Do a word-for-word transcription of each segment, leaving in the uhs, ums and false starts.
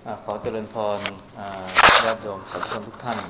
อ่าขอเจริญพรอ่าญาติโยมสาธุชนทุกท่าน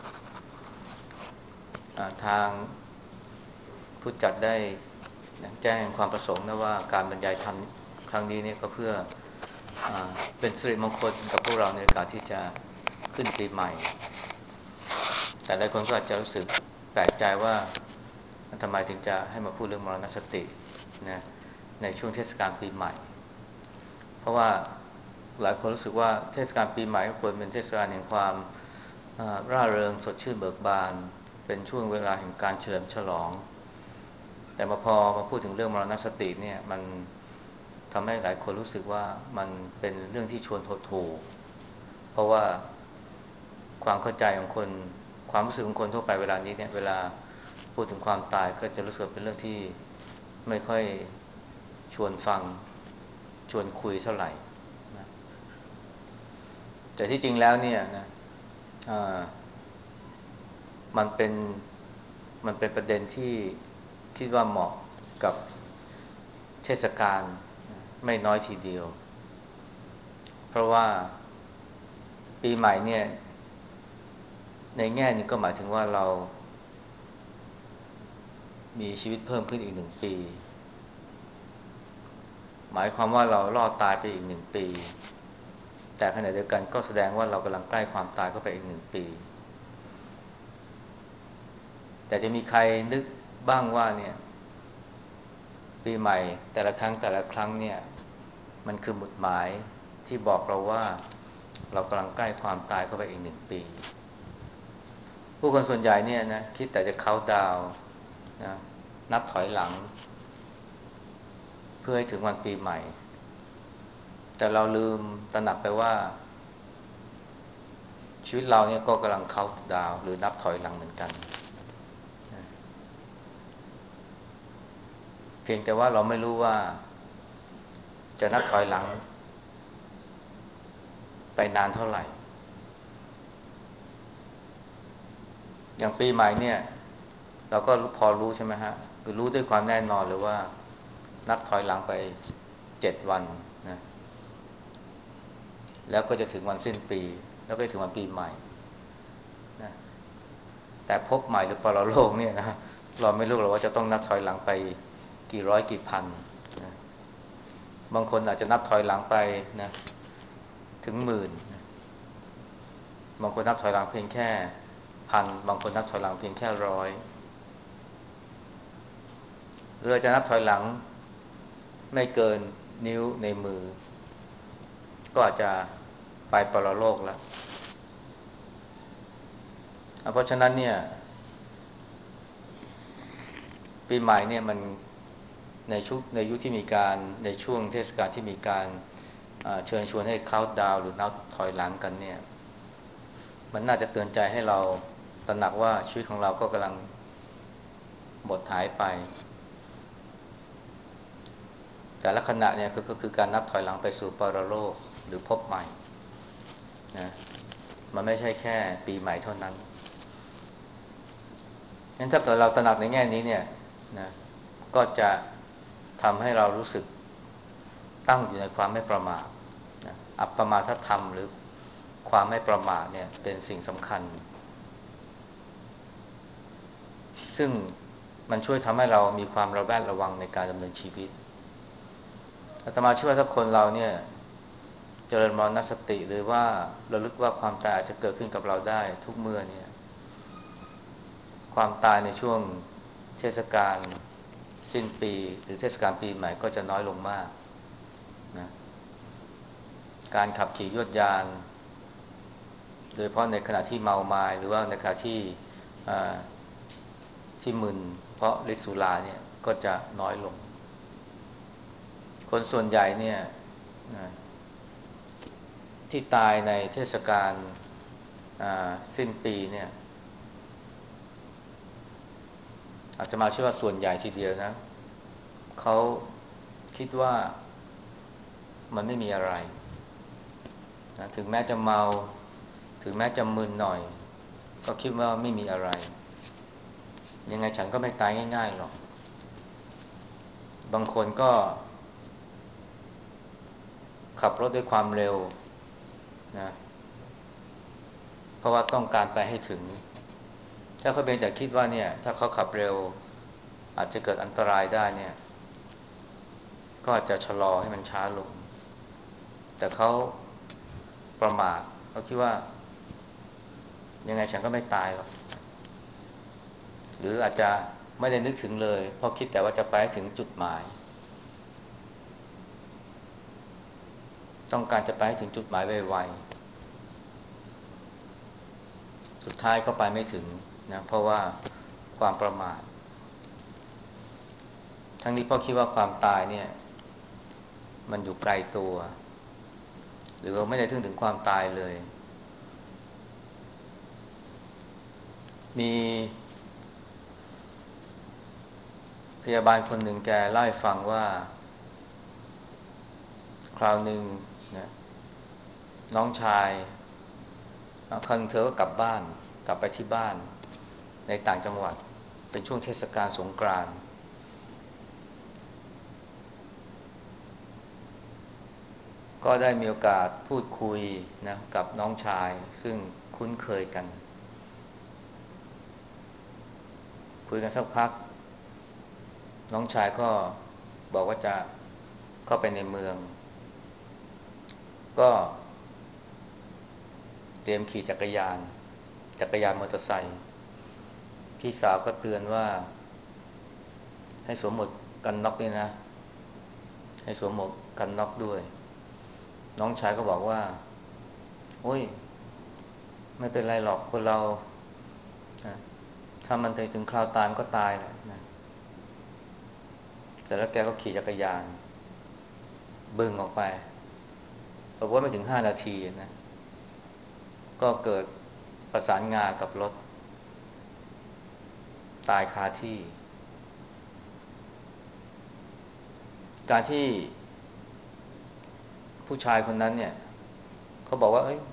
อ่าทางผู้จัดได้แจ้งความประสงค์นะว่าการบรรยายธรรมครั้งนี้เนี่ยก็เพื่ออ่าเป็นสิริมงคลกับพวกเราในโอกาสที่จะขึ้นปีใหม่แต่หลายคนก็อาจจะรู้สึกแปลกใจว่าทำไมถึงจะให้มาพูดเรื่องมรณสตินะในช่วงเทศกาลปีใหม่เพราะว่าหลายคนรู้สึกว่าเทศกาลปีใหม่ก็ควรเป็นเทศกาลแห่งความอ่าร่าเริงสดชื่นเบิกบานเป็นช่วงเวลาแห่งการเฉลิมฉลองแต่มาพอมาพูดถึงเรื่องมรณสติเนี่ยมันทำให้หลายคนรู้สึกว่ามันเป็นเรื่องที่ชวนหดหู่เพราะว่าความเข้าใจของคนความรู้สึกของคนทั่วไปเวลานี้เนี่ยเวลาพูดถึงความตายก็จะรู้สึกเป็นเรื่องที่ไม่ค่อยชวนฟังชวนคุยเท่าไหร่นะแต่ที่จริงแล้วเนี่ยนะอ่ามันเป็นมันเป็นประเด็นที่คิดว่าเหมาะกับเทศกาลไม่น้อยทีเดียวเพราะว่าปีใหม่เนี่ยในแง่นี้ก็หมายถึงว่าเรามีชีวิตเพิ่มขึ้นอีกหนึ่งปีหมายความว่าเรารอดตายไปอีกหนึ่งปีแต่ขณะเดียวกันก็แสดงว่าเรากำลังใกล้ความตายเข้าไปอีกหนึ่งปีแต่จะมีใครนึกบ้างว่าเนี่ยปีใหม่แต่ละครั้งแต่ละครั้งเนี่ยมันคือหมุดหมายที่บอกเราว่าเรากำลังใกล้ความตายเข้าไปอีกหนึ่งปีผู้คนส่วนใหญ่เนี่ยนะคิดแต่จะเขาน์ดาวน์นะนับถอยหลังเพื่อให้ถึงวันปีใหม่แต่เราลืมตระหนักไปว่าชีวิตเราเนี่ยก็กำลังเขาน์ดาวน์หรือนับถอยหลังเหมือนกันเพียงแต่ว่าเราไม่รู้ว่าจะนับถอยหลังไปนานเท่าไหร่อย่างปีใหม่เนี่ยเราก็พอรู้ใช่ไหมฮะคือรู้ด้วยความแน่นอนเลยว่านับถอยหลังไปเจ็ดวันนะแล้วก็จะถึงวันสิ้นปีแล้วก็ถึงวันปีใหม่นะแต่พบใหม่หรือปรโลกเนี่ยนะเราไม่รู้หรอกว่าจะต้องนับถอยหลังไปกี่ร้อยกี่พันนะบางคนอาจจะนับถอยหลังไปนะถึงหมื่นนะบางคนนับถอยหลังเพียงแค่พันบางคนนับถอยหลังเพียงแค่ร้อยหรือจะนับถอยหลังไม่เกินนิ้วในมือก็อาจจะไปปรโลกแล้วเพราะฉะนั้นเนี่ยปีใหม่เนี่ยมันในชุกในยุคที่มีการในช่วงเทศกาลที่มีการเชิญชวนให้เคาน์ดาวน์หรือนับถอยหลังกันเนี่ยมันน่าจะเตือนใจให้เราตระหนักว่าชีวิตของเราก็กำลังหมดหายไปแต่ละขณะเนี่ยคือก็คือการนับถอยหลังไปสู่ปรโลกหรือพบใหม่นะมันไม่ใช่แค่ปีใหม่เท่านั้นงั้นถ้าเกิดเราตระหนักในแง่นี้เนี่ยนะก็จะทำให้เรารู้สึกตั้งอยู่ในความไม่ประมาทนะอัปปมาทธรรมหรือความไม่ประมาทเนี่ยเป็นสิ่งสำคัญซึ่งมันช่วยทำให้เรามีความระแวดระวังในการดำเนินชีวิตอาตมาเชื่อว่าถ้าคนเราเนี่ยเจริญมรณสติหรือว่าระลึกว่าความตายอาจจะเกิดขึ้นกับเราได้ทุกเมื่อเนี่ยความตายในช่วงเทศกาลสิ้นปีหรือเทศกาลปีใหม่ก็จะน้อยลงมากนะการขับขี่ยวดยานโดยเฉพาะในขณะที่เมาไม้หรือว่าในขณะที่ที่มึนเพราะฤทธิ์สุราเนี่ยก็จะน้อยลงคนส่วนใหญ่เนี่ยนะที่ตายในเทศกาลสิ้นปีเนี่ยอาจจะมาเชื่อว่าส่วนใหญ่ทีเดียวนะเขาคิดว่ามันไม่มีอะไรนะถึงแม้จะเมาถึงแม้จะมึนหน่อยก็คิดว่าไม่มีอะไรยังไงฉันก็ไม่ตายง่ายๆหรอกบางคนก็ขับรถด้วยความเร็วนะเพราะว่าต้องการไปให้ถึงถ้าเขาเพียงแต่คิดว่าเนี่ยถ้าเขาขับเร็วอาจจะเกิดอันตรายได้เนี่ยก็อาจจะชะลอให้มันช้าลงแต่เขาประมาทเขาคิดว่ายังไงฉันก็ไม่ตายหรอกหรืออาจจะไม่ได้นึกถึงเลยเพราะคิดแต่ว่าจะไปถึงจุดหมายต้องการจะไปถึงจุดหมายไวๆสุดท้ายก็ไปไม่ถึงนะเพราะว่าความประมาททั้งนี้เพราะคิดว่าความตายเนี่ยมันอยู่ไกลตัวหรือว่าไม่ได้ถึงถึงความตายเลยมีพยาบาลคนหนึ่งแกเล่าให้ฟังว่าคราวหนึ่งนะน้องชายครั้งเธอก็กลับบ้านกลับไปที่บ้านในต่างจังหวัดเป็นช่วงเทศกาลสงกรานต์ก็ได้มีโอกาสพูดคุยนะกับน้องชายซึ่งคุ้นเคยกันคุยกันสักพักน้องชายก็บอกว่าจะเข้าไปในเมืองก็เตรียมขี่จักรยานจักรยานมอเตอร์ไซค์พี่สาวก็เตือนว่าให้สวมหมวกกันน็อกด้วยนะให้สวมหมวกกันน็อกด้วยน้องชายก็บอกว่าโอ้ยไม่เป็นไรหรอกคนเรานะถ้ามันถึงคราวตายมันก็ตายแหละนะแต่แล้วแกก็ขี่จักรยานบึ่งออกไปบอกว่าไม่ถึงห้านาทีนะก็เกิดประสานงากับรถตายคาที่การที่ผู้ชายคนนั้นเนี่ยเขาบอกว่าเอ้ย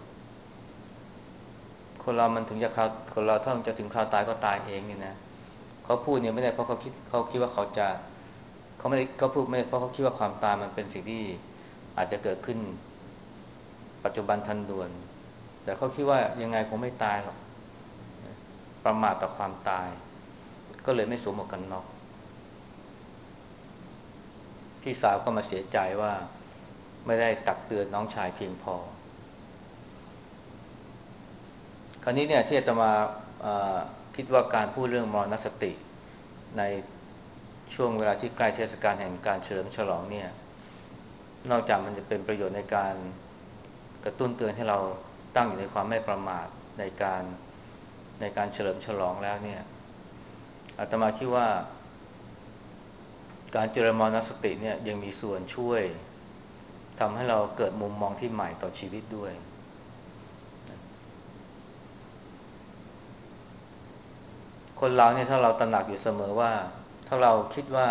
คนเรามันถึงจะคราวคนเราถ้ามันจะถึงคราวตายก็ตายเองนี่นะเขาพูดเนี่ยไม่ได้เพราะเขาคิดเขาคิดว่าเขาจะเขาไม่ได้เขาพูดไม่ได้เพราะเขาคิดว่าความตายมันเป็นสิ่งที่อาจจะเกิดขึ้นปัจจุบันทันด่วนแต่เขาคิดว่ายังไงคงไม่ตายหรอกประมาทต่อความตายก็เลยไม่สวมหมวกกันน็อกพี่สาวก็มาเสียใจว่าไม่ได้ตักเตือนน้องชายเพียงพอคราวนี้เนี่ยที่อาตมาคิดว่าการพูดเรื่องมรณสติในช่วงเวลาที่ใกล้เทศกาลแห่งการเฉลิมฉลองเนี่ยนอกจากมันจะเป็นประโยชน์ในการกระตุ้นเตือนให้เราตั้งอยู่ในความไม่ประมาทในการในการเฉลิมฉลองแล้วเนี่ยอาตมาคิดว่าการเจริญมรณสติเนี่ยยังมีส่วนช่วยทำให้เราเกิดมุมมองที่ใหม่ต่อชีวิตด้วยคนเราเนี่ยถ้าเราตระหนักอยู่เสมอว่าถ้าเราคิดว่า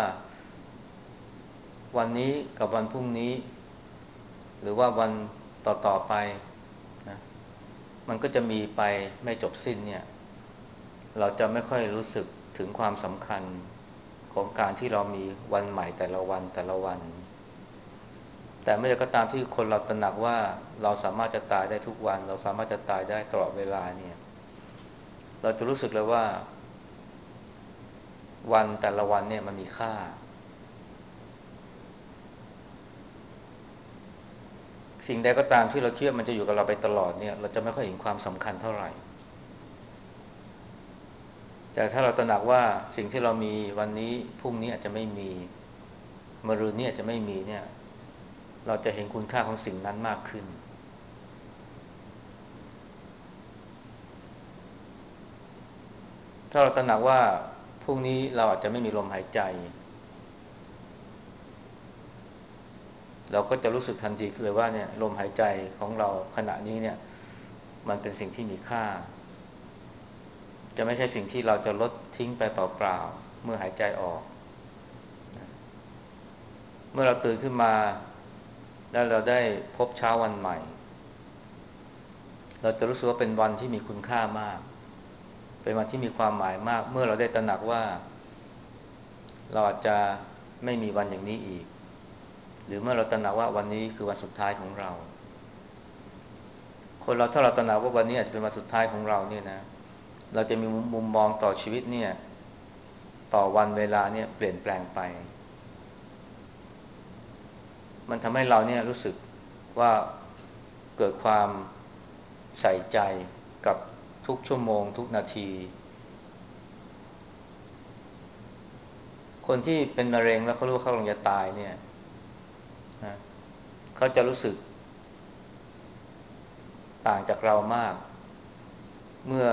วันนี้กับวันพรุ่งนี้หรือว่าวันต่อๆไปนะมันก็จะมีไปไม่จบสิ้นเนี่ยเราจะไม่ค่อยรู้สึกถึงความสำคัญของการที่เรามีวันใหม่แต่ละวันแต่ละวันแต่เมื่อใดก็ตามที่คนเราตระหนักว่าเราสามารถจะตายได้ทุกวันเราสามารถจะตายได้ตลอดเวลาเนี่ยเราจะรู้สึกเลยว่าวันแต่ละวันเนี่ยมันมีค่าสิ่งใดก็ตามที่เราคิดว่ามันจะอยู่กับเราไปตลอดเนี่ยเราจะไม่ค่อยเห็นความสำคัญเท่าไหร่แต่ถ้าเราตระหนักว่าสิ่งที่เรามีวันนี้พรุ่งนี้อาจจะไม่มีมะรืนนี้อาจจะไม่มีเนี่ยเราจะเห็นคุณค่าของสิ่งนั้นมากขึ้นถ้าเราตระหนักว่าพรุ่งนี้เราอาจจะไม่มีลมหายใจเราก็จะรู้สึกทันทีเลยว่าเนี่ยลมหายใจของเราขณะนี้เนี่ยมันเป็นสิ่งที่มีค่าจะไม่ใช่สิ่งที่เราจะลดทิ้งไปเปล่าๆเมื่อหายใจออกเมื่อเราตื่นขึ้นมาแล้วเราได้พบเช้าวันใหม่เราจะรู้สึกว่าเป็นวันที่มีคุณค่ามากเป็นวันที่มีความหมายมากเมื่อเราได้ตระหนักว่าเราอาจจะไม่มีวันอย่างนี้อีกหรือเมื่อเราตระหนักว่าวันนี้คือวันสุดท้ายของเราคนเราถ้าเราตระหนักว่าวันนี้อาจจะเป็นวันสุดท้ายของเราเนี่ยนะเราจะมีมุมมองต่อชีวิตเนี่ยต่อวันเวลาเนี่ยเปลี่ยนแปลงไปมันทำให้เราเนี่ยรู้สึกว่าเกิดความใส่ใจกับทุกชั่วโมงทุกนาทีคนที่เป็นมะเร็งแล้วเขารู้ว่าเขากำลังจะตายเนี่ยนะเขาจะรู้สึกต่างจากเรามากเมื่อ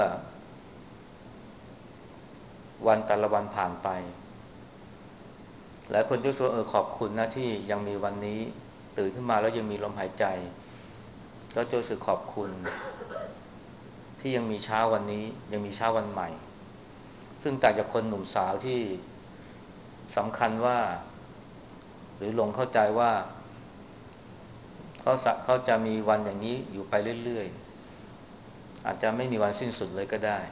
วันแต่ละวันผ่านไปหลายคนจะรู้สึกว่าเออขอบคุณนะที่ยังมีวันนี้ตื่นขึ้นมาแล้วยังมีลมหายใจก็จะรู้สึกขอบคุณที่ยังมีเช้าวันนี้ยังมีเช้าวันใหม่ซึ่งต่างจากคนหนุ่มสาวที่สำคัญว่าหรือหลงเข้าใจว่าเขาเขาจะมีวันอย่างนี้อยู่ไปเรื่อยๆอาจจะไม่มีวันสิ้นสุดเลยก็ได้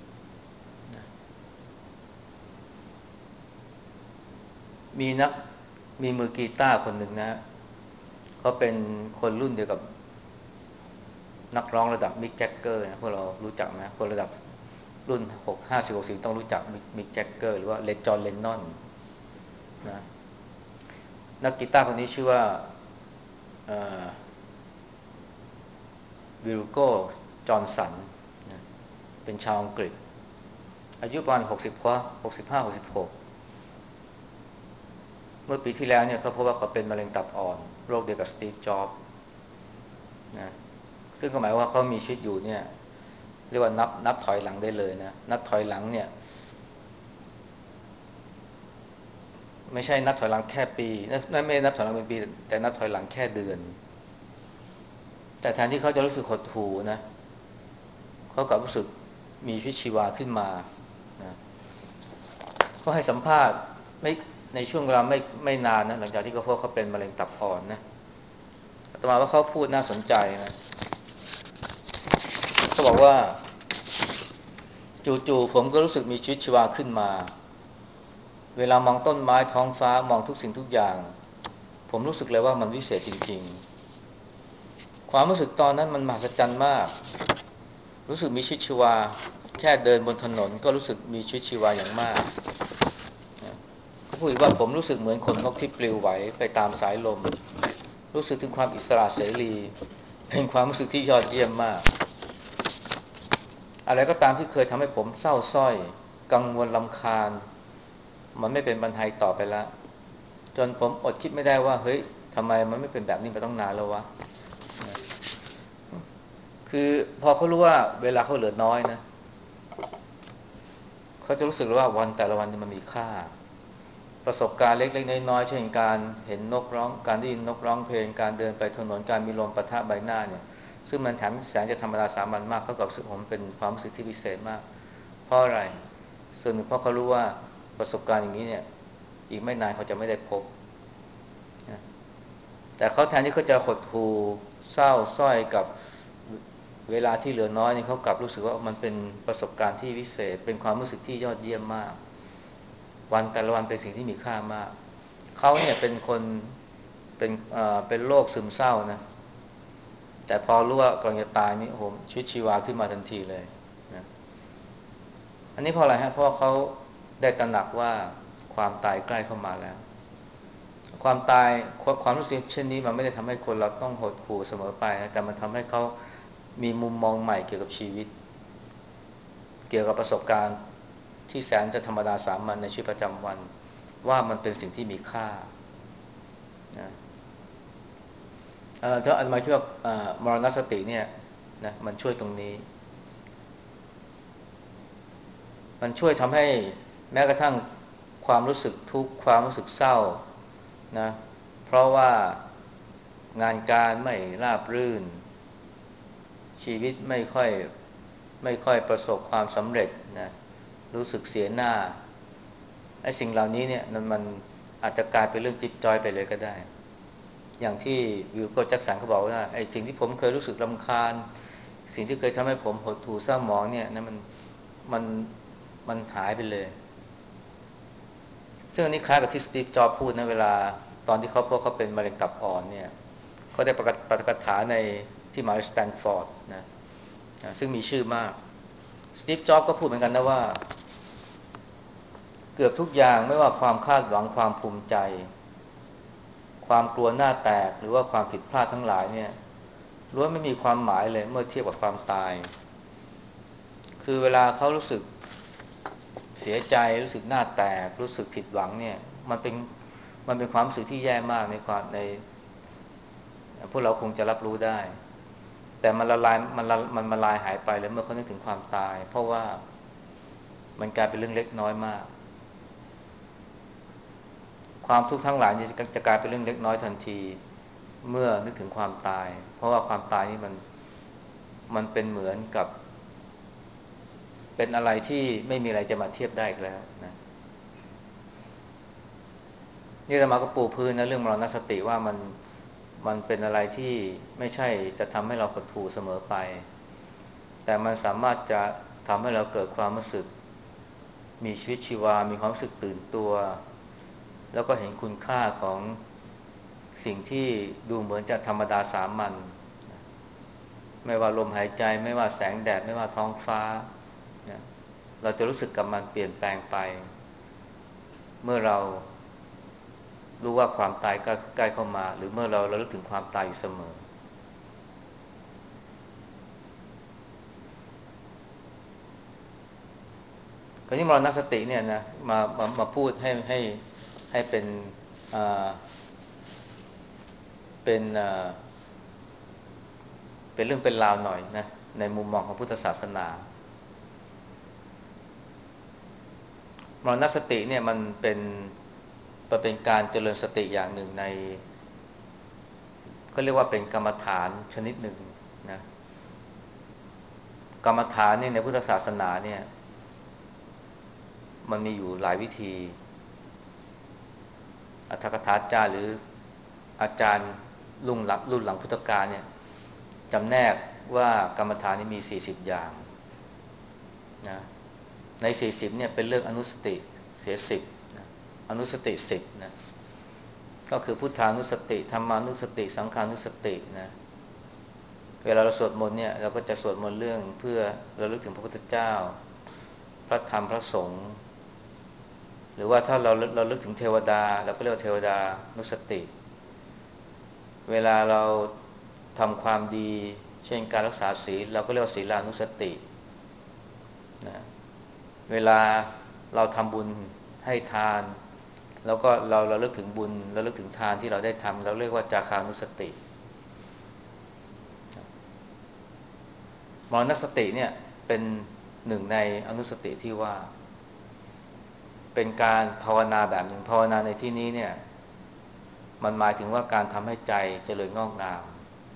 มีนักมีมือกีตาร์คนหนึ่งนะเขาเป็นคนรุ่นเดียวกับนักร้องระดับมิกแจ็คเกอร์นะพวกเรารู้จักไหมคนระดับรุ่นหกห้าสิบหกสิบต้องรู้จักมิกแจ็คเกอร์หรือว่าเลจอห์นเลนนอนนะนักกีตาร์คนนี้ชื่อว่าวิลโก้จอห์นสันนะเป็นชาวอังกฤษอายุประมาณหกสิบกว่าหกสิบห้าหกสิบหกเมื่อปีที่แล้วเนี่ยเขาพบว่าเขาเป็นมะเร็งตับอ่อนโรคเดียวกับสตีฟจ็อบส์นะซึ่งก็หมายว่าเขามีชีวิตอยู่เนี่ยเรียกว่านับนับถอยหลังได้เลยนะนับถอยหลังเนี่ยไม่ใช่นับถอยหลังแค่ปีนั่นไม่นับถอยหลังเป็นปีแต่นับถอยหลังแค่เดือนแต่แทนที่เขาจะรู้สึกหดหู่นะเขากลับรู้สึกมีชีวิตชีวาขึ้นมานะเขาให้สัมภาษณ์ไม่ในช่วงเวลาไม่ไม่นานนะหลังจากที่เขาพบเขาเป็นมะเร็งตับอ่อนนะอาตมาว่าเขาพูดน่าสนใจนะเขาบอกว่าจู่ๆผมก็รู้สึกมีชีวิตชีวาขึ้นมาเวลามองต้นไม้ท้องฟ้ามองทุกสิ่งทุกอย่างผมรู้สึกเลยว่ามันวิเศษจริงๆความรู้สึกตอนนั้นมันมหัศจรรย์มากรู้สึกมีชีวิตชีวาแค่เดินบนถนนก็รู้สึกมีชีวิตชีวาอย่างมากเขาพูดว่าผมรู้สึกเหมือนขนนกที่ปลิวไหวไปตามสายลมรู้สึกถึงความอิสระเสรีเป็นความรู้สึกที่ยอดเยี่ยมมากอะไรก็ตามที่เคยทำให้ผมเศร้าส้อยกังวลรำคาญมันไม่เป็นปัญหาต่อไปแล้วจนผมอดคิดไม่ได้ว่าเฮ้ยทำไมมันไม่เป็นแบบนี้มาตั้งนานแล้ววะคือพอเขารู้ว่าเวลาเขาเหลือน้อยนะเขาจะรู้สึกว่าวันแต่ละวันมันมีค่าประสบการณ์เล็กๆน้อยๆเช่นการเห็นนกร้องการได้ยินนกร้องเพลงการเดินไปถนนการมีลมปะทะใบหน้าเนี่ยซึ่งมันแถมแสนจะธรรมดาสามัญมากเขากับรู้สึกผมเป็นความรู้สึกที่พิเศษมากเพราะอะไรส่วนหนึ่งเพราะเขารู้ว่าประสบการณ์อย่างนี้เนี่ยอีกไม่นานเขาจะไม่ได้พบนะแต่เขาแทนที่เขาจะหดหู่เศร้าส้อยกับเวลาที่เหลือน้อยนี่เขากลับรู้สึกว่ามันเป็นประสบการณ์ที่วิเศษเป็นความรู้สึกที่ยอดเยี่ยมมากวันแต่ละวันเป็นสิ่งที่มีค่ามากเขาเนี่ยเป็นคนเป็นเอ่อเป็นโรคซึมเศร้านะแต่พอรู้ว่ากำลังจะตายนี่โอ้โหชีวิตชีวาขึ้นมาทันทีเลยนะอันนี้เพราะอะไรฮะเพราะเขาได้ตระหนักว่าความตายใกล้เข้ามาแล้วความตายความรู้สึกเช่นนี้มันไม่ได้ทำให้คนเราต้องหดหู่เสมอไปนะแต่มันทำให้เขามีมุมมองใหม่เกี่ยวกับชีวิตเกี่ยวกับประสบการณ์ที่แสนจะธรรมดาสามัญในชีวิตประจำวันว่ามันเป็นสิ่งที่มีค่านะเอ่อถ้าอันมาคิดว่าเอ่อมรณสติเนี่ยนะมันช่วยตรงนี้มันช่วยทำให้แม้กระทั่งความรู้สึกทุกข์ความรู้สึกเศร้านะเพราะว่างานการไม่ราบรื่นชีวิตไม่ค่อยไม่ค่อยประสบความสำเร็จนะรู้สึกเสียหน้าไอ้สิ่งเหล่านี้เนี่ยมันมันอาจจะกลายเป็นเรื่องจิ๊บจ้อยไปเลยก็ได้อย่างที่วิลโก้แจ็คสันเขาบอกว่าไอ้สิ่งที่ผมเคยรู้สึกรำคาญสิ่งที่เคยทำให้ผมหดหู่เศร้าหมองเนี่ยนะมันมันมันหายไปเลยซึ่งอันนี้คล้ายกับที่สตีฟจ็อบส์พูดนะเวลาตอนที่เขาพบเขาเป็นมะเร็งตับอ่อนเนี่ยเขาได้ประกาศประกาศฐานในที่มหาวิทยาลัยสแตนฟอร์ดนะซึ่งมีชื่อมากสตีฟจ็อบส์ก็พูดเหมือนกันนะว่าเกือบทุกอย่างไม่ว่าความคาดหวังความภูมิใจความกลัวหน้าแตกหรือว่าความผิดพลาดทั้งหลายเนี่ยล้วนไม่มีความหมายเลยเมื่อเทียบกับความตายคือเวลาเขารู้สึกเสียใจรู้สึกหน้าแตกรู้สึกผิดหวังเนี่ยมันเป็นมันเป็นความรู้สึกที่แย่มากในความในพวกเราคงจะรับรู้ได้แต่มันละลายมันละมันมาลายหายไปเลยเมื่อเขานึกถึงความตายเพราะว่ามันกลายเป็นเรื่องเล็กน้อยมากความทุกข์ทั้งหลายจะจะกลายเป็นเรื่องเล็กน้อยทันทีเมื่อนึกถึงความตายเพราะว่าความตายนี่มันมันเป็นเหมือนกับเป็นอะไรที่ไม่มีอะไรจะมาเทียบได้อีกแล้วนะนี่เรามาก็ปูพื้นนะเรื่องมรณสติว่ามันมันเป็นอะไรที่ไม่ใช่จะทำให้เราหดหู่เสมอไปแต่มันสามารถจะทำให้เราเกิดความรู้สึกมีชีวิตชีวามีความรู้สึกตื่นตัวแล้วก็เห็นคุณค่าของสิ่งที่ดูเหมือนจะธรรมดาสามัญไม่ว่าลมหายใจไม่ว่าแสงแดดไม่ว่าท้องฟ้าเราจะรู้สึกกับมันเปลี่ยนแปลงไปเมื่อเรารู้ว่าความตายใกล้เข้ามาหรือเมื่อเราระลึกถึงความตายอยู่เสมอคราวนี้มรณสติเนี่ยนะมามามาพูดให้ให้ให้เป็นอ่าเป็นอ่าเป็นเรื่องเป็นราวหน่อยนะในมุมมองของพุทธศาสนามรณสติเนี่ยมันเป็นมันเป็นการเจริญสติอย่างหนึ่งในก็เรียกว่าเป็นกรรมฐานชนิดหนึ่งนะกรรมฐานนี่ในพุทธศาสนาเนี่ยมันมีอยู่หลายวิธีอัตถกถาจารย์หรืออาจารย์รุ่นหลังรุ่นหลังพุทธกาลเนี่ยจำแนกว่ากรรมฐานนี่มีสี่สิบอย่างนะในสี่สิบเนี่ยเป็นเรื่องอนุสติเสียสิบนะอนุสติสิบนะก็คือพุทธานุสติธรรมานุสติสังขานุสตินะเวลาเราสวดมนต์เนี่ยเราก็จะสวดมนต์เรื่องเพื่อเราลึกถึงพระพุทธเจ้าพระธรรมพระสงฆ์หรือว่าถ้าเราเราลึกถึงเทวดาเราก็เรียกว่าเทวดานุสติเวลาเราทำความดีเช่นการรักษาศีลเราก็เรียกว่าศีลานุสตินะเวลาเราทำบุญให้ทานแล้วก็เราเราเลิกถึงบุญเราเลิกถึงทานที่เราได้ทำเราเรียกว่าจาคานุสติมรณสติเนี่ยเป็นหนึ่งในอนุสติที่ว่าเป็นการภาวนาแบบหนึ่งภาวนาในที่นี้เนี่ยมันหมายถึงว่าการทำให้ใจเจริญงอกงาม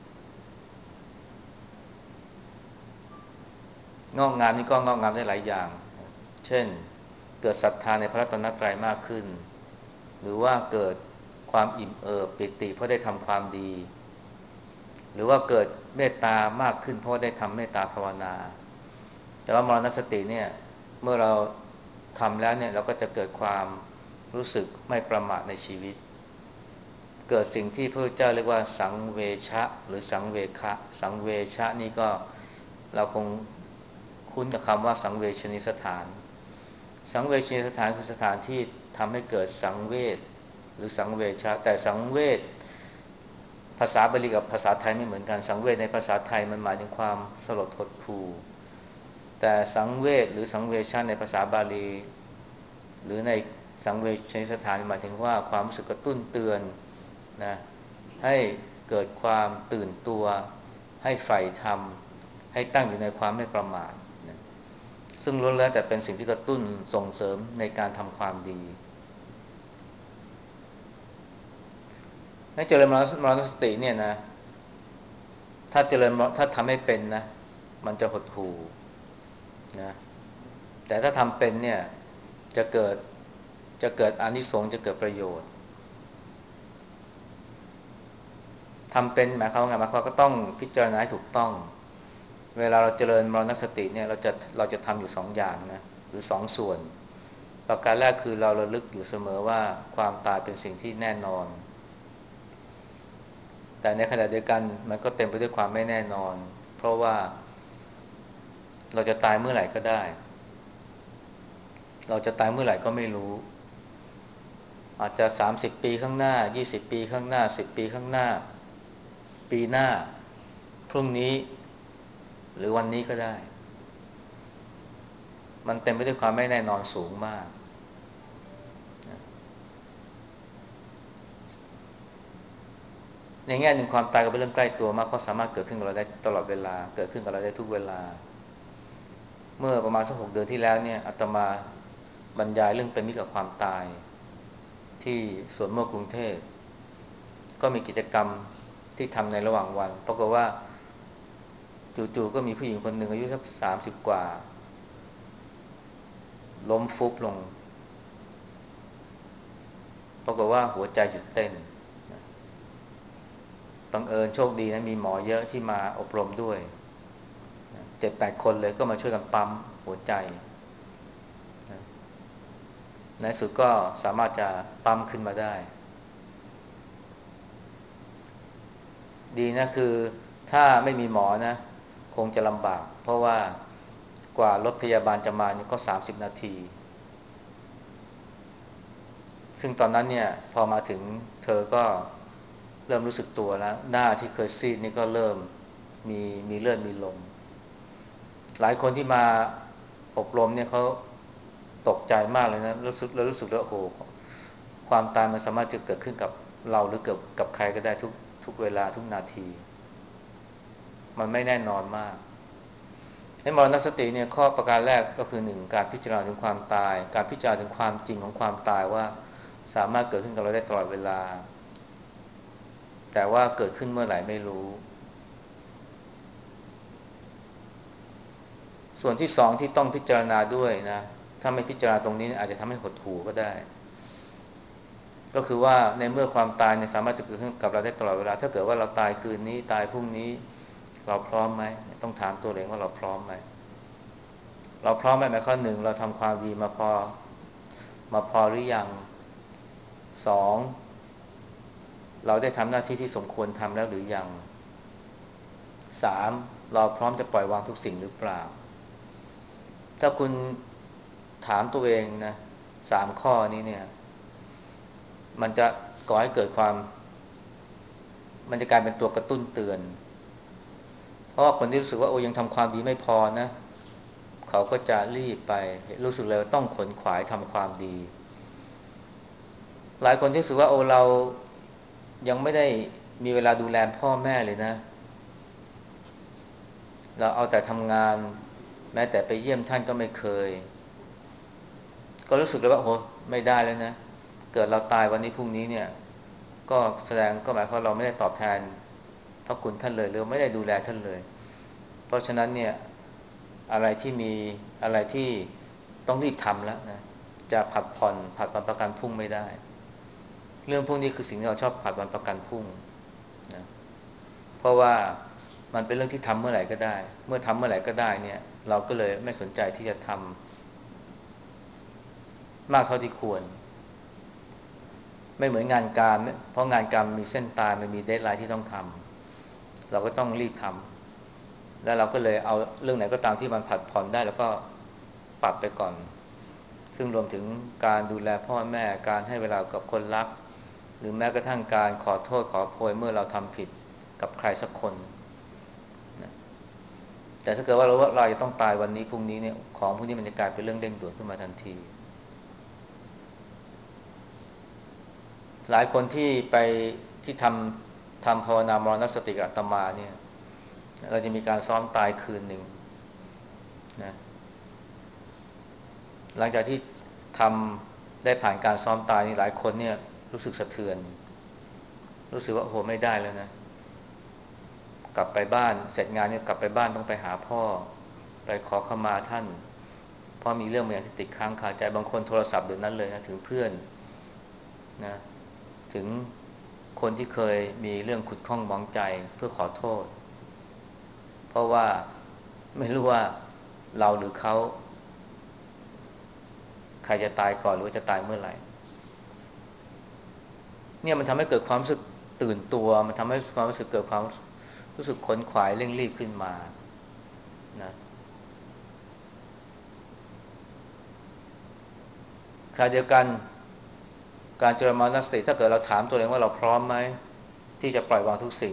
งอกงามนี่ก็งอกงามได้หลายอย่างเช่นเกิดศรัทธาในพระรัตนตรัยมากขึ้นหรือว่าเกิดความอิ่มเอิบปิติเพราะได้ทำความดีหรือว่าเกิดเมตตามากขึ้นเพราะได้ทำเมตตาภาวนาแต่ว่ามรณสติเนี่ยเมื่อเราทำแล้วเนี่ยเราก็จะเกิดความรู้สึกไม่ประมาทในชีวิตเกิดสิ่งที่พระเจ้าเรียกว่าสังเวชะหรือสังเวคะสังเวชะนี่ก็เราคงคุ้นกับคำว่าสังเวชนิสถานสังเวชนิสถานคือสถานที่ทำให้เกิดสังเวชหรือสังเวชะแต่สังเวชภาษาบาลีกับภาษาไทยไม่เหมือนกันสังเวชในภาษาไทยมันหมายถึงความสลดหดหู่แต่สังเวชหรือสังเวชะในภาษาบาลีหรือในสังเวชนิสถานหมายถึงว่าความรู้สึกกระตุ้นเตือนนะให้เกิดความตื่นตัวให้ใฝ่ธรรมให้ตั้งอยู่ในความไม่ประมาทนะซึ่งล้วนแล้วแต่เป็นสิ่งที่กระตุ้นส่งเสริมในการทำความดีให้เจริญมรณสติเนี่ยนะถ้าเจริญถ้าทำให้เป็นนะมันจะหดหู่นะแต่ถ้าทำเป็นเนี่ยจะเกิดจะเกิดอานิสงส์จะเกิดประโยชน์ทำเป็นหมายความว่าไงหมายความว่าก็ต้องพิจารณาให้ถูกต้องเวลาเราเจริญมรณสติเนี่ยเราจะเราจะทำอยู่สองอย่างนะหรือสองส่วนประการแรกคือเราระลึกอยู่เสมอว่าความตายเป็นสิ่งที่แน่นอนแต่แต่ในขณะเดียวกันมันก็เต็มไปด้วยความไม่แน่นอนเพราะว่าเราจะตายเมื่อไหร่ก็ได้เราจะตายเมื่อไหร่ก็ไม่รู้อาจจะสามสิบปีข้างหน้ายี่สิบปีข้างหน้าสิบปีข้างหน้าปีหน้าพรุ่งนี้หรือวันนี้ก็ได้มันเต็มไปด้วยความไม่แน่นอนสูงมากในแง่หนึ่งความตายก็เป็นเรื่องใกล้ตัวมากเพราะสามารถเกิดขึ้นกับเราได้ตลอดเวลาเกิดขึ้นกับเราได้ทุกเวลาเมื่อประมาณสักหกเดือนที่แล้วเนี่ยอาตมาบรรยายเรื่องเป็นมิตรกับความตายที่สวนโมกกรุงเทพก็มีกิจกรรมที่ทำในระหว่างวันปรากฏว่าจู่ๆก็มีผู้หญิงคนหนึ่งอายุสักสามสิบกว่าล้มฟุบลงปรากฏว่าหัวใจหยุดเต้นบังเอิญโชคดีนะมีหมอเยอะที่มาอบรมด้วยเจ็ดแปดคนเลยก็มาช่วยกันปั๊มหัวใจในสุดก็สามารถจะปั๊มขึ้นมาได้ดีนะคือถ้าไม่มีหมอนะคงจะลำบากเพราะว่ากว่ารถพยาบาลจะมานี่ก็สามสิบนาทีซึ่งตอนนั้นเนี่ยพอมาถึงเธอก็เริ่มรู้สึกตัวแล้วหน้าที่เคยซีดนี่ก็เริ่มมีมีเลือดมีลมหลายคนที่มาอบรมเนี่ยเขาตกใจมากเลยนะรู้สึกแล้วรู้สึกแล้วโอ้โหความตายมันสามารถจะเกิดขึ้นกับเราหรือเกิดกับใครก็ได้ทุกทุกเวลาทุกนาทีมันไม่แน่นอนมากให้มรณสติเนี่ยข้อประการแรกก็คือหนึ่งการพิจารณาถึงความตายการพิจารณาถึงความจริงของความตายว่าสามารถเกิดขึ้นกับเราได้ตลอดเวลาแต่ว่าเกิดขึ้นเมื่อไหร่ไม่รู้ส่วนที่สองที่ต้องพิจารณาด้วยนะถ้าไม่พิจารณาตรงนี้อาจจะทำให้หดหู่ก็ได้ก็คือว่าในเมื่อความตายเนี่ยสามารถจะเกิดขึ้นกับเราได้ตลอดเวลาถ้าเกิดว่าเราตายคืนนี้ตายพรุ่งนี้เราพร้อมไหมต้องถามตัวเองว่าเราพร้อมไหมเราพร้อมไหมหมายข้อหนึ่งเราทำความดีมาพอมาพอหรือยังสองเราได้ทำหน้าที่ที่สมควรทำแล้วหรือยังสามเราพร้อมจะปล่อยวางทุกสิ่งหรือเปล่าถ้าคุณถามตัวเองนะสามข้อนี้เนี่ยมันจะก่อให้เกิดความมันจะกลายเป็นตัวกระตุ้นเตือนเพราะว่าคนที่รู้สึกว่าโอ้ยังทำความดีไม่พอนะเขาก็จะรีบไปรู้สึกเลยว่าต้องขนขวายทำความดีหลายคนที่รู้สึกว่าโอ้เรายังไม่ได้มีเวลาดูแลพ่อแม่เลยนะเราเอาแต่ทำงานแม้แต่ไปเยี่ยมท่านก็ไม่เคยก็รู้สึกเลยว่าโอ้ไม่ได้แล้วนะเกิดเราตายวันนี้พรุ่งนี้เนี่ยก็แสดงก็หมายความเราไม่ได้ตอบแทนพระคุณท่านเลยหรือไม่ได้ดูแลท่านเลยเพราะฉะนั้นเนี่ยอะไรที่มีอะไรที่ต้องรีบทำแล้วนะจะผัดผ่อนผัดวันประกันพรุ่งไม่ได้เรื่องพวกนี้คือสิ่งที่เราชอบผัดวันประกันพรุ่งนะเพราะว่ามันเป็นเรื่องที่ทำเมื่อไหร่ก็ได้เมื่อทำเมื่อไหร่ก็ได้เนี่ยเราก็เลยไม่สนใจที่จะทำมากเท่าที่ควรไม่เหมือนงานการเพราะงานการมีเส้นตายมันมีเดดไลน์ที่ต้องทำเราก็ต้องรีบทำแล้วเราก็เลยเอาเรื่องไหนก็ตามที่มันผัดผ่อนได้แล้วก็ปัดไปก่อนซึ่งรวมถึงการดูแลพ่อแม่การให้เวลากับคนรักหรือแม้กระทั่งการขอโทษขอโพยเมื่อเราทำผิดกับใครสักคนนะแต่ถ้าเกิดว่าเราว่าเราจะต้องตายวันนี้พรุ่งนี้เนี่ยของพวกนี้มันจะกลายเป็นเรื่องเร่งด่วนขึ้นมาทันทีหลายคนที่ไปที่ทำทำภาวนามรณสติกับอาตมาเนี่ยเราจะมีการซ้อมตายคืนหนึ่งนะหลังจากที่ทำได้ผ่านการซ้อมตายนี่หลายคนเนี่ยรู้สึกสะเทือนรู้สึกว่าโอ้โหไม่ได้แล้วนะกลับไปบ้านเสร็จงานเนี่ยกลับไปบ้านต้องไปหาพ่อไปขอขมาท่านเพราะมีเรื่องบางอย่างที่ติดค้างคาใจบางคนโทรศัพท์เดี๋ยวนั้นเลยนะถึงเพื่อนนะถึงคนที่เคยมีเรื่องขุ่นข้องหมองใจเพื่อขอโทษเพราะว่าไม่รู้ว่าเราหรือเขาใครจะตายก่อนหรือว่าจะตายเมื่อไหร่เนี่ยมันทำให้เกิดความรู้สึกตื่นตัวมันทำให้ความรู้สึกเกิดความรู้สึกขนขวายเร่งรีบขึ้นมานะขณะเดียวกันการเจริญมรณสติถ้าเกิดเราถามตัวเองว่าเราพร้อมไหมที่จะปล่อยวางทุกสิ่ง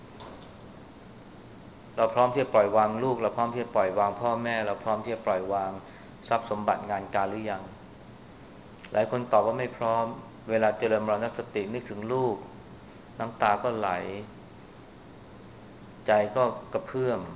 เราพร้อมที่จะปล่อยวางลูกเราพร้อมที่จะปล่อยวางพ่อแม่เราพร้อมที่จะปล่อยวางทรัพย์สมบัติงานการหรือยังหลายคนตอบว่าไม่พร้อมเวลาเจริญมรณสตินึกถึงลูกน้ำตาก็ไหลใจก็กระเพื่อม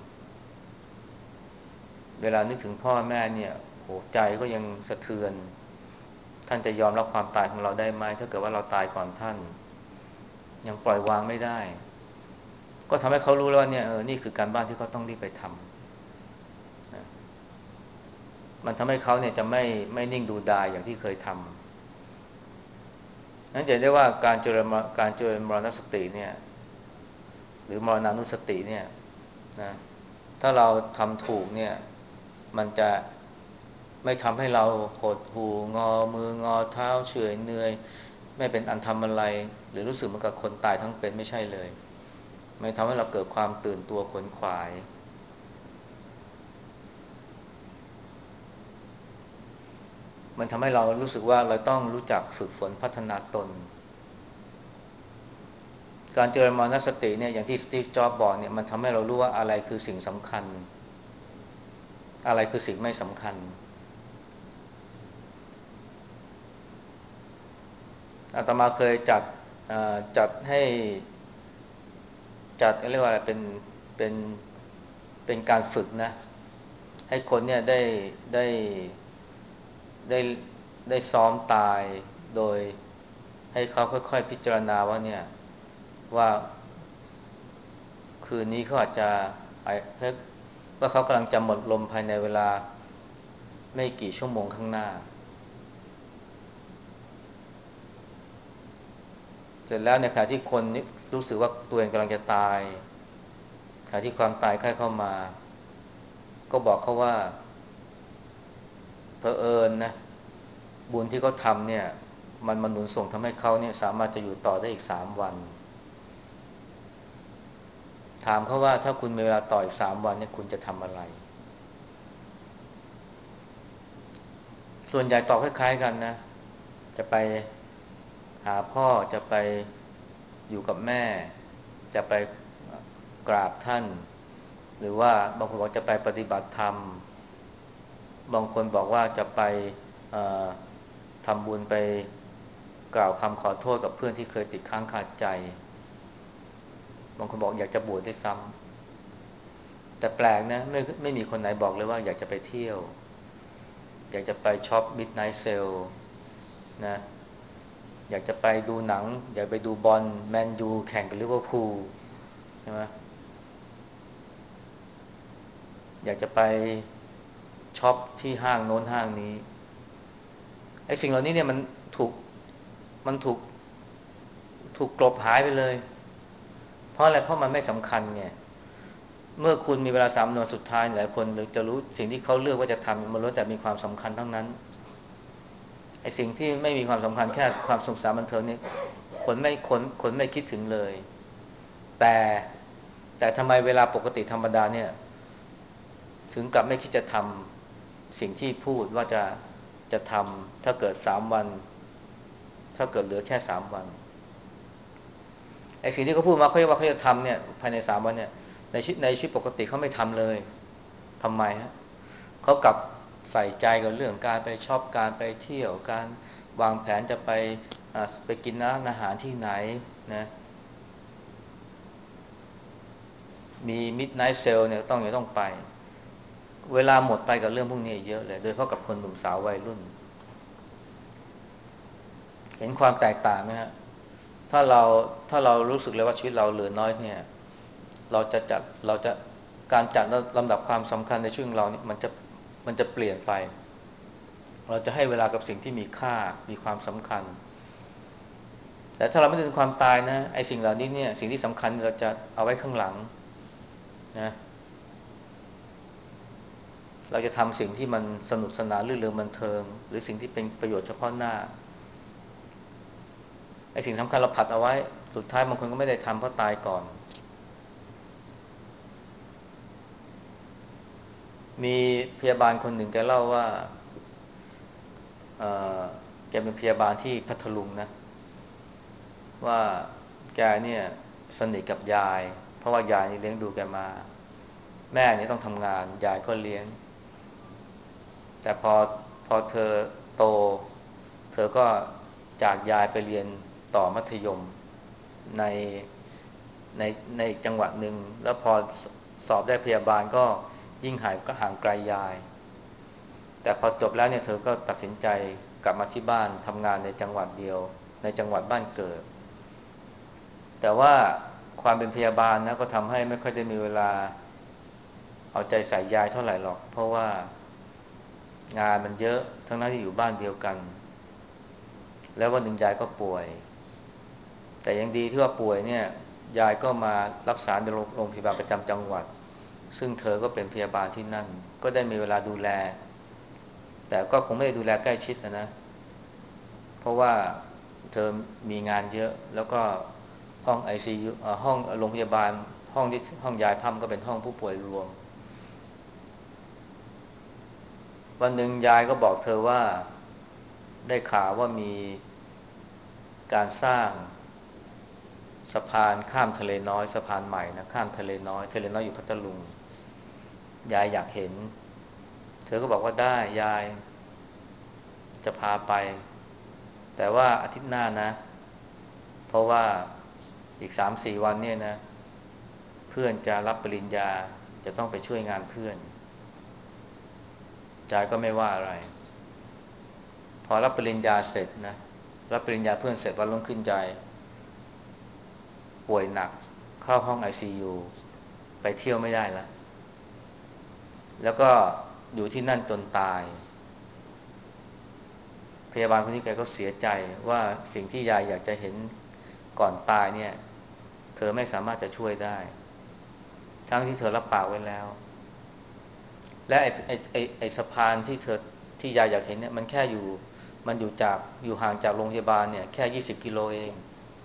เวลานึกถึงพ่อแม่เนี่ยโหใจก็ยังสะเทือนท่านจะยอมรับความตายของเราได้ไหมถ้าเกิดว่าเราตายก่อนท่านยังปล่อยวางไม่ได้ก็ทำให้เขารู้แล้วว่าเนี่ยเออนี่คือการบ้านที่เขาต้องรีบไปทำนะมันทำให้เขาเนี่ยจะไม่ไม่นิ่งดูดายอย่างที่เคยทำนั้นจะได้ว่าการเจริญการเจริญมรณสติเนี่ยหรือมรณานุสติเนี่ยนะถ้าเราทำถูกเนี่ยมันจะไม่ทำให้เราหดหู่งอมืองอเท้าเฉื่อยเหนื่อยไม่เป็นอันทำอะไรหรือรู้สึกเหมือนกับคนตายทั้งเป็นไม่ใช่เลยไม่ทำให้เราเกิดความตื่นตัวขวนขวายมันทำให้เรารู้สึกว่าเราต้องรู้จักฝึกฝนพัฒนาตนการเจริญมรณสติเนี่ยอย่างที่สตีฟจ็อบส์บอกเนี่ยมันทำให้เรารู้ว่าอะไรคือสิ่งสำคัญอะไรคือสิ่งไม่สำคัญอาตมาเคยจัดจัดให้จัดเรียกว่าอะไรเป็นเป็นเป็นการฝึกนะให้คนเนี่ยได้ได้ได้ได้ซ้อมตายโดยให้เขาค่อยๆพิจารณาว่าเนี่ยว่าคืนนี้เขาอาจจะไอ้ว่าเขากำลังจะหมดลมภายในเวลาไม่กี่ชั่วโมงข้างหน้าเสร็จแล้วในขณะที่คนนี้รู้สึกว่าตัวเองกำลังจะตายขณะที่ความตายใกล้เข้ามาก็บอกเขาว่าเผอิญนะบุญที่เขาทำเนี่ยมันมาหนุนส่งทำให้เขาเนี่ยสามารถจะอยู่ต่อได้อีกสามวันถามเขาว่าถ้าคุณมีเวลาต่ออีกสามวันเนี่ยคุณจะทำอะไรส่วนใหญ่ตอบคล้ายๆกันนะจะไปหาพ่อจะไปอยู่กับแม่จะไปกราบท่านหรือว่าบางคนบอกจะไปปฏิบัติธรรมบางคนบอกว่าจะไปทำบุญไปกล่าวคำขอโทษกับเพื่อนที่เคยติดค้างคาใจบางคนบอกอยากจะบวชได้วยซ้ำแต่แปลกนะไม่ไม่มีคนไหนบอกเลยว่าอยากจะไปเที่ยวอยากจะไปช็อปมิดไนท์เซลนะอยากจะไปดูหนังอยากไปดูบอลแมนยูแข่งกับลิเวอร์พูลใช่ไหมอยากจะไปช็อปที่ห้างโน้นห้างนี้ไอ้สิ่งเหล่านี้เนี่ยมันถูกมันถูกถูกกลบหายไปเลยเพราะอะไรเพราะมันไม่สำคัญไงเมื่อคุณมีเวลาสามวันสุดท้ายหลายคนจะรู้สิ่งที่เขาเลือกว่าจะทำมันล้วนแต่มีความสำคัญทั้งนั้นไอ้สิ่งที่ไม่มีความสำคัญแค่ความสุขสานบันเทิงนี่คนไม่คนคนไม่คิดถึงเลยแต่แต่ทำไมเวลาปกติธรรมดาเนี่ยถึงกลับไม่คิดจะทำสิ่งที่พูดว่าจะจะทำถ้าเกิดสามวันถ้าเกิดเหลือแค่สามวันไอ้สิ่งที่เขาพูดมาเขาว่าเขาจะทำเนี่ยภายในสามวันเนี่ยในชีวิตในชีวิตปกติเขาไม่ทำเลยทำไมฮะเขากลับใส่ใจกับเรื่องการไปช็อปการไปเที่ยวการวางแผนจะไปไปกินร้านอาหารที่ไหนนะมีมิดไนท์เซลเนี่ยต้องอย่าต้องไปเวลาหมดไปกับเรื่องพวกนี้เยอะเลยโดยเฉพาะกับคนหนุ่มสาววัยรุ่นเห็นความแตกต่างไหมฮะถ้าเราถ้าเรารู้สึกเลยว่าชีวิตเราเหลือน้อยเนี่ยเราจะจัดเราจะการจัดลำดับความสำคัญในชีวิตของเราเนี่ยมันจะมันจะเปลี่ยนไปเราจะให้เวลากับสิ่งที่มีค่ามีความสำคัญแต่ถ้าเราไม่ถึงความตายนะไอ้สิ่งเหล่านี้เนี่ยสิ่งที่สำคัญเราจะเอาไว้ข้างหลังนะเราจะทำสิ่งที่มันสนุกสนานรื่นเริงบันเทิงหรือสิ่งที่เป็นประโยชน์เฉพาะหน้าไอ้สิ่งสำคัญเราผัดเอาไว้สุดท้ายบางคนก็ไม่ได้ทำเพราะตายก่อนมีพยาบาลคนหนึ่งแกเล่าว่าเอ่อแกเป็นพยาบาลที่พัทลุงนะว่าแกเนี่ยสนิทกับยายเพราะว่ายายนี่เลี้ยงดูแกมาแม่เนี่ยต้องทำงานยายก็เลี้ยงแต่พอพอเธอโตเธอก็จากยายไปเรียนต่อมัธยมในในในอีกจังหวัดหนึ่งแล้วพอสอบได้พยาบาลก็ยิ่งหายก็ห่างไกลยายแต่พอจบแล้วเนี่ยเธอก็ตัดสินใจกลับมาที่บ้านทำงานในจังหวัดเดียวในจังหวัดบ้านเกิดแต่ว่าความเป็นพยาบาลนะก็ทำให้ไม่ค่อยได้มีเวลาเอาใจใส่ยายเท่าไหร่หรอกเพราะว่างานมันเยอะทั้งนั้นที่อยู่บ้านเดียวกันแล้ววันหนึ่งยายก็ป่วยแต่ยังดีที่ว่าป่วยเนี่ยยายก็มารักษาในโรงพยาบาลประจำจังหวัดซึ่งเธอก็เป็นพยาบาลที่นั่นก็ได้มีเวลาดูแลแต่ก็คงไม่ได้ดูแลใกล้ชิดนะนะเพราะว่าเธอมีงานเยอะแล้วก็ห้อง ไอ ซี ยู เอ่อห้องโรงพยาบาลห้องที่ห้องยายพัมก็เป็นห้องผู้ป่วยรวมวันหนึ่งยายก็บอกเธอว่าได้ข่าวว่ามีการสร้างสะพานข้ามทะเลน้อยสะพานใหม่นะข้ามทะเลน้อยทะเลน้อยอยู่พัทลุงยายอยากเห็นเธอก็บอกว่าได้ยายจะพาไปแต่ว่าอาทิตย์หน้านะเพราะว่าอีกสามสี่วันเนี่ยนะเพื่อนจะรับปริญญาจะต้องไปช่วยงานเพื่อนยายก็ไม่ว่าอะไรพอรับปริญญาเสร็จนะรับปริญญาเพื่อนเสร็จวันรุ่งขึ้นยายป่วยหนักเข้าห้อง ไอ ซี ยู ไปเที่ยวไม่ได้แล้วแล้วก็อยู่ที่นั่นจนตายพยาบาลคนนี้แกก็เสียใจว่าสิ่งที่ยายอยากจะเห็นก่อนตายเนี่ยเธอไม่สามารถจะช่วยได้ทั้งที่เธอรับปากไว้แล้วและไอ้ไอ้ไอ้ไอ้สะพานที่เธอที่ยายอยากเห็นเนี่ยมันแค่อยู่มันอยู่จากอยู่ห่างจากโรงพยาบาลเนี่ยแค่ยี่สิบกิโลเอง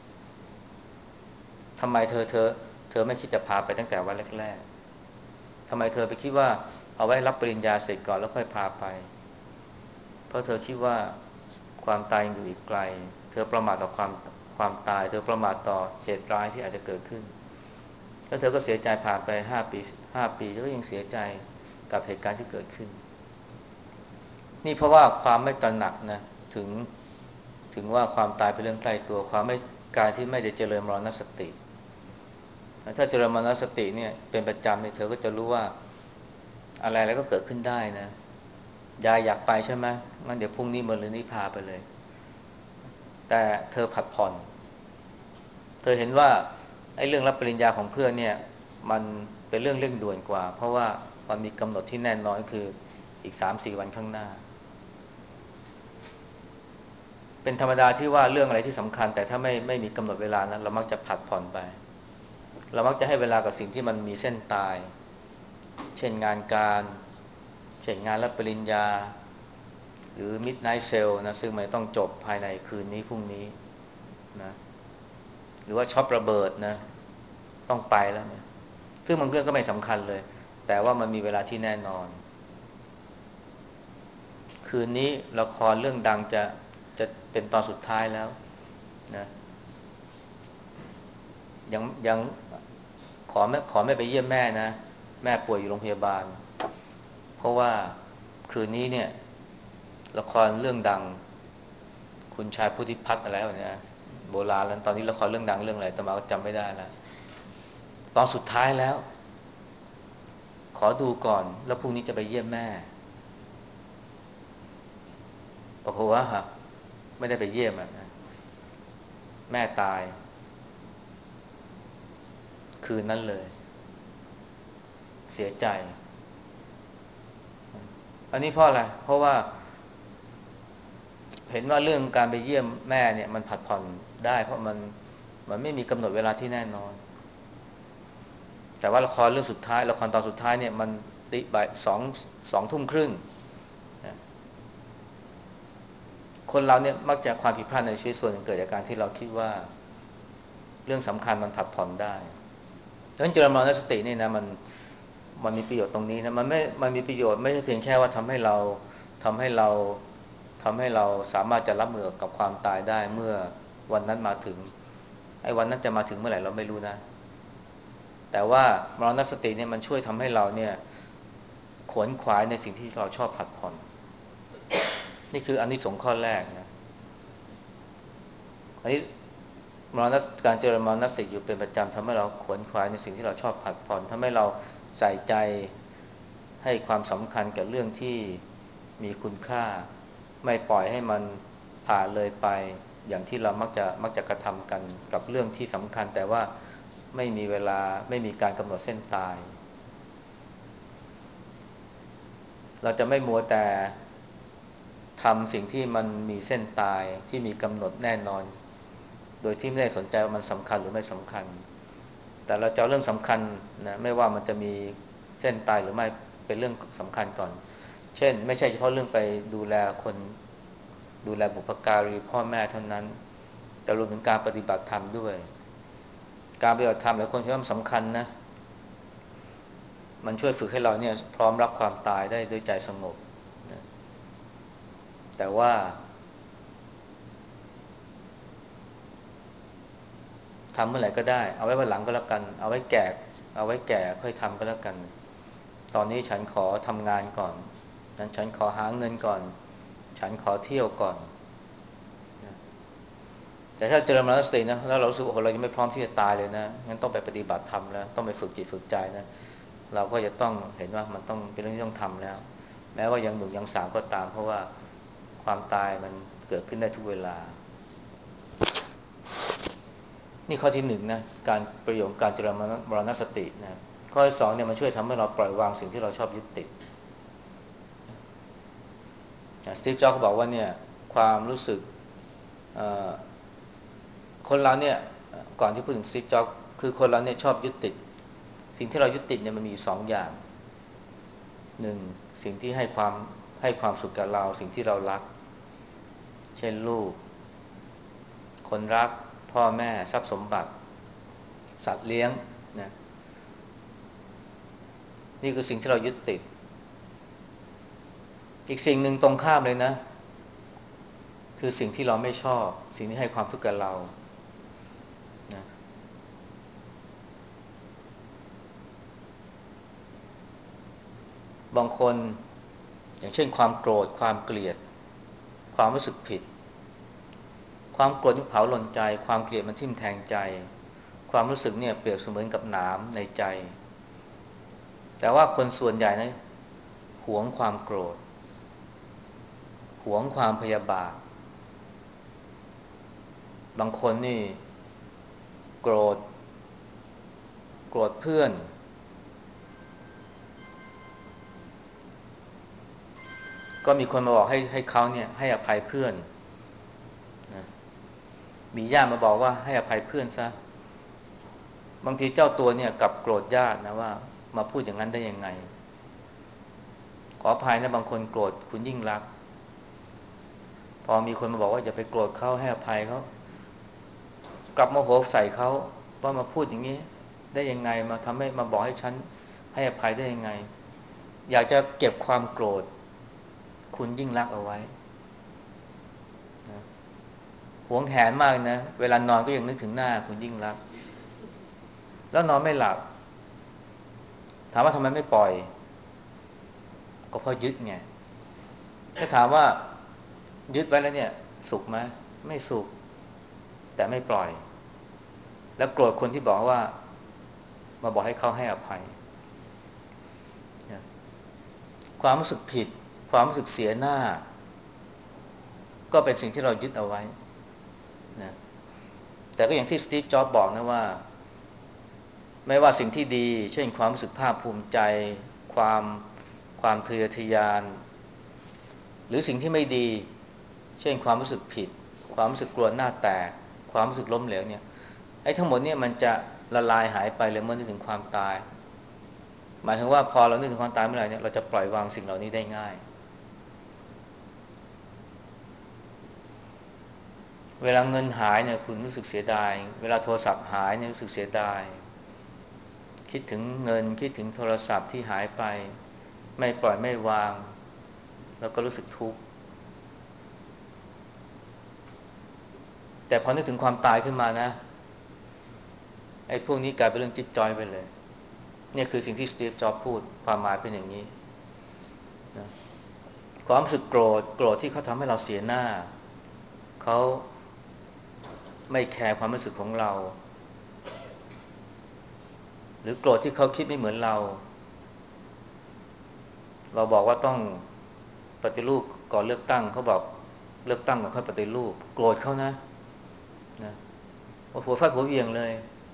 ทำไมเธอเธอเธอไม่คิดจะพาไปตั้งแต่วันแรกๆทำไมเธอไปคิดว่าเอาไว้รับปริญญาเสร็จก่อนแล้วค่อยพาไปเพราะเธอคิดว่าความตายอยู่อีกไกลเธอประมาทต่อความความตายเธอประมาทต่อเหตุร้ายที่อาจจะเกิดขึ้นแล้วเธอก็เสียใจผ่านไปห้าปีห้าปีเธอก็ยังเสียใจกับเหตุการณ์ที่เกิดขึ้นนี่เพราะว่าความไม่ตระหนักนะถึงถึงว่าความตายเป็นเรื่องใกล้ตัวความไม่การที่ไม่ได้เจริญมรณสติถ้าเจริญมรณสติเนี่ยเป็นประจำเนี่ยเธอก็จะรู้ว่าอะไรอะไรก็เกิดขึ้นได้นะยายอยากไปใช่ไหมงั้นเดี๋ยวพรุ่งนี้มะรืนนี้พาไปเลยแต่เธอผัดผ่อนเธอเห็นว่าไอ้เรื่องรับปริญญาของเพื่อนเนี่ยมันเป็นเรื่องเร่งด่วนกว่าเพราะว่ามันมีกำหนดที่แน่นอนคืออีกสามสี่วันข้างหน้าเป็นธรรมดาที่ว่าเรื่องอะไรที่สำคัญแต่ถ้าไม่ไม่มีกำหนดเวลานั้นเรามักจะผัดผ่อนไปเรามักจะให้เวลากับสิ่งที่มันมีเส้นตายเช่นงานการเช่นงานรับปริญญาหรือ มิดไนท์ เซล นะซึ่งมันต้องจบภายในคืนนี้พรุ่งนี้นะหรือว่าช็อประเบิดนะต้องไปแล้วเนี่ยซึ่งบางเรื่องก็ไม่สำคัญเลยแต่ว่ามันมีเวลาที่แน่นอนคืนนี้ละครเรื่องดังจะจะเป็นตอนสุดท้ายแล้วนะยังยังขอไม่ขอไม่ไปเยี่ยมแม่นะแม่ป่วยอยู่โรงพยาบาลเพราะว่าคืนนี้เนี่ยละครเรื่องดังคุณชายพุทธิพัฒน์อะไรแบบนี้โบราณแล้วตอนนี้ละครเรื่องดังเรื่องอะไรแต่มาก็จำไม่ได้แล้วตอนสุดท้ายแล้วขอดูก่อนแล้วพรุ่งนี้จะไปเยี่ยมแม่โอ้โหฮะไม่ได้ไปเยี่ยมอ่ะแม่ตายคืนนั้นเลยเสียใจอันนี้เพราะอะไรเพราะว่าเห็นว่าเรื่องการไปเยี่ยมแม่เนี่ยมันผัดผ่อนได้เพราะมันมันไม่มีกำหนดเวลาที่แน่นอนแต่ว่าละครเรื่องสุดท้ายละครตอนสุดท้ายเนี่ยมันติบ่ายสองสองทุ่มครึ่งคนเราเนี่ยมักจะความผิดพลาดในชีวิตส่วนหนึ่งเกิดจากการที่เราคิดว่าเรื่องสำคัญมันผัดผ่อนได้ดังนั้นเจริญมรณสตินี่นะมันมันมีประโยชน์ตรงนี้นะมันไม่มันมีประโยชน์ไม่ใช่เพียงแค่ว่าทำให้เราทำให้เราทำให้เราสามารถจะรับมือกับความตายได้เมื่อวันนั้นมาถึงไอ้วันนั้นจะมาถึงเมื่อไหร่เราไม่รู้นะแต่ว่ามรณสติเนี่ยมันช่วยทำให้เราเนี่ยขวนขวายในสิ่งที่เราชอบผัดผ่อนนี่คืออานิสงส์ข้อแรกนะอันนี้มรณะการเจริญมรณสติอยู่เป็นประจำทำให้เราขวนขวายในสิ่งที่เราชอบผัดผ่อนทำให้เราใส่ใจให้ความสำคัญกับเรื่องที่มีคุณค่าไม่ปล่อยให้มันผ่านเลยไปอย่างที่เรามักจะมักจะกระทำกันกับเรื่องที่สำคัญแต่ว่าไม่มีเวลาไม่มีการกำหนดเส้นตายเราจะไม่มัวแต่ทำสิ่งที่มันมีเส้นตายที่มีกำหนดแน่นอนโดยที่ไม่ได้สนใจว่ามันสำคัญหรือไม่สำคัญแต่เราจะเอาเรื่องสำคัญนะไม่ว่ามันจะมีเส้นตายหรือไม่เป็นเรื่องสำคัญก่อนเช่นไม่ใช่เฉพาะเรื่องไปดูแลคนดูแลบุพการีพ่อแม่เท่านั้นแต่รวมถึงการปฏิบัติธรรมด้วยการปฏิบัติธรรมหลายคนคิดว่ามันสำคัญนะมันช่วยฝึกให้เราเนี่ยพร้อมรับความตายได้ด้วยใจสงบนะแต่ว่าทำเมื่อไหร่ก็ได้เอาไว้วันหลังก็แล้วกันเอาไว้แก่เอาไว้แก่ค่อยทำก็แล้วกันตอนนี้ฉันขอทำงานก่อนนั้นฉันขอหาเงินก่อนฉันขอเที่ยวก่อนนะแต่ถ้าเจริญมรณสตินะแล้วเรารู้สึกว่าเรายังไม่พร้อมที่จะตายเลยนะงั้นต้องไปปฏิบัติธรรมแล้วต้องไปฝึกจิตฝึกใจนะเราก็จะต้องเห็นว่ามันต้องเป็นเรื่องที่ต้องทำแล้วแม้ว่ายังหนุ่มยังสาวก็ตามเพราะว่าความตายมันเกิดขึ้นได้ทุกเวลานี่ข้อที่หนึ่งนะการประโยชน์การเจริญมรณสตินะข้อที่สองเนี่ยมันช่วยทำให้เราปล่อยวางสิ่งที่เราชอบยึดติดสตีฟจ็อบส์ก็บอกว่าเนี่ยความรู้สึกคนเราเนี่ยก่อนที่พูดถึงสตีฟจ็อบส์คือคนเราเนี่ยชอบยึดติดสิ่งที่เรายึดติดเนี่ยมันมีสองอย่างหนึ่งสิ่งที่ให้ความให้ความสุขกับเราสิ่งที่เรารักเช่นลูกคนรักพ่อแม่ทรัพย์สมบัติสัตว์เลี้ยงนะนี่คือสิ่งที่เรายึดติดอีกสิ่งหนึ่งตรงข้ามเลยนะคือสิ่งที่เราไม่ชอบสิ่งที่ให้ความทุกข์กับเรานะบางคนอย่างเช่นความโกรธความเกลียดความรู้สึกผิดความโกรธที่เผาหล่นใจความเกลียดมันทิ่มแทงใจความรู้สึกเนี่ยเปรียบเสมือนกับหนามในใจแต่ว่าคนส่วนใหญ่นะหวงความโกรธหวงความพยาบาทบางคนนี่โกรธโกรธเพื่อนก็มีคนมาบอกให้ให้เขาเนี่ยให้อภัยเพื่อนนะมีญาติมาบอกว่าให้อภัยเพื่อนซะบางทีเจ้าตัวเนี่ยกลับโกรธญาตินะว่ามาพูดอย่างนั้นได้ยังไงขออภัยนะบางคนโกรธคุณยิ่งรักพอมีคนมาบอกว่าอย่าไปโกรธเขาให้อภัยเขากลับโมโหใส่เขาว่ามาพูดอย่างนี้ได้ยังไงมาทำให้มาบอกให้ฉันให้อภัยได้ยังไงอยากจะเก็บความโกรธคุณยิ่งรักเอาไว้นะหวงแหนมากนะเวลานอนก็ยังนึกถึงหน้าคุณยิ่งรักแล้วนอนไม่หลับถามว่าทำไมไม่ปล่อยก็เพราะยึดไงถ้าถามว่ายึดไว้แล้วเนี่ยสุขไหมไม่สุขแต่ไม่ปล่อยแล้วโกรธคนที่บอกว่ามาบอกให้เขาให้อภัยนะความรู้สึกผิดความรู้สึกเสียหน้าก็เป็นสิ่งที่เรายึดเอาไว้นะแต่ก็อย่างที่สตีฟจ็อบส์บอกนะว่าไม่ว่าสิ่งที่ดีเช่นความรู้สึกภาคภูมิใจความความทะเยอทะยานหรือสิ่งที่ไม่ดีเช่นความรู้สึกผิดความรู้สึกกลัวหน้าแตกความรู้สึกล้มเหลวเนี่ยไอ้ทั้งหมดเนี่ยมันจะละลายหายไปเลยเมื่อนึกถึงความตายหมายถึงว่าพอเรานึกถึงความตายเมื่อไหร่เนี่ยเราจะปล่อยวางสิ่งเหล่านี้ได้ง่ายเวลาเงินหายเนี่ยคุณรู้สึกเสียดายเวลาโทรศัพท์หายเนี่ยรู้สึกเสียดายคิดถึงเงินคิดถึงโทรศัพท์ที่หายไปไม่ปล่อยไม่วางแล้วก็รู้สึกทุกข์แต่พอนึกถึงความตายขึ้นมานะไอ้พวกนี้กลายเป็นเรื่องจิ๊บจอยไปเลยเนี่ยคือสิ่งที่สตีฟจ็อบส์พูดความหมายเป็นอย่างนี้นะความรู้สึกโกรธโกรธที่เขาทำให้เราเสียหน้าเขาไม่แคร์ความรู้สึกของเราหรือโกรธที่เขาคิดไม่เหมือนเราเราบอกว่าต้องปฏิรูปก่อนเลือกตั้งเขาบอกเลือกตั้งก่อนค่อยปฏิรูปโกรธเขานะนะว่าหัวฟาดหัวเวียงเลย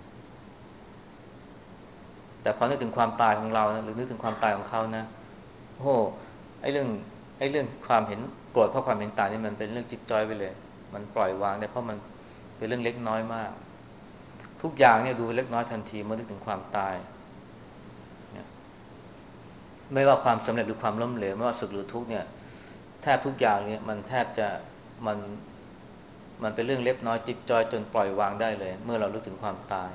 แต่พอนึกถึงความตายของเรานะหรือนึกถึงความตายของเขานะโอ้โหไอ้เรื่องไอ้เรื่องความเห็นโกรธเพราะความเห็นต่างนี่มันเป็นเรื่องจิ๊บจ้อยไปเลยมันปล่อยวางได้เพราะมันเป็นเรื่องเล็กน้อยมากทุกอย่างเนี่ยดูเล็กน้อยทันทีเมื่อนึกถึงความตายไม่ว่าความสำเร็จหรือความล้มเหลวไม่ว่าสุขหรือทุกข์เนี่ยแทบทุกอย่างเนี่ยมันแทบจะมันมันเป็นเรื่องเล็กน้อยจิ๊บจ้อยจนปล่อยวางได้เลยเมื่อเรารู้ถึงความตาย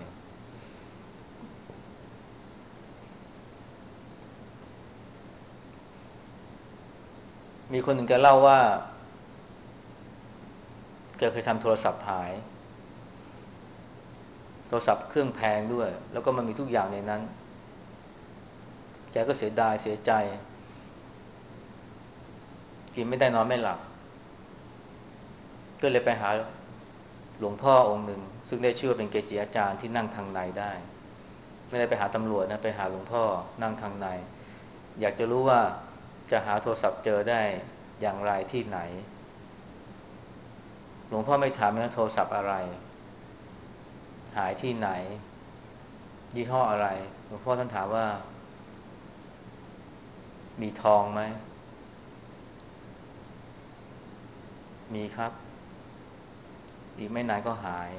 มีคนหนึ่งแกเล่าว่าแกเคยทำโทรศัพท์หายโทรศัพท์เครื่องแพงด้วยแล้วก็มันมีทุกอย่างในนั้นแกก็เสียดายเสียใจกินไม่ได้นอนไม่หลับก็เลยไปหาหลวงพ่อองค์หนึ่งซึ่งได้ชื่อว่าเป็นเกจิอาจารย์ที่นั่งทางในได้ไม่ได้ไปหาตำรวจนะไปหาหลวงพ่อนั่งทางในอยากจะรู้ว่าจะหาโทรศัพท์เจอได้อย่างไรที่ไหนหลวงพ่อไม่ถามนะโทรศัพท์อะไรหายที่ไหนยี่ห้ออะไรหลวงพ่อท่านถามว่ามีทองไหมมีครับอีกไม่นานก็หาย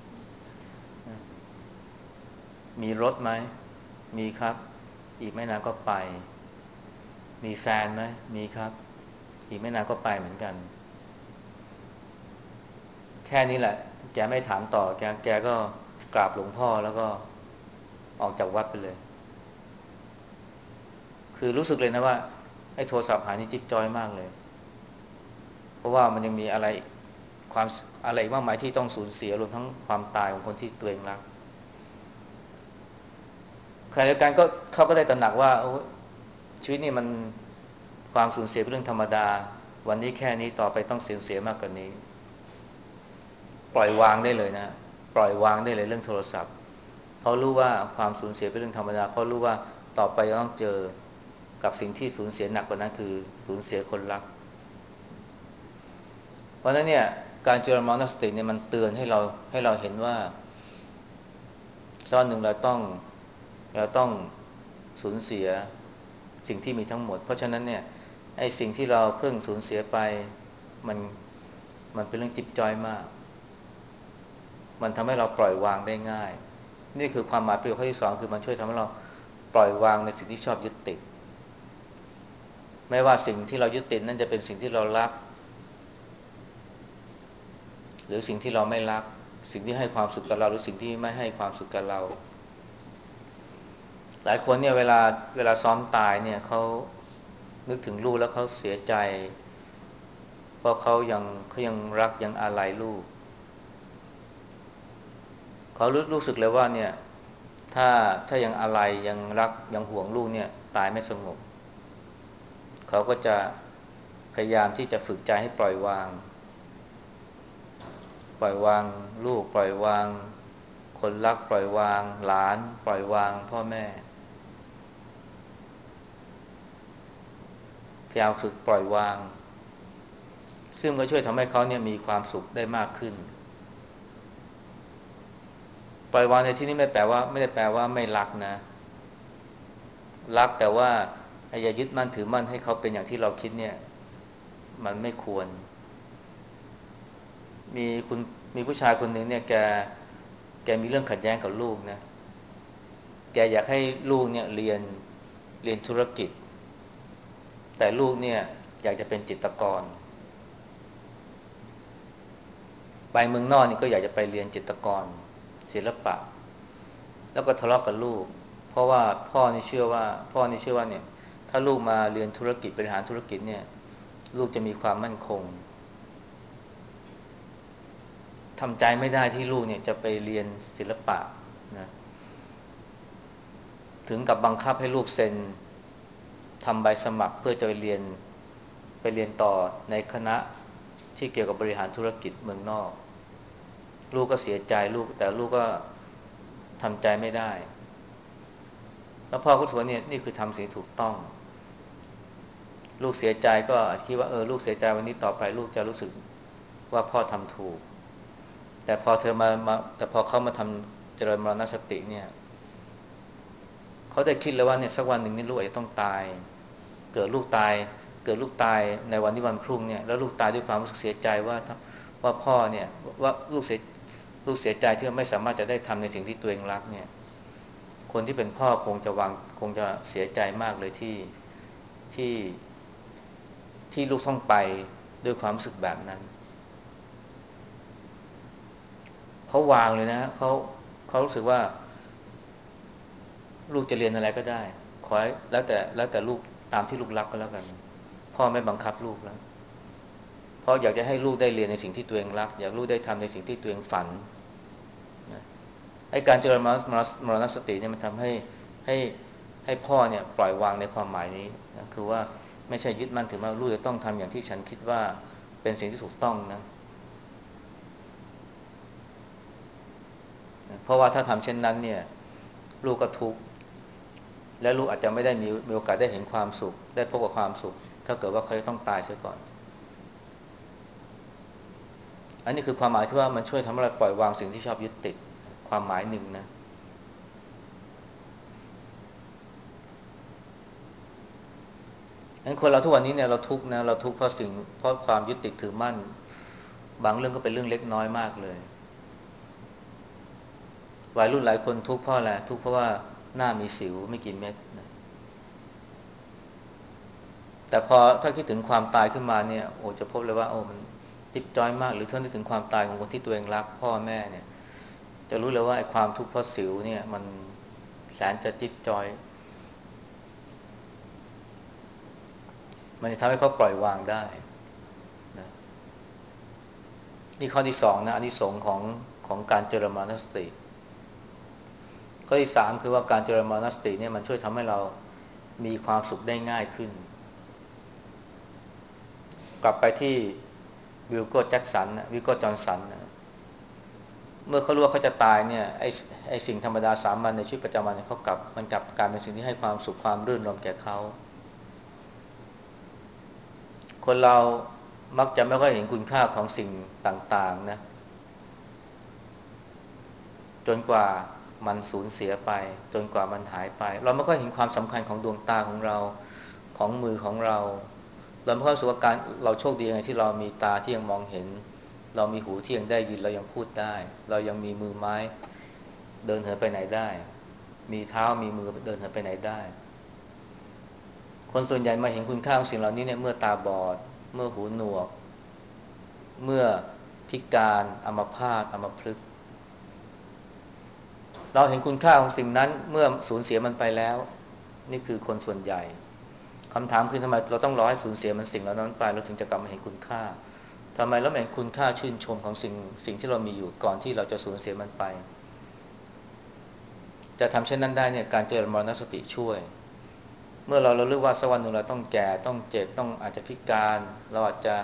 มีรถไหมมีครับอีกไม่นานก็ไปมีแฟนไหมมีครับอีกไม่นานก็ไปเหมือนกันแค่นี้แหละแกไม่ถามต่อแกแกก็กราบหลวงพ่อแล้วก็ออกจากวัดไปเลยคือรู้สึกเลยนะว่าไอ้โทรศัพท์หายนี่จิ๊บจ้อยมากเลยเพราะว่ามันยังมีอะไรความอะไรมากมายที่ต้องสูญเสียรวมทั้งความตายของคนที่ตัวเองรักขณะเดียวกันก็เขาก็ได้ตระหนักว่าชีวิตนี่มันความสูญเสียเป็นเรื่องธรรมดาวันนี้แค่นี้ต่อไปต้องเสียเสียมากกว่านี้ปล่อยวางได้เลยนะปล่อยวางได้เลยเรื่องโทรศัพท์เพราะรู้ว่าความสูญเสียเป็นเรื่องธรรมดาเพราะรู้ว่าต่อไปต้องเจอกับสิ่งที่สูญเสียหนักกว่านั้นคือสูญเสียคนรักเพราะฉะนั้นเนี่ยการเจริญมรณสติเนี่ยมันเตือนให้เราให้เราเห็นว่าข้อหนึ่งเราต้องเราต้องสูญเสียสิ่งที่มีทั้งหมดเพราะฉะนั้นเนี่ยไอ้สิ่งที่เราเพิ่งสูญเสียไปมันมันเป็นเรื่องจิ๊บจ้อยมากมันทำให้เราปล่อยวางได้ง่ายนี่คือความหมายประโยคข้อที่สองคือมันช่วยทำให้เราปล่อยวางในสิ่งที่ชอบยึดติดไม่ว่าสิ่งที่เรายึดติดนั่นจะเป็นสิ่งที่เรารักหรือสิ่งที่เราไม่รักสิ่งที่ให้ความสุขกับเราหรือสิ่งที่ไม่ให้ความสุขกับเราหลายคนเนี่ยเวลาเวลาซ้อมตายเนี่ยเขานึกถึงลูกแล้วเขาเสียใจเพราะเขายังเขายังรักยังอาลัยลูกเขารู้รู้สึกเลยว่าเนี่ยถ้าถ้ายังอาลัยยังรักยังห่วงลูกเนี่ยตายไม่สงบเขาก็จะพยายามที่จะฝึกใจให้ปล่อยวางปล่อยวางลูกปล่อยวางคนรักปล่อยวางหลานปล่อยวางพ่อแม่พยายามฝึกปล่อยวางซึ่งก็ช่วยทำให้เขาเนี่ยมีความสุขได้มากขึ้นปล่อยวางในที่นี้ไม่แปลว่าไม่ได้แปลว่าไม่รักนะรักแต่ว่าอย่ายึดมั่นถือมั่นให้เขาเป็นอย่างที่เราคิดเนี่ยมันไม่ควรมีคุณมีผู้ชายคนหนึ่งเนี่ยแกแกมีเรื่องขัดแย้งกับลูกนะแกอยากให้ลูกเนี่ยเรียนเรียนธุรกิจแต่ลูกเนี่ยอยากจะเป็นจิตรกรไปเมืองนอกนี่ก็อยากจะไปเรียนจิตรกรศิลปะแล้วก็ทะเลาะกับลูกเพราะว่าพ่อนี่เชื่อว่าพ่อนี่เชื่อว่าเนี่ยถ้าลูกมาเรียนธุรกิจบริหารธุรกิจเนี่ยลูกจะมีความมั่นคงทำใจไม่ได้ที่ลูกเนี่ยจะไปเรียนศิลปะนะถึงกับบังคับให้ลูกเซ็นทำใบสมัครเพื่อจะไปเรียนไปเรียนต่อในคณะที่เกี่ยวกับบริหารธุรกิจเมืองนอกลูกก็เสียใจลูกแต่ลูกก็ทำใจไม่ได้แล้วพ่อก็ถือว่าเนี่ยนี่คือทำสิ่งถูกต้องลูกเสียใจก็คิดว่าเออลูกเสียใจวันนี้ต่อไปลูกจะรู้สึกว่าพ่อทำถูกแต่พอเธอมามาแต่พอเขามาทำเจริญมรณสติเนี่ยเขาได้คิดเลยว่าเนี่ยสักวันหนึ่งนี่ลูกอาจจะต้องตายเกิดลูกตายเกิดลูกตายในวันที่วันพรุ่งเนี่ยแล้วลูกตายด้วยความรู้สึกเสียใจว่าว่าพ่อเนี่ยว่าลูกเสียลูกเสียใจที่ไม่สามารถจะได้ทำในสิ่งที่ตัวเองรักเนี่ยคนที่เป็นพ่อคงจะวางคงจะเสียใจมากเลยที่ที่ที่ลูกต้องไปด้วยความรู้สึกแบบนั้นเขาวางเลยนะเขาเขารู้สึกว่าลูกจะเรียนอะไรก็ได้ขอให้แล้วแต่แล้วแต่ลูกตามที่ลูกรักก็แล้วกันพ่อไม่บังคับลูกแล้วเพราะอยากจะให้ลูกได้เรียนในสิ่งที่ตัวเองรักอยากลูกได้ทำในสิ่งที่ตัวเองฝันนะไอ้การเจริญมรณมรณสติเนี่ยมันทำให้ให้ให้พ่อเนี่ยปล่อยวางในความหมายนี้นะคือว่าไม่ใช่ยึดมั่นถือมั่นลูกจะต้องทำอย่างที่ฉันคิดว่าเป็นสิ่งที่ถูกต้องนะเพราะว่าถ้าทำเช่นนั้นเนี่ยลูกก็ทุกข์และลูกอาจจะไม่ได้มีมีโอกาสได้เห็นความสุขได้พบกับความสุขถ้าเกิดว่าเขาจะต้องตายเสียก่อนอันนี้คือความหมายที่ว่ามันช่วยทำให้เราปล่อยวางสิ่งที่ชอบยึดติดความหมายหนึ่งนะงั้นคนเราทุกวันนี้เนี่ยเราทุกข์นะเราทุกข์เพราะสิ่งเพราะความยึดติดถือมั่นบางเรื่องก็เป็นเรื่องเล็กน้อยมากเลยวัยรุ่นหลายคนทุกข์เพราะอะไรทุกข์เพราะว่าหน้ามีสิวไม่กี่เม็ดนะแต่พอถ้าคิดถึงความตายขึ้นมาเนี่ยโอ้จะพบเลยว่าโอ้มันจิ๊บจ้อยมากหรือถ้านึกถึงความตายของคนที่ตัวเองรักพ่อแม่เนี่ยจะรู้เลยว่าไอ้ความทุกข์เพราะสิวเนี่ยมันแสนจะจิ๊บจ้อยมันจะทำให้เขาปล่อยวางได้นะนี่ข้อที่สองนะอานิสงส์ของของการเจริญมรณสติข้อที่สามคือว่าการเจริญมรณสติเนี่ยมันช่วยทำให้เรามีความสุขได้ง่ายขึ้นกลับไปที่วิลโก้แจ็คสันนะวิลโก้จอห์นสันนะเมื่อเขารู้ว่าเขาจะตายเนี่ยไอ้ไอ้สิ่งธรรมดาสามัญในชีวิตประจำวันเนี่ยเขากลับมันกลับกลายเป็นสิ่งที่ให้ความสุขความรื่นรมย์แก่เขาคนเรามักจะไม่ค่อยเห็นคุณค่าของสิ่งต่างๆนะจนกว่ามันสูญเสียไปจนกว่ามันหายไปเราไม่ค่อยเห็นความสำคัญของดวงตาของเราของมือของเราเราไม่ค่อยรู้สึกว่าการเราโชคดียังไงที่เรามีตาที่ยังมองเห็นเรามีหูที่ยังได้ยินเรายังพูดได้เรายังมีมือไม้เดินเหินไปไหนได้มีเท้ามีมือเดินเหินไปไหนได้คนส่วนใหญ่มาเห็นคุณค่าของสิ่งเหล่านี้เนี่ยเมื่อตาบอดเมื่อหูหนวกเมื่อพิการอัมพาตอัมพฤกษ์เราเห็นคุณค่าของสิ่งนั้นเมื่อสูญเสียมันไปแล้วนี่คือคนส่วนใหญ่คำถามคือทำไมเราต้องรอให้สูญเสียมันสิ่งเหล่านั้นไปเราถึงจะกลับมาเห็นคุณค่าทำไมเราไม่เห็นคุณค่าชื่นชมของสิ่งสิ่งที่เรามีอยู่ก่อนที่เราจะสูญเสียมันไปจะทำเช่นนั้นได้เนี่ยการเจริญมรณสติช่วยเมื่อเราเราเลือกว่าสักวันหนึ่งเราต้องแก่ต้องเจ็บต้องอาจจะพิการเราอาจจะ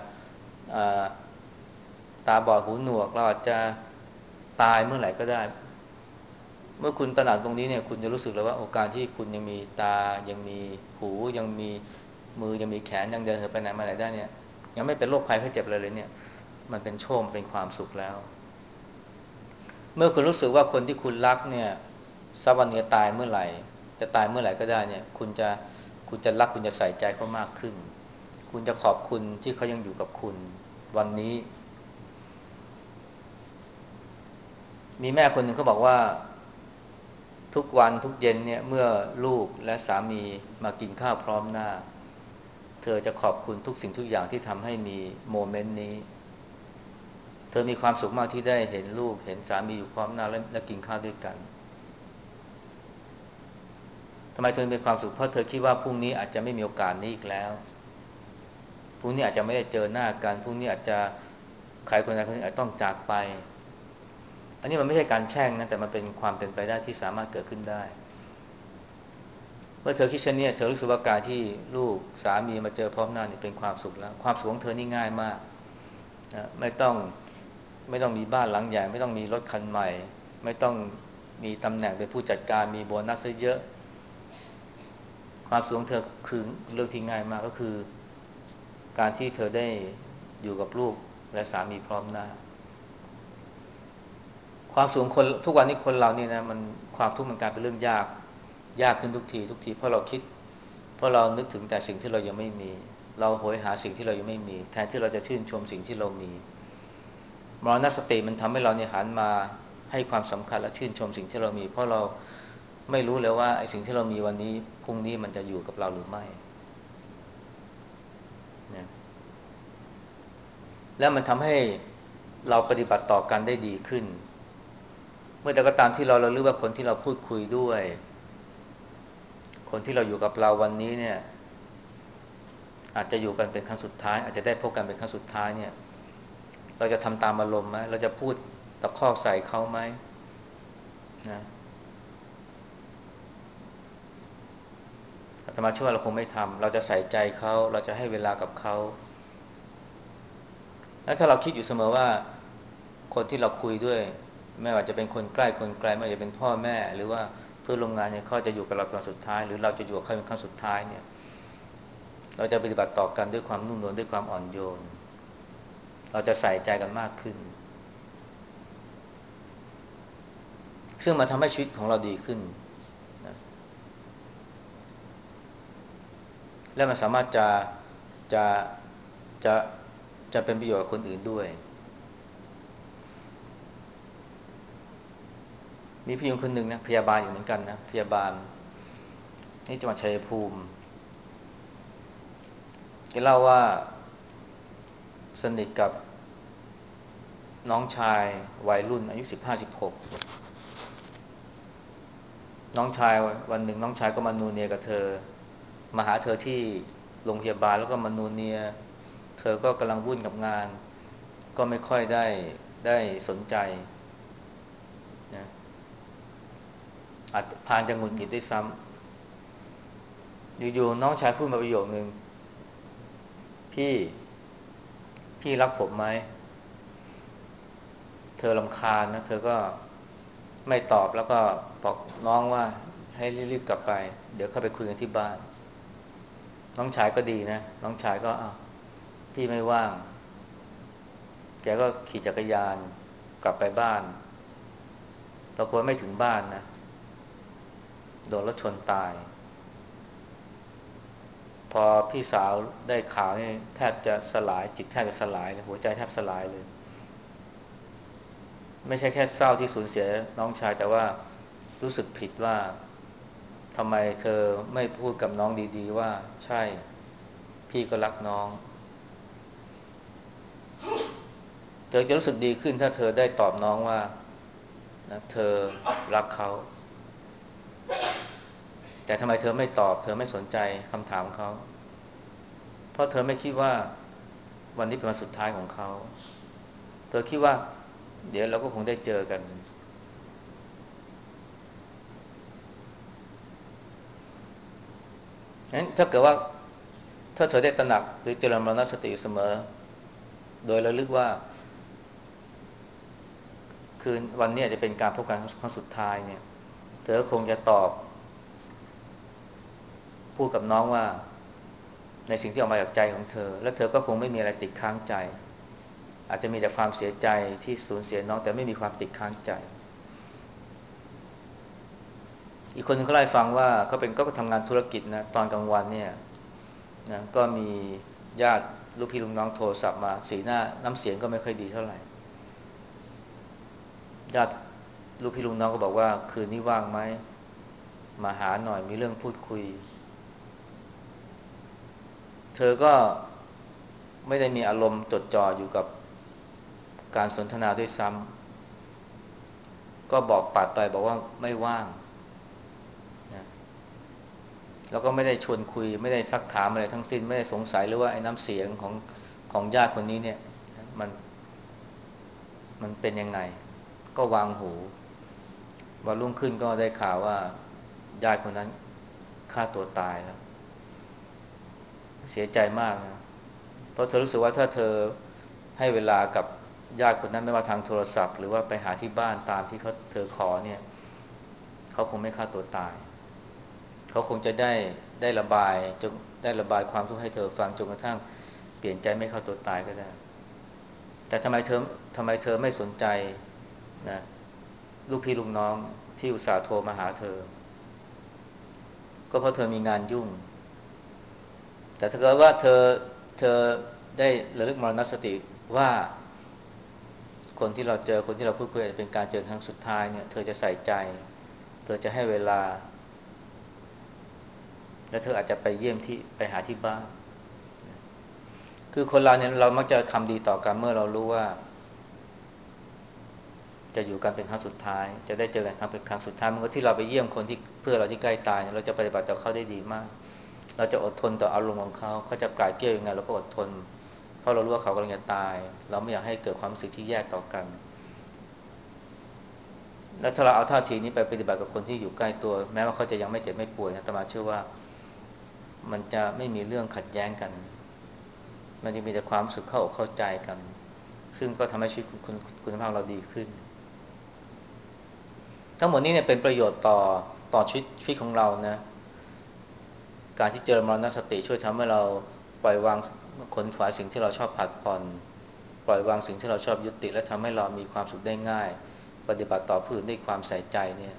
ตาบอดหูหนวกเราอาจจะตายเมื่อไหร่ก็ได้เมื่อคุณตระหนักตรงนี้เนี่ยคุณจะรู้สึกเลยว่าโอกาสที่คุณยังมีตายังมีหูยังมีมือยังมีแขนยังเดินเหินไปไหนมาไหนได้เนี่ยยังไม่เป็นโรคภัยไข้เจ็บอะไรเลยเนี่ยมันเป็นโชคเป็นความสุขแล้วเมื่อคุณรู้สึกว่าคนที่คุณรักเนี่ยสักวันนี้ตายเมื่อไหร่จะตายเมื่อไหร่ก็ได้เนี่ยคุณจะคุณจะรักคุณจะใส่ใจเขามากขึ้นคุณจะขอบคุณที่เขายังอยู่กับคุณวันนี้มีแม่คนหนึ่งเขาบอกว่าทุกวันทุกเย็นเนี่ยเมื่อลูกและสามีมากินข้าวพร้อมหน้าเธอจะขอบคุณทุกสิ่งทุกอย่างที่ทำให้มีโมเมนต์นี้เธอมีความสุขมากที่ได้เห็นลูกเห็นสามีอยู่พร้อมหน้าและและกินข้าวด้วยกันทำไมเธอมีความสุขเพราะเธอคิดว่าพรุ่งนี้อาจจะไม่มีโอกาสนี้อีกแล้วพรุ่งนี้อาจจะไม่ได้เจอหน้ากันพรุ่งนี้อาจจะใครคนใดคนหนึ่งอาจต้องจากไปอันนี้มันไม่ใช่การแช่งนะแต่มันเป็นความเป็นไปได้ที่สามารถเกิดขึ้นได้เมื่อเธอคิดเช่นนี้เธอรู้สึกว่าการที่ลูกสามีมาเจอพร้อมหน้านี่เป็นความสุขแล้วความสุขของเธอนี่ง่ายมากนะไม่ต้องไม่ต้องมีบ้านหลังใหญ่ไม่ต้องมีรถคันใหม่ไม่ต้องมีตำแหน่งเป็นผู้จัดการมีโบนัสเยอะความสุขของเธอคือเรื่องที่ง่ายมากก็คือการที่เธอได้อยู่กับลูกและสามีพร้อมหน้าความสุขของคนทุกวันนี้คนเรานี่นะมันความทุกข์มันกลายเป็นเรื่องยากยากขึ้นทุกทีทุกทีเพราะเราคิดเพราะเรานึกถึงแต่สิ่งที่เรายังไม่มีเราโหยหาสิ่งที่เรายังไม่มีแทนที่เราจะชื่นชมสิ่งที่เรามีมรณสติมันทำให้เราเนี่ยหันมาให้ความสำคัญและชื่นชมสิ่งที่เรามีเพราะเราไม่รู้เลยว่าไอ้สิ่งที่เรามีวันนี้พรุ่งนี้มันจะอยู่กับเราหรือไม่เนี่ยแล้วมันทำให้เราปฏิบัติต่อกันได้ดีขึ้นเมื่อใดก็ตามที่เราเรารู้ว่าคนที่เราพูดคุยด้วยคนที่เราอยู่กับเราวันนี้เนี่ยอาจจะอยู่กันเป็นครั้งสุดท้ายอาจจะได้พบกันเป็นครั้งสุดท้ายเนี่ยเราจะทำตามอารมณ์ไหมเราจะพูดตะคอกใส่เขาไหมนะอาตมาเชื่อว่าเราคงไม่ทำเราจะใส่ใจเขาเราจะให้เวลากับเขาแล้วถ้าเราคิดอยู่เสมอว่าคนที่เราคุยด้วยไม่ว่าจะเป็นคนใกล้คนไกลไม่ว่าจะเป็นพ่อแม่หรือว่าเพื่อนร่วมงานเนี่ยเขาจะอยู่กับเราเป็นครั้งสุดท้ายหรือเราจะอยู่กับเขาเป็นครั้งสุดท้ายเนี่ยเราจะปฏิบัติต่อกันด้วยความนุ่มนวลด้วยความอ่อนโยนเราจะใส่ใจกันมากขึ้นซึ่งมันทำให้ชีวิตของเราดีขึ้นนะและมันสามารถจะจะจะจะเป็นประโยชน์กับคนอื่นด้วยมีพี่หญิงคนหนึ่งนะพยาบาลอยู่เหมือนกันนะพยาบาลที่จังหวัดชัยภูมิแกเล่าว่าสนิทกับน้องชายวัยรุ่นอายุสิบห้าสิบหกน้องชายวันหนึ่งน้องชายก็มานูเนียกับเธอมาหาเธอที่โรงพยาบาลแล้วก็มานูเนียเธอก็กำลังวุ่นกับงานก็ไม่ค่อยได้ได้สนใจนะอาจพานจะหงุดหงิดด้วยซ้ำอยู่ๆน้องชายพูดมาประโยคนึงพี่พี่รักผมไหมเธอรำคาญนะเธอก็ไม่ตอบแล้วก็บอกน้องว่าให้รีบๆกลับไปเดี๋ยวเข้าไปคุยกันที่บ้านน้องชายก็ดีนะน้องชายก็อ้าวพี่ไม่ว่างแกก็ขี่จักรยานกลับไปบ้านปรากฏไม่ถึงบ้านนะโดนรถชนตายพอพี่สาวได้ข่าวนี่แทบจะสลายจิตแทบจะสลายเลยหัวใจแทบสลายเลยไม่ใช่แค่เศร้าที่สูญเสียน้องชายแต่ว่ารู้สึกผิดว่าทำไมเธอไม่พูดกับน้องดีๆว่าใช่พี่ก็รักน้องเธอจะรู้สึกดีขึ้นถ้าเธอได้ตอบน้องว่านะเธอรักเขาแต่ทำไมเธอไม่ตอบเธอไม่สนใจคำถามเขาเพราะเธอไม่คิดว่าวันนี้เป็นวันสุดท้ายของเขาเธอคิดว่าเดี๋ยวเราก็คงได้เจอกันงั้นถ้าเกิดว่าถ้าเธอได้ตระหนักหรือเจริญมรณสติอยู่เสมอโดยระลึกว่าคืนวันนี้จะเป็นการพบกันครั้งสุดท้ายเนี่ยเธอคงจะตอบพูดกับน้องว่าในสิ่งที่ออกมาจากใจของเธอและเธอก็คงไม่มีอะไรติดค้างใจอาจจะมีแต่ความเสียใจที่สูญเสียน้องแต่ไม่มีความติดค้างใจอีกคนนึงเขาเล่าให้ฟังว่าเขาเป็นก็ทำงานธุรกิจนะตอนกลางวันเนี่ยนะก็มีญาติลูกพี่ลูกน้องโทรศัพท์มาสีหน้าน้ำเสียงก็ไม่ค่อยดีเท่าไหร่ญาติลูกพี่ลูกน้องก็บอกว่าคืนนี้ว่างไหมมาหาหน่อยมีเรื่องพูดคุยเธอก็ไม่ได้มีอารมณ์จดจ่ออยู่กับการสนทนาด้วยซ้ำก็บอกปัดไปบอกว่าไม่ว่างนะแล้วก็ไม่ได้ชวนคุยไม่ได้ซักถามอะไรทั้งสิ้นไม่ได้สงสัยหรือว่าไอ้น้ำเสียงของของญาติคนนี้เนี่ยมันมันเป็นยังไงก็วางหูวันรุ่งขึ้นก็ได้ข่าวว่าญาติคนนั้นฆ่าตัวตายแล้วเสียใจมากนะเพราะเธอรู้สึกว่าถ้าเธอให้เวลากับญาติคนนั้นไม่ว่าทางโทรศัพท์หรือว่าไปหาที่บ้านตามที่เขาเธอขอเนี่ยเขาคงไม่ฆ่าตัวตายเขาคงจะได้ได้ระบายจนได้ระบายความทุกข์ให้เธอฟังจนกระทั่งเปลี่ยนใจไม่ฆ่าตัวตายก็ได้แต่ทำไมเธอทำไมเธอไม่สนใจนะลูกพี่ลูกน้องที่อุตส่าห์โทรมาหาเธอก็เพราะเธอมีงานยุ่งแต่ถ้าเกิดว่าเธอเธอได้ระลึกมรณสติว่าคนที่เราเจอคนที่เราพูดคุยเป็นการเจอครั้งสุดท้ายเนี่ยเธอจะใส่ใจเธอจะให้เวลาและเธออาจจะไปเยี่ยมที่ไปหาที่บ้านคือคนเราเนี่ยเรามักจะทำดีต่อกันเมื่อเรารู้ว่าจะอยู่กันเป็นครั้งสุดท้ายจะได้เจอกันครั้งเป็นครั้งสุดท้ายมันก็ที่เราไปเยี่ยมคนที่เพื่อเราที่ใกล้ตายเนี่ยเราจะปฏิบัติต่อเขาได้ดีมากเราจะอดทนต่ออารมณ์ของเขาเขาจะกล่ายเกลี้ยยังไงเราก็อดทนเพราะเรารู้ว่าเขากำลังจะตายเราไม่อยากให้เกิดความรู้สึกที่แยกต่อกันแล้วถ้าเราเอาท่าทีนี้ไปปฏิบัติกับคนที่อยู่ใกล้ตัวแม้ว่าเขาจะยังไม่เจ็บไม่ป่วยนะอาตมาเชื่อว่ามันจะไม่มีเรื่องขัดแย้งกันมันจะมีแต่ความรู้สึกเข้าอกเข้าใจกันซึ่งก็ทำให้ชีวิตคุณคุณคุณภาพเราดีขึ้นทั้งหมดนี้เนี่ยเป็นประโยชน์ต่อต่อชีวิตชีวิตของเรานะการที่เจริญมรณสติช่วยทำให้เราปล่อยวางขนขวายสิ่งที่เราชอบผัดผ่อนปล่อยวางสิ่งที่เราชอบยึดติดและทำให้เรามีความสุขได้ง่ายปฏิบัติต่อผู้อื่นด้วยความใส่ใจเนี่ย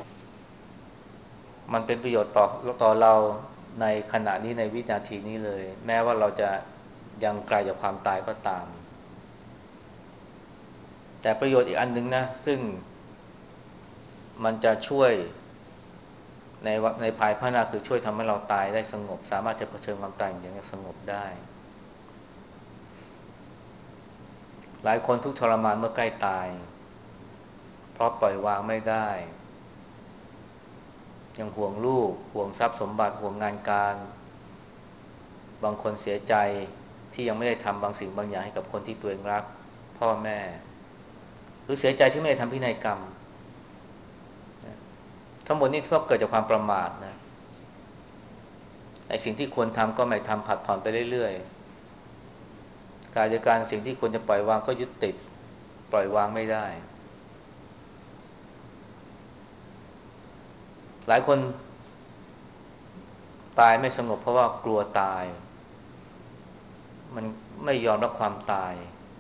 มันเป็นประโยชน์ต่อต่อเราในขณะนี้ในวินาทีนี้เลยแม้ว่าเราจะยังไกลจากความตายก็ตามแต่ประโยชน์อีกอันหนึ่งนะซึ่งมันจะช่วยในในภายภาคหน้าคือช่วยทำให้เราตายได้สงบสามารถจะเผชิญความตายอย่างสงบได้หลายคนทุกข์ทรมานเมื่อใกล้ตายเพราะปล่อยวางไม่ได้ยังห่วงลูกห่วงทรัพย์สมบัติห่วงงานการบางคนเสียใจที่ยังไม่ได้ทำบางสิ่งบางอย่างให้กับคนที่ตัวเองรักพ่อแม่หรือเสียใจที่ไม่ได้ทำพินัยกรรมทั้งหมดนี้เพราะเกิดจากความประมาทนะไอ้สิ่งที่ควรทำก็ไม่ทำผัดผ่อนไปเรื่อยๆการจัดการสิ่งที่ควรจะปล่อยวางก็ยึดติดปล่อยวางไม่ได้หลายคนตายไม่สงบเพราะว่ากลัวตายมันไม่ยอมรับความตาย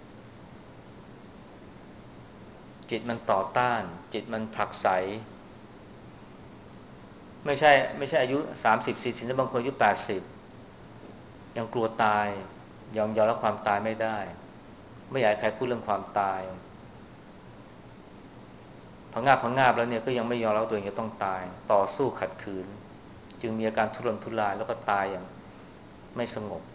จิตมันต่อต้านจิตมันผลักไสไม่ใช่ไม่ใช่อายุสามสิบสี่สิบบางคนอายุแปดสิบยังกลัวตายยอมยอมรับความตายไม่ได้ไม่อยากให้ใครพูดเรื่องความตายพังงาบพังงาบแล้วเนี่ยก็ยังไม่ยอมรับตัวเองจะต้องตายต่อสู้ขัดขืนจึงมีอาการทุรนทุรายแล้วก็ตายอย่างไม่สงบ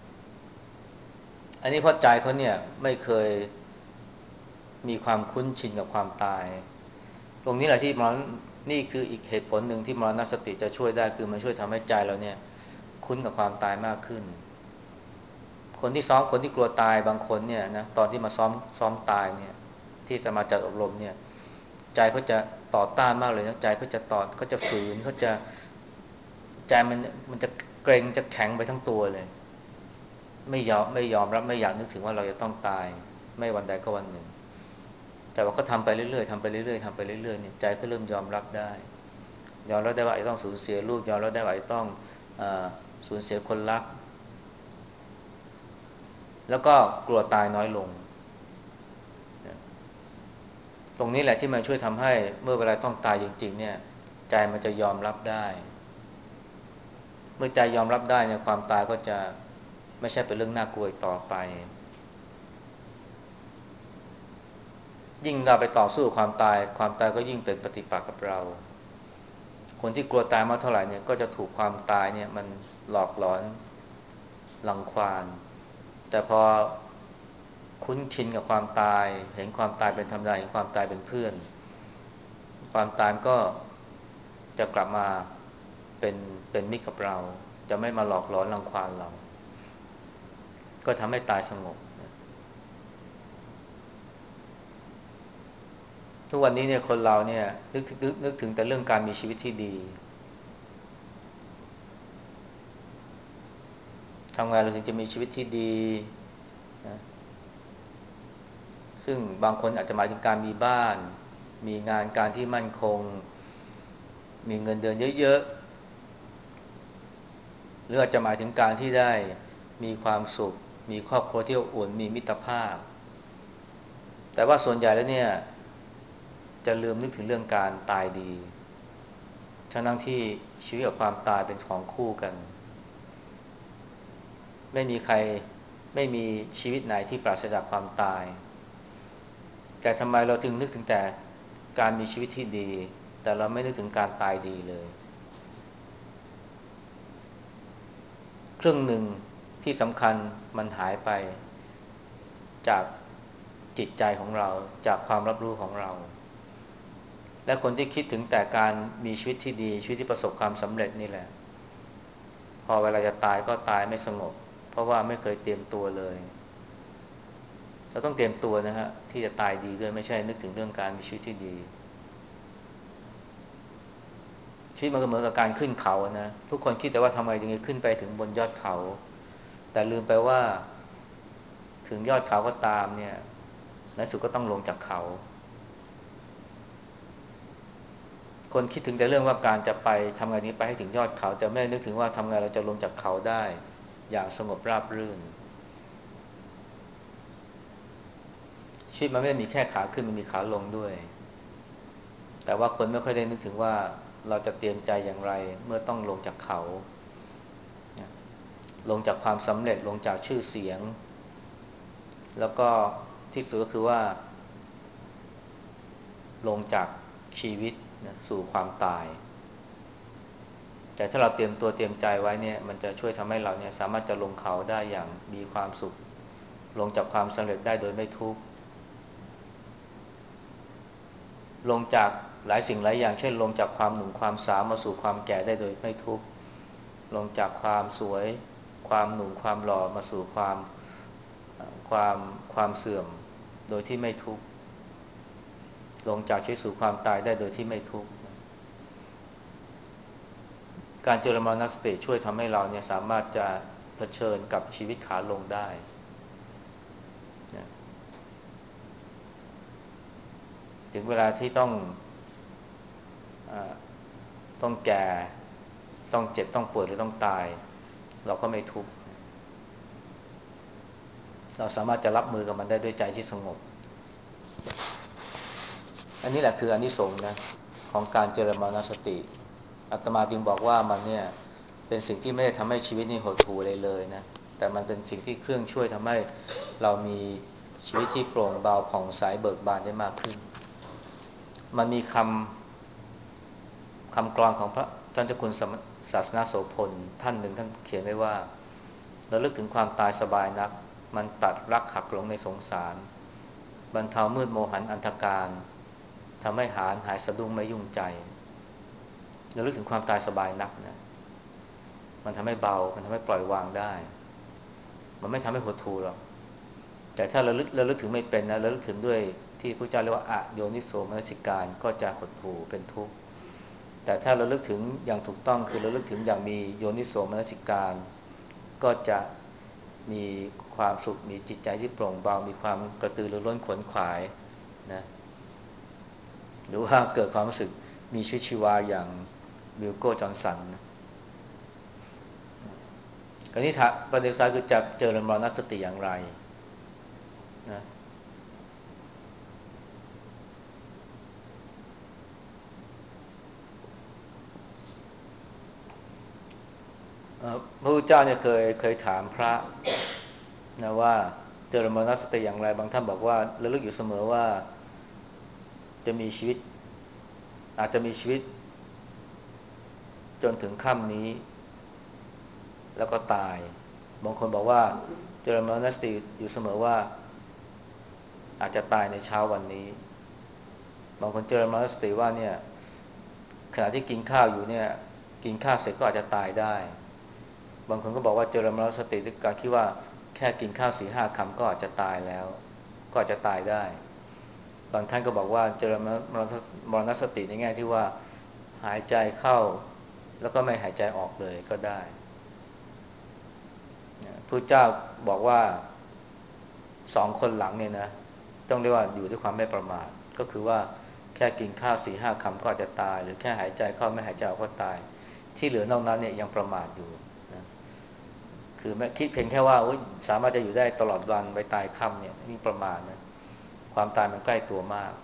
อันนี้เพราะใจเขาเนี่ยไม่เคยมีความคุ้นชินกับความตายตรงนี้แหละที่มรณนี่คืออีกเหตุผลหนึ่งที่มรณสติจะช่วยได้คือมันช่วยทำให้ใจเราเนี่ยคุ้นกับความตายมากขึ้นคนที่ซ้อมคนที่กลัวตายบางคนเนี่ยนะตอนที่มาซ้อมซ้อมตายเนี่ยที่จะมาจัดอบรมเนี่ยใจเขาจะต่อต้านมากเลยนะใจเขาจะต่อเขาจะฝืนเขาจะใจมันมันจะเกร็งจะแข็งไปทั้งตัวเลยไม่ยอมไม่ยอมรับไม่อยากนึกถึงว่าเราจะต้องตายไม่วันใดก็วันหนึ่งแต่ว่าก็ทำไปเรื่อยๆทำไปเรื่อยๆทำไปเรื่อยๆเนี่ยใจก็เริ่มยอมรับได้ยอมรับได้ว่าไอ้ต้องสูญเสียลูกยอมรับได้ว่าไอ้ต้องเอ่อสูญเสียคนรักแล้วก็กลัวตายน้อยลงตรงนี้แหละที่มันช่วยทำให้เมื่อเวลาต้องตายจริงๆเนี่ยใจมันจะยอมรับได้เมื่อใจยอมรับได้เนี่ยความตายก็จะไม่ใช่เป็นเรื่องน่ากลัวอีกต่อไปยิ่งเราไปต่อสู้ความตายความตายก็ยิ่งเป็นปฏิปักษ์กับเราคนที่กลัวตายมากเท่าไหร่เนี่ยก็จะถูกความตายเนี่ยมันหลอกหลอนรังควานแต่พอคุ้นชินกับความตายเห็นความตายเป็นธรรมดาเห็นความตายเป็นเพื่อนความตายก็จะกลับมาเป็นเป็นมิตรกับเราจะไม่มาหลอกหลอนรังควานเราก็ทำให้ตายสงบทุกวันนี้เนี่ยคนเราเนี่ยนึกนึกนึกถึงแต่เรื่องการมีชีวิตที่ดีทำไงเราถึงจะมีชีวิตที่ดีนะซึ่งบางคนอาจจะหมายถึงการมีบ้านมีงานการที่มั่นคงมีเงินเดือนเยอะๆหรืออาจจะหมายถึงการที่ได้มีความสุขมีครอบครัวที่อบอุ่นมีมิตรภาพแต่ว่าส่วนใหญ่แล้วเนี่ยจะลืมนึกถึงเรื่องการตายดีทั้งที่ชีวิตกับความตายเป็นของคู่กันไม่มีใครไม่มีชีวิตไหนที่ปราศจากความตายแต่ทำไมเราถึงนึกถึงแต่การมีชีวิตที่ดีแต่เราไม่นึกถึงการตายดีเลยครึ่งหนึ่งที่สำคัญมันหายไปจากจิตใจของเราจากความรับรู้ของเราและคนที่คิดถึงแต่การมีชีวิตที่ดีชีวิตที่ประสบความสำเร็จนี่แหละพอเวลาจะตายก็ตายไม่สงบเพราะว่าไม่เคยเตรียมตัวเลยเราต้องเตรียมตัวนะฮะที่จะตายดีด้วยไม่ใช่นึกถึงเรื่องการมีชีวิตที่ดีชีวิตมันก็เหมือนกับการขึ้นเขานะทุกคนคิดแต่ว่าทำไมถึงจะขึ้นไปถึงบนยอดเขาแต่ลืมไปว่าถึงยอดเขาก็ตามเนี่ยในสุดก็ต้องลงจากเขาคนคิดถึงแต่เรื่องว่าการจะไปทำไงนี้ไปให้ถึงยอดเขาแต่ไม่นึกถึงว่าทำไงเราจะลงจากเขาได้อย่างสงบราบรื่นชีวิตมันไม่ได้มีแค่ขาขึ้นมันมีขาลงด้วยแต่ว่าคนไม่ค่อยได้นึกถึงว่าเราจะเตรียมใจอย่างไรเมื่อต้องลงจากเขาลงจากความสำเร็จลงจากชื่อเสียงแล้วก็ที่สุดก็คือว่าลงจากชีวิตนะสู่ความตายแต่ถ้าเราเตรียมตัวเตรียมใจไว้เนี่ยมันจะช่วยทำให้เราเนี่ยสามารถจะลงเขาได้อย่างมีความสุขลงจากความสำเร็จได้โดยไม่ทุกข์ลงจากหลายสิ่งหลายอย่างเช่นลงจากความหนุ่มความสาวมาสู่ความแก่ได้โดยไม่ทุกข์ลงจากความสวยความหนุ่มความหล่อมาสู่ความความความเสื่อมโดยที่ไม่ทุกข์ลงจากชีวิตสู่ความตายได้โดยที่ไม่ทุกข์การเจริญมรณสติช่วยทำให้เราเนี่ยสามารถจะเผชิญกับชีวิตขาลงได้นะถึงเวลาที่ต้องอต้องแก่ต้องเจ็บต้องป่วยหรือต้องตายเราก็ไม่ทุกข์เราสามารถจะรับมือกับมันได้ด้วยใจที่สงบอันนี้แหละคืออานิสงส์นะของการเจริญมรณสติอาตมาจึงบอกว่ามันเนี่ยเป็นสิ่งที่ไม่ได้ทำให้ชีวิตนี่หดหู่เลยเลยนะแต่มันเป็นสิ่งที่เครื่องช่วยทำให้เรามีชีวิตที่โปร่งเบาผ่องใสเบิกบานได้มากขึ้นมันมีคำคำกลอนของพระท่านเจ้าคุณศาสนาโสพลท่านหนึ่งท่านเขียนไว้ว่าระลึกถึงความตายสบายนักมันตัดรักหักหลงในสงสารบรรเทามืดโมหันอันธการทำให้หายหายสะดุ้งไม่ยุ่งใจระลึกถึงความตายสบายนักนะมันทำให้เบามันทำให้ปล่อยวางได้มันไม่ทำให้หดหู่หรอกแต่ถ้าเราลึกเราลึกถึงไม่เป็นนะเราลึกถึงด้วยที่พระเจ้าเรียกว่าอะโยนิโสมนสิการก็จะหดหู่เป็นทุกข์แต่ถ้าเราลึกถึงอย่างถูกต้องคือเราลึกถึงอย่างมีโยนิโสมนสิการก็จะมีความสุขมีจิตใจที่โปร่งเบามีความกระตือรือร้นขวนขวายนะหรือว่าเกิดความรู้สึกมีชีวิตชีวาอย่างบิลโก้จอห์นสันนะคราวนี้ประเด็นสำคัญคือจะเจริญมรณสติอย่างไรนะพระพุทธเจ้าเนี่ยเคยเคยถามพระนะว่าเจริญมรณสติอย่างไรบางท่านบอกว่าระลึกอยู่เสมอว่าจะมีชีวิตอาจจะมีชีวิตจนถึงค่ำนี้แล้วก็ตายบางคนบอกว่าเจริญมรณสติอยู่เสมอว่าอาจจะตายในเช้าวันนี้บางคนเจริญมรณสติว่าเนี่ยขณะที่กินข้าวอยู่เนี่ยกินข้าวเสร็จก็อาจจะตายได้บางคนก็บอกว่าเจริญมรณสติด้วยการคิดว่าแค่กินข้าวสี่ห้าคำก็อาจจะตายแล้วก็อาจจะตายได้บางท่านก็บอกว่าเจริญมรณสติในแง่ที่ว่าหายใจเข้าแล้วก็ไม่หายใจออกเลยก็ได้พระเจ้าบอกว่าสองคนหลังเนี่ยนะต้องเรียกว่าอยู่ด้วยความไม่ประมาทก็คือว่าแค่กินข้าวสี่ห้าคำก็อาจจะตายหรือแค่หายใจเข้าไม่หายใจออกก็ตายที่เหลือนอกนั้นเนี่ยยังประมาทอยู่นะคือแม้คิดเพียงแค่ว่าสามารถจะอยู่ได้ตลอดวันไปตายค่ำเนี่ยนี่ประมาทนะความตายมันใกล้ตัวมาก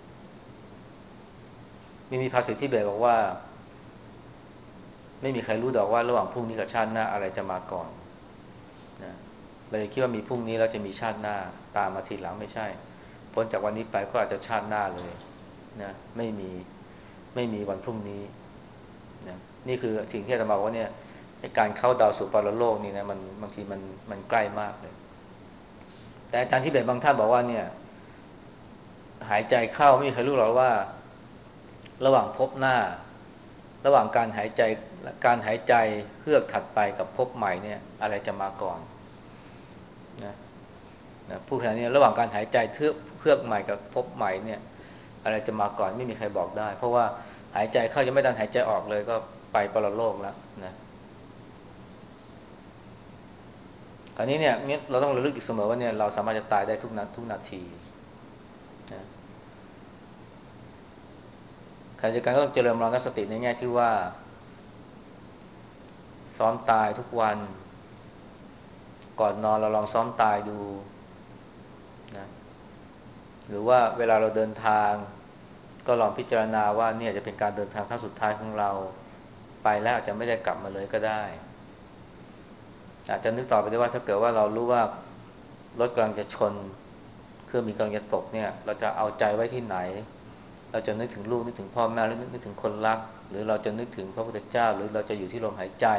มีมีภาษิตที่เบสบอกว่าไม่มีใครรู้ดอกว่าระหว่างพรุ่งนี้กับชาติหน้าอะไรจะมาก่อนนะเราจะคิดว่ามีพรุ่งนี้แล้วจะมีชาติหน้าตามมาทีหลังไม่ใช่พ้นจากวันนี้ไปก็อาจจะชาติหน้าเลยนะไม่มีไม่มีวันพรุ่งนี้นะนี่คือสิ่งที่อาตมาบอกว่าเนี่ยการเข้าดาวสู่ปรโลกนี่นะมันบางทีมันมันใกล้มากเลยแต่อาจารย์ที่เบสบางท่านบอกว่าเนี่ยหายใจเข้าไม่มีใครรู้หรอกว่าระหว่างภพหน้าระหว่างการหายใจการหายใจเฮือกถัดไปกับภพใหม่เนี่ยอะไรจะมาก่อนนะนะผู้ขณะนี้ระหว่างการหายใจเทือกเฮือกใหม่กับภพใหม่เนี่ยอะไรจะมาก่อนไม่มีใครบอกได้เพราะว่าหายใจเข้ายังไม่ทันหายใจออกเลยก็ไปปรโลกแล้วนะคราวนี้เนี่ยเราต้องระลึกอยู่เสมอว่าเนี่ยเราสามารถจะตายได้ทุกนาทุกนาทีนะขณะเดียวกันก็ต้องเจริญมรณสติในแง่ที่ว่าซ้อมตายทุกวันก่อนนอนเราลองซ้อมตายดูนะหรือว่าเวลาเราเดินทางก็ลองพิจารณาว่าเนี่ยจะเป็นการเดินทางครั้งสุดท้ายของเราไปแล้วอาจจะไม่ได้กลับมาเลยก็ได้อาจจะนึกต่อไปได้ว่าถ้าเกิดว่าเรารู้ว่ารถกำลังจะชนเครื่องบินกำลังจะตกเนี่ยเราจะเอาใจไว้ที่ไหนเราจะนึกถึงลูกนึกถึงพ่อแม่หรือนึกถึงคนรักหรือเราจะนึกถึงพระพุทธเจ้าหรือเราจะอยู่ที่ลมหายใจ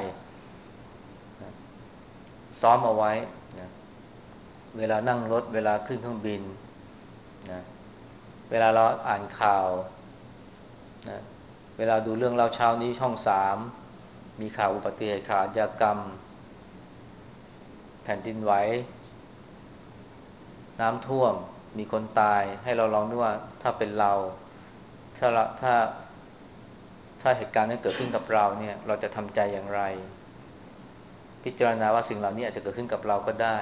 ซ้อมเอาไว้นะเวลานั่งรถเวลาขึ้นเครื่องบินนะเวลาเราอ่านข่าวนะเวลาดูเรื่องเล่าเช้านี้ช่องสามมีข่าวอุบัติเหตุข่าวอาชญากรรมแผ่นดินไหวน้ำท่วมมีคนตายให้เราลองดูว่าถ้าเป็นเราถ้าเราถ้าถ้าเหตุการณ์นั้นเกิดขึ้นกับเราเนี่ยเราจะทำใจอย่างไรพิจารณาว่าสิ่งเหล่านี้อาจจะเกิดขึ้นกับเราก็ได้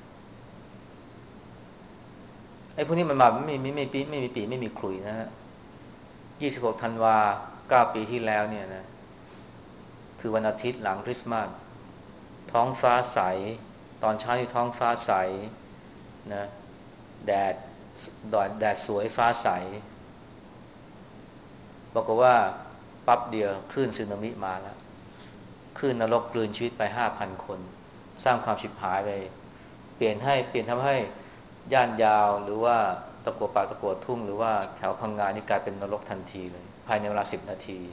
ไอ้พวกนี้มันมาไม่มีไม่มีปีไม่มีปีไม่มีขลุ่ยนะฮะยี่สิบหกธันวาเก้าปีที่แล้วเนี่ยนะคือวันอาทิตย์หลังคริสต์มาสท้องฟ้าใสตอนเช้าที่ท้องฟ้าใสนะแดดดแดดสวยฟ้าใสบอกว่าปั๊บเดียวคลื่นสึนามิมาแล้วคลื่นนรกกลืนชีวิตไปห้าพันคนสร้างความฉิบหายไปเปลี่ยนให้เปลี่ยนทำให้ย่านยาวหรือว่าตะกัวป่าตะกัวทุ่งหรือว่าแถวพังงานี่กลายเป็นนรกทันทีเลยภายในเวลาสิบนาที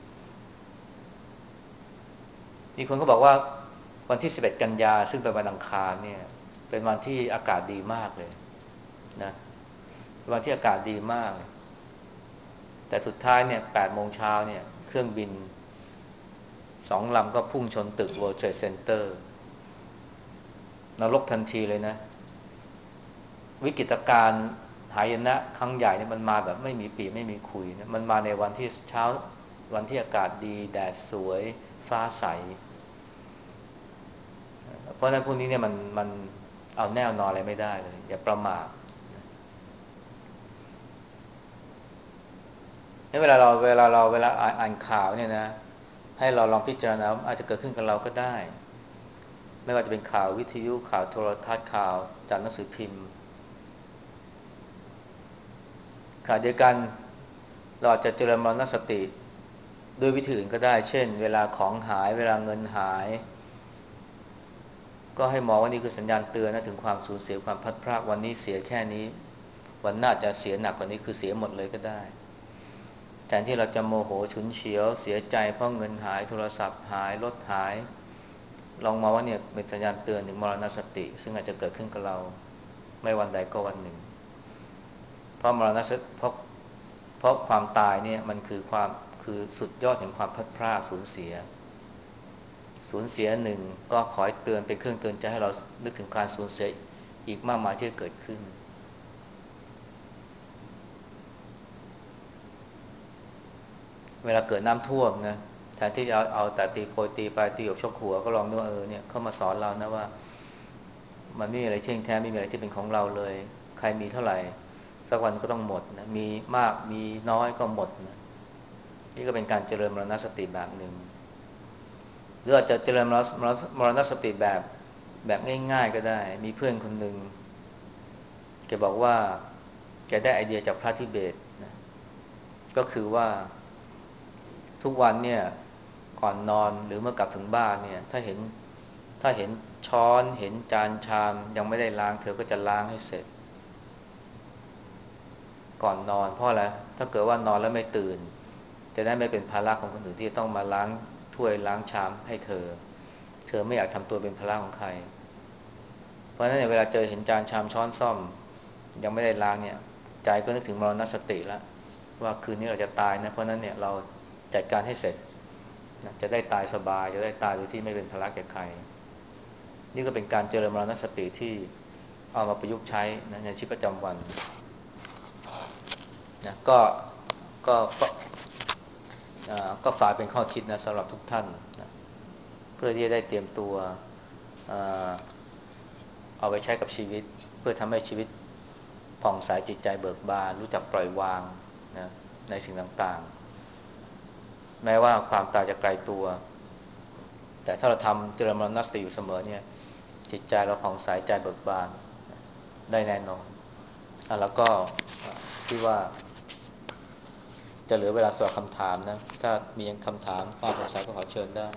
มีคนก็บอกว่าวันที่สิบเอ็ดกันยาซึ่งเป็นวันอังคารเนี่ยเป็นวันที่อากาศดีมากเลยนะเป็นวันที่อากาศดีมากแต่สุดท้ายเนี่ยแปดโมงเช้าเนี่ยเครื่องบินสองลำก็พุ่งชนตึก World Trade Center นรกทันทีเลยนะวิกฤตการณ์หายนะครั้งใหญ่เนี่ยมันมาแบบไม่มีปีไม่มีคุยนะมันมาในวันที่เช้าวันที่อากาศดีแดดสวยฟ้าใสเพราะฉะนั้นพวกนี้เนี่ยมันมันเอาแน่นอนอะไรไม่ได้เลยอย่าประมาทเวลาเราเวลาเราเวลาอ่านอ่านข่าวเนี่ยนะให้เราลองพิจารณาอาจจะเกิดขึ้นกับเราก็ได้ไม่ว่าจะเป็นข่าววิทยุข่าวโทรทัศน์ข่าวจากหนังสือพิมพ์ข่าวเดียวกันเราอาจจะเจริญมรณสติด้วยวิธีอื่นก็ได้เช่นเวลาของหายเวลาเงินหายก็ให้มองว่านี่คือสัญญาณเตือนนะถึงความสูญเสียความพลัดพรากวันนี้เสียแค่นี้วันหน้าจะเสียหนักกว่านี้คือเสียหมดเลยก็ได้แทนที่เราจะโมโหฉุนเฉียวเสียใจเพราะเงินหายโทรศัพท์หายรถหายลองมาว่าเนี่ยเป็นสัญญาณเตือนถึงมรณสติซึ่งอาจจะเกิดขึ้นกับเราไม่วันใดก็วันหนึ่งเพราะมรณะเพราะเพราะความตายเนี่ยมันคือความคือสุดยอดแห่งความพลัดพรากสูญเสียสูญเสียหนึ่งก็ขอให้เตือนเป็นเครื่องเตือนใจให้เรานึกถึงการสูญเสียอีกมากมายที่เกิดขึ้นเวลาเกิดน้ำท่วมนะแทนที่จะเอาเอาแต่ตีโพยตีปลายตีหยกชกหัวก็ลองนึกว่าเออเนี่ยเขามาสอนเรานะว่ามันไม่มีอะไรเที่ยงแท้ไม่มีอะไรที่เป็นของเราเลยใครมีเท่าไหร่สักวันก็ต้องหมดนะมีมากมีน้อยก็หมดนะนี่ก็เป็นการเจริญมรณสติแบบหนึ่งหรืออาจจะเจริญมรณมรณสติแบบแบบง่ายๆก็ได้มีเพื่อนคนหนึ่งแกบอกว่าแกได้ไอเดียจากพระทิเบตนะก็คือว่าทุกวันเนี่ยก่อนนอนหรือเมื่อกลับถึงบ้านเนี่ยถ้าเห็นถ้าเห็นช้อนเห็นจานชามยังไม่ได้ล้างเธอก็จะล้างให้เสร็จก่อนนอนเพราะอะไรถ้าเกิดว่านอนแล้วไม่ตื่นจะได้ไม่เป็นภาระของคนอื่นที่ต้องมาล้างถ้วยล้างชามให้เธอเธอไม่อยากทำตัวเป็นภาระของใครเพราะฉะนั้นเนี่ยเวลาเจอเห็นจานชามช้อนส้อมยังไม่ได้ล้างเนี่ยใจก็นึกถึงมรณสติแล้วว่าคืนนี้เราจะตายนะเพราะนั้นเนี่ยเราจัดการให้เสร็จนะจะได้ตายสบายจะได้ตายโดยที่ไม่เป็นภาระแก่ใครนี่ก็เป็นการเจริญมรณสติที่เอามาประยุกต์ใช้นะในชีวิตประจำวันนะก็ก็ก็ฝากเป็นข้อคิดนะสำหรับทุกท่านนะเพื่อที่จะได้เตรียมตัวเอาไว้ใช้กับชีวิตเพื่อทำให้ชีวิตผ่องใสจิตใจเบิกบานรู้จักปล่อยวางนะในสิ่งต่างๆแม้ว่าความตายจะไกลตัวแต่ถ้าเราทำเจริญมรณสติอยู่เสมอเนี่ยจิตใจเราผ่องใสใจเบิกบานได้แน่นอนแล้วก็ที่ว่าจะเหลือเวลาสำหรับคำถามนะถ้ามีคำถามความสงสัยก็ขอเชิญได้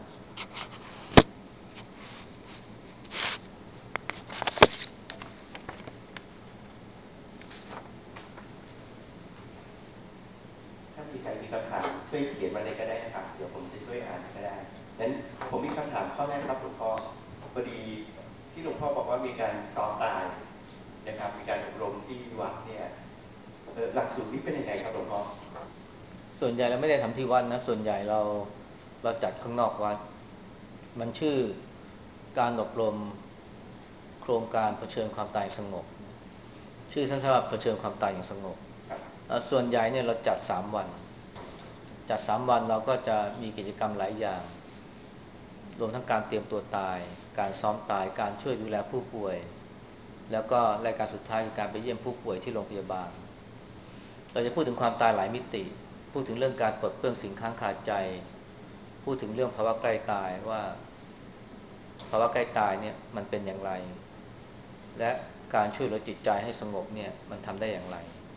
ถ้ามีใครมีคำถามช่วยเขียนมาเลยก็ได้นะครับเดี๋ยวผมจะช่วยอ่านก็ได้งั้นผมมีคำถามข้อแรกครับหลวงพ่อพอดีที่หลวงพ่อบอกว่ามีการซ้อมตายนะครับมีการอบรมที่วัดเนี่ยหลักสูตรนี้เป็นยังไงครับหลวงพ่อส่วนใหญ่เราไม่ได้ทำที่วัดนะส่วนใหญ่เราเราจัดข้างนอกวัดมันชื่อการอบรมโครงการเผชิญความตายสงบชื่อสั้นๆว่าเผชิญความตายอย่างสงบส่วนใหญ่เนี่ยเราจัดสามวันจัดสามวันเราก็จะมีกิจกรรมหลายอย่างรวมทั้งการเตรียมตัวตายการซ้อมตายการช่วยดูแลผู้ป่วยแล้วก็รายการสุดท้ายคือการไปเยี่ยมผู้ป่วยที่โรงพยาบาลเราจะพูดถึงความตายหลายมิติพูดถึงเรื่องการปลดเปลื้องสิ่งค้างคาใจพูดถึงเรื่องภาวะใกล้ตายว่าภาวะใกล้ตายเนี่ยมันเป็นอย่างไรและการช่วยเหลือจิตใจให้สงบเนี่ยมันทำได้อย่างไร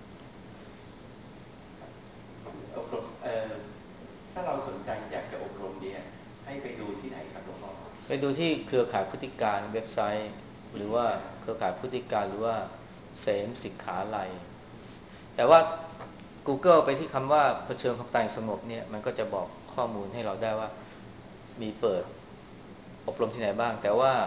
อบรมเอ่อถ้าเราสนใจอยากจะอบรมเนี่ยให้ไปดูที่ไหนครับหลวงพ่อไปดูที่เครือข่ายพฤติการเว็บไซต์หรือว่าเครือข่ายพฤติการหรือว่าเสมสิกขาลัยแต่ว่า Google ไปที่คำว่าเผชิญความตายสงบเนี่ยมันก็จะบอกข้อมูลให้เราได้ว่ามีเปิดอบรมที่ไหนบ้างแต่ว่า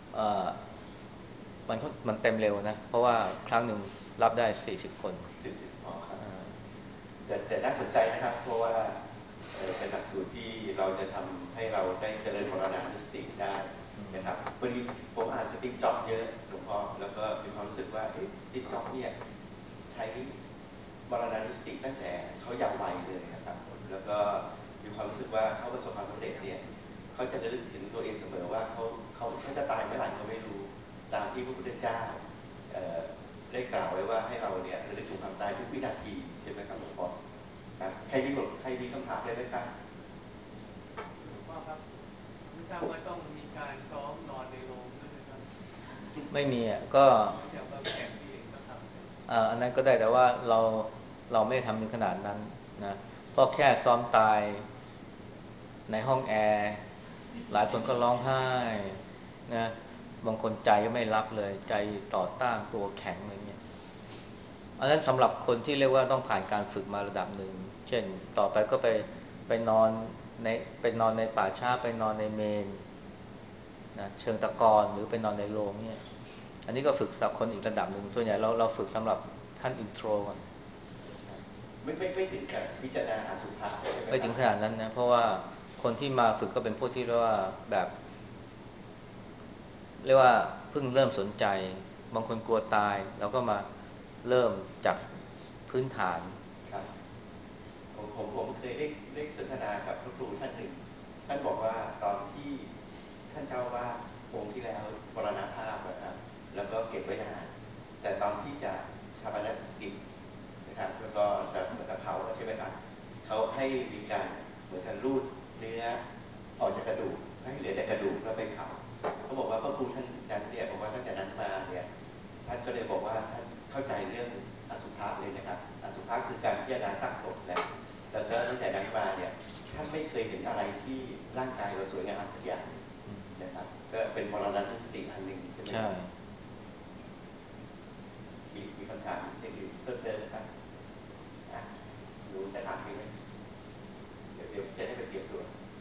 มันมันเต็มเร็วนะเพราะว่าครั้งหนึ่งรับได้สี่สิบคนสิบสิบอ๋อครับแต่แต่น่าสนใจนะครับเพราะว่าเป็นหลักสูตรที่เราจะทำให้เราได้เจริญมรณานุสติได้นะครับวันนี้ผมอ่านสติ๊กจ็อบเยอะหลวงพ่อแล้วก็มีความรู้สึกว่าสติ๊กจ็อบเนี่ยใช้มรณานุสติตั้งแต่เขาเยาว์วัยเลยนะครับแล้วก็มีความรู้สึกว่าเขาประสบความสำเร็จเนี่ยเขาจะระลึกถึงตัวเองเสมอว่าเขาเขาเขาจะตายเมื่อไหร่เขาไม่รู้ตามที่พระพุทธเจ้าได้กล่าวไว้ว่าให้เราเนี่ยระลึกถึงความตายทุกวินาทีใช่ไหมครับหลวงพ่อครับใครมีบทใครมีคำถามอะไรไหมครับหลวงพ่อครับไม่ทราบว่าต้องมีการซ้อมนอนในโรงด้วยไหมครับไม่มีอ่ะก็อย่างบางแห่งที่เห็นก็ทำอันนั้นก็ได้แต่ว่าเราเราไม่ทำถึงขนาดนั้นนะเพราะแค่ซ้อมตายในห้องแอร์หลายคนก็ร้องไห้นะบางคนใจก็ไม่รับเลยใจต่อต้านตัวแข็งอะไรเงี้ยอันนั้นสำหรับคนที่เรียกว่าต้องผ่านการฝึกมาระดับหนึ่งเช่นต่อไปก็ไปไปนอนในไปนอนในป่าช้าไปนอนในเมนนะเชิงตะกอนหรือไปนอนในโรงเนี่ยอันนี้ก็ฝึกสำหรับคนอีกระดับหนึ่งส่วนใหญ่เราเราฝึกสำหรับขั้นอินโทรก่อนไม่ไม่ไม่ถึงกับพิจารณาอสุภะใช่ไหมไม่ถึงขนาดนั้นนะเพราะว่าคนที่มาฝึกก็เป็นพวกที่เรียกว่าแบบเรียกว่าเพิ่งเริ่มสนใจบางคนกลัวตายแล้วก็มาเริ่มจากพื้นฐานครับผมผมผมเคยได้ได้สนทนากับพระครูท่านหนึ่งท่านบอกว่าตอนที่ท่านเจ้าว่าองค์ที่แล้วมรณภาพนะครับแล้วก็เก็บไว้นานแต่ตอนที่จะชาปนกิจนะครับแล้วก็จะเหมือนกับเผาใช่ไหมครับเขาให้มีการเหมือนกันรูดเนื้อออกจากกระดูกให้เหลือแต่กระดูกแล้วไปเผาเขาบอกว่าพระครูท่านนั้นเนี่ยบอกว่าตั้งแต่นั้นมาเนี่ยท่านก็เลยบอกว่าท่านเข้าใจเรื่องอสุภะเลยนะครับอสุภะคือการพิจารณาซากศพแล้วแล้วก็ตั้งแต่นั้นมาเนี่ยท่านไม่เคยเห็นอะไรที่ร่างกายเราสวยงามสักอย่างนะครับก็เป็นมรณะนุสติอันหนึ่งใช่ไหมใช่มีมีคำถามอย่างอื่นเพิ่มเติมนะครับรู้จะถามไหมเดี๋ยวเดี๋ยวจะได้ไปเตรียมตัว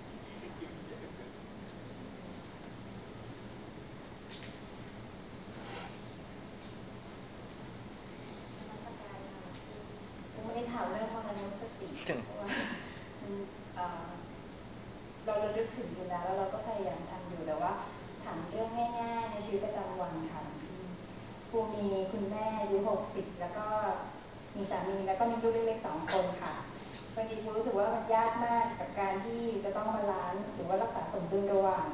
ไม่ได้ถามเรื่องมรณะสติเพราะว่าเราระลึกถึงอยู่แล้วแล้วเราก็พยายามทำอยู่แต่ว่าถามเรื่องง่ายๆในชีวิตประจำวันค่ะครูมีคุณแม่อายุหกสิบแล้วก็มีสามีแล้วก็มีลูกเล็กๆสองคนค่ะบางทีครูรู้สึกว่ามันยากมากกับการที่จะต้องบาลานซ์หรือว่ารักษาสมดุลระหว่าง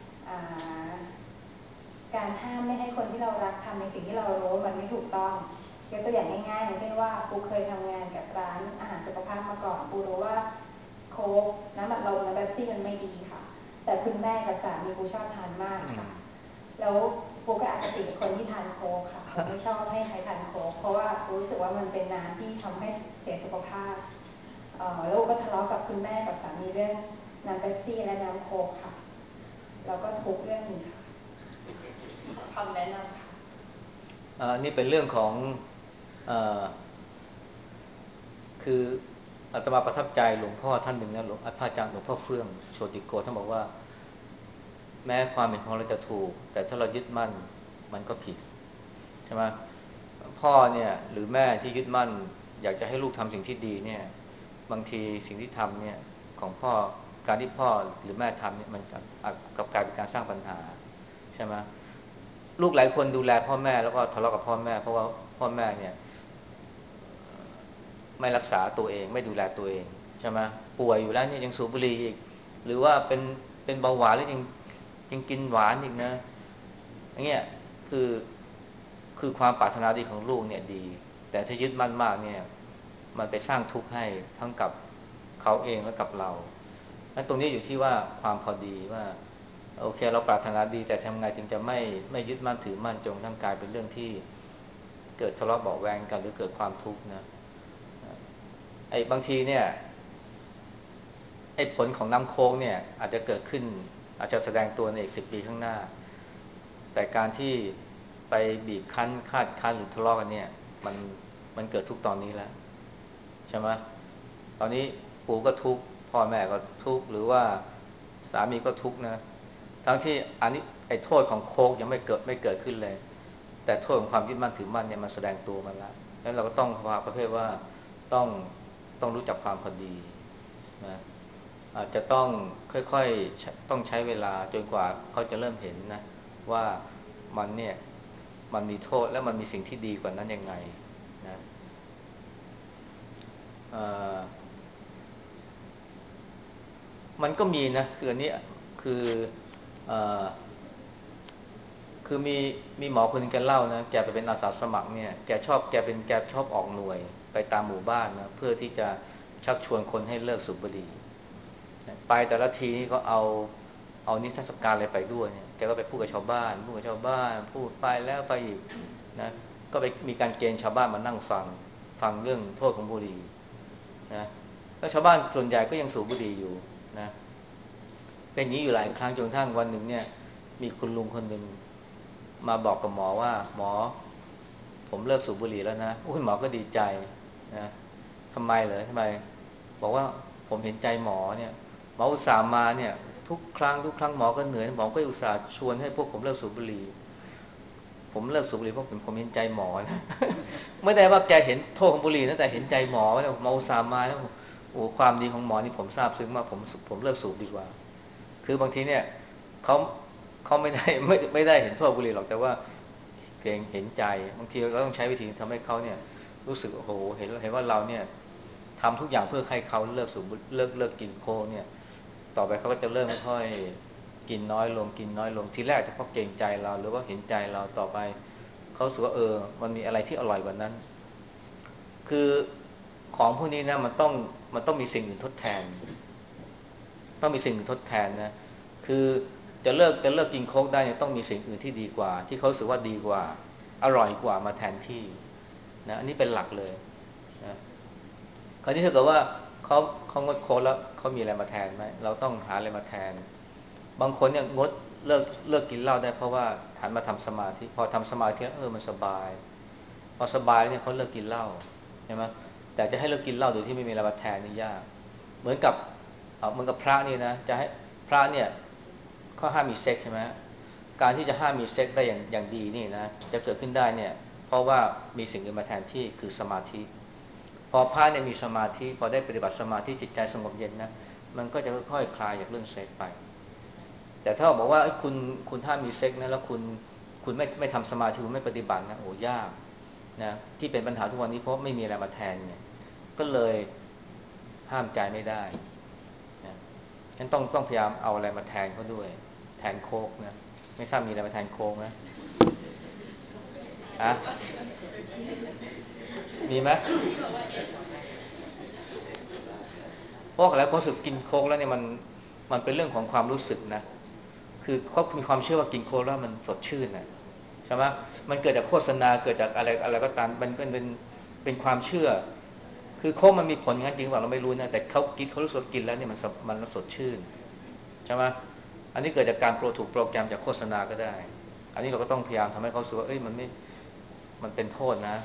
การห้ามไม่ให้คนที่เรารักทำในสิ่งที่เรารู้มันไม่ถูกต้องยกตัวอย่างง่ายๆอย่างเช่นว่าครูเคยทำงานกับร้านอาหารสุขภาพมาก่อนครูรู้ว่าโค้กน้ำอัดลมและเบปซี่มันไม่ดีค่ะแต่คุณแม่กับสามีครูชอบทานมากค่ะแล้วครูก็อาจจะติดคนที่ทานโค้กค่ะไม่ชอบให้ใครทานโค้กเพราะว่ารู้สึกว่ามันเป็นน้ำที่ทำให้เสียสุขภาพแล้วก็ทะเลาะกับคุณแม่กับสามีเรื่องน้ำเบปซี่และน้ำโค้กค่ะแล้วก็ทุกเรื่องนี้ค่ะคำแนะนำค่ะอ่านี่เป็นเรื่องของอ่าคืออาตมาประทับใจหลวงพ่อท่านหนึ่งนะหลวงพระอาจารย์หลวงพ่อเฟื่องโชติโกท่านบอกว่าแม้ความเห็นของเราจะถูกแต่ถ้าเรายึดมั่นมันก็ผิดใช่ไหมพ่อเนี่ยหรือแม่ที่ยึดมั่นอยากจะให้ลูกทำสิ่งที่ดีเนี่ยบางทีสิ่งที่ทำเนี่ยของพ่อการที่พ่อหรือแม่ทำเนี่ยมันกับกลายเป็นการสร้างปัญหาใช่ไหมลูกหลายคนดูแลพ่อแม่แล้วก็ทะเลาะกับพ่อแม่เพราะว่าพ่อแม่เนี่ยไม่รักษาตัวเองไม่ดูแลตัวเองใช่ไหมป่วยอยู่แล้วเนี่ยยังสูบบุหรี่อีกหรือว่าเป็นเป็นเบาหวานแล้วยังยังกินหวานอีกนะอย่างเงี้ยคือคือความปรารถนาดีของลูกเนี่ยดีแต่ถ้ายึดมั่นมากเนี่ยมันไปสร้างทุกข์ให้ทั้งกับเขาเองและกับเราและตรงนี้อยู่ที่ว่าความพอดีว่าโอเคเราปรารถนาดีแต่ทำไงถึงจะไม่ไม่ยึดมั่นถือมั่นจนทั้งกลายเป็นเรื่องที่เกิดทะเลาะเบาะแวงกันหรือเกิดความทุกข์นะไอ้บางทีเนี่ยไอ้ผลของน้ำโค้งเนี่ยอาจจะเกิดขึ้นอาจจะแสดงตัวในอีกสิบปีข้างหน้าแต่การที่ไปบีบคั้นคาดคั้นหรือทะเลาะกันเนี่ยมันมันเกิดทุกตอนนี้แล้วใช่ไหมตอนนี้ปู่ก็ทุกข์พ่อแม่ก็ทุกข์หรือว่าสามีก็ทุกข์นะทั้งที่อันนี้ไอ้โทษของโค้กยังไม่เกิดไม่เกิดขึ้นเลยแต่โทษของความยึดมั่นถือมั่นเนี่ยมันแสดงตัวมาแล้วแล้วเราก็ต้องภาวะประเภทว่าต้องต้องรู้จักความพอดีนะอาจจะต้องค่อยๆต้องใช้เวลาจนกว่าเขาจะเริ่มเห็นนะว่ามันเนี่ยมันมีโทษและมันมีสิ่งที่ดีกว่านั้นยังไงนะมันก็มีนะคืออันนี้คืออคือมีมีหมอคนนึงแกเล่านะแกไปเป็นอาสาสมัครเนี่ยแกชอบแกเป็นแกชอบออกหน่วยไปตามหมู่บ้านนะเพื่อที่จะชักชวนคนให้เลิกสูบบุหรี่ไปแต่ละทีนี่ก็เอาเอานิทรรศการอะไรไปด้วยเนี่ยแกก็ไปพูดกับชาวบ้านพูดกับชาวบ้านพูดไปแล้วไปอีกนะก็ไปมีการเกณฑ์ชาวบ้านมานั่งฟังฟังเรื่องโทษของบุหรี่นะแล้วชาวบ้านส่วนใหญ่ก็ยังสูบบุหรี่อยู่นะเป็นอย่างนี้อยู่หลายครั้งจนกระทั่งวันหนึ่งเนี่ยมีคุณลุงคนหนึ่งมาบอกกับหมอว่าหมอผมเลิกสูบบุหรี่แล้วนะอุ้ยหมอก็ดีใจนะทำไมเหรอทำไมบอกว่าผมเห็นใจหมอเนี่ยหมออุตส่าห์มาเนี่ยทุกครั้งทุกครั้งหมอก็เหนื่อยหมอก็อุตส่าห์ชวนให้พวกผมเลิกสูบบุหรี่ผมเลิกสูบบุหรี่เพราะผมผมเห็นใจหมอนะ ไม่ได้ว่าแกเห็นโทษของบุหรี่นะแต่เห็นใจหมอนะมาอุตส่าห์มาแล้วโอ้ความดีของหมอนี่ผมซาบซึ้งมากผมผมเลิกสูบดีกว่าคือบางทีเนี่ยเขาเขาไม่ได้ไม่ไม่ได้เห็นโทษบุหรี่หรอกแต่ว่าเพียงเห็นใจบางทีเราต้องใช้วิธีทำให้เขาเนี่ยรู้สึกโอ้โหเห็นเห็นว่าเราเนี่ยทำทุกอย่างเพื่อให้เขาเลิกสูบเลิกเลิกกินโค้กเนี่ยต่อไปเขาก็จะเริ่มค่อยกินน้อยลงกินน้อยลงทีแรกจะเพราะเกรงใจเราหรือว่าเห็นใจเราต่อไปเขาสึกว่าเออมันมีอะไรที่อร่อยกว่านั้นคือของพวกนี้นะมันต้องมันต้องมีสิ่งอื่นทดแทนต้องมีสิ่งอื่นทดแทนนะคือจะเลิกจะเลิกกินโค้กได้ต้องมีสิ่งอื่นที่ดีกว่าที่เขาสึกว่าดีกว่าอร่อยกว่ามาแทนที่นะอันนี้เป็นหลักเลยนะคราวนี้ถ้าเกิดว่าเขาเขางดโค้กแล้วเขามีอะไรมาแทนไหมเราต้องหาอะไรมาแทนบางคนเนี่ยงดเลิกเลิกกินเหล้าได้เพราะว่าหันมาทำสมาธิพอทำสมาธิเออมันสบายพอสบายเนี่ยเขาเลิกกินเหล้าใช่ไหมแต่จะให้เลิกกินเหล้าโดยที่ไม่มีอะไรมาแทนนี่ยากเหมือนกับเหมือนกับพระนี่นะจะให้พระเนี่ยเขาห้ามมีเซ็กใช่ไหมการที่จะห้ามมีเซ็กได้อย่างอย่างดีนี่นะจะเกิดขึ้นได้เนี่ยเพราะว่ามีสิ่งอื่นมาแทนที่คือสมาธิพอพระเนี่ยมีสมาธิพอได้ปฏิบัติสมาธิจิตใจสงบเย็นนะมันก็จะค่อยๆคลายจากเรื่องเซ็กไปแต่ถ้าบอกว่าคุณคุณถ้ามีเซ็กนะแล้วคุณคุณไม่ไม่ทำสมาธิคุณไม่ปฏิบัตินะโอ้ยากนะที่เป็นปัญหาทุกวันนี้เพราะไม่มีอะไรมาแทนเนี่ยก็เลยห้ามใจไม่ได้นะฉันต้องต้องพยายามเอาอะไรมาแทนเขาด้วยแทนโคกนะไม่ทราบมีอะไรมาแทนโคกนะอะมีไหมเพราะหลายคนรู้สึกกินโคกแล้วเนี่ยมันมันเป็นเรื่องของความรู้สึกนะคือเขามีความเชื่อว่ากินโค้กแล้วมันสดชื่นนะใช่ไหมมันเกิดจากโฆษณาเกิดจากอะไรอะไรก็ตามมันเป็นเป็นเป็นความเชื่อคือโค้กมันมีผลงั้นจริงหรือเปล่าเราไม่รู้นะแต่เขากินเขารู้สึกกินแล้วเนี่ยมันมันสดชื่นใช่ไหมอันนี้เกิดจากการโปรถูกโปรแกรมจากโฆษณาก็ได้อันนี้เราก็ต้องพยายามทำให้เขารู้สึกว่าเอ้ยมันไม่มันเป็นโทษนะ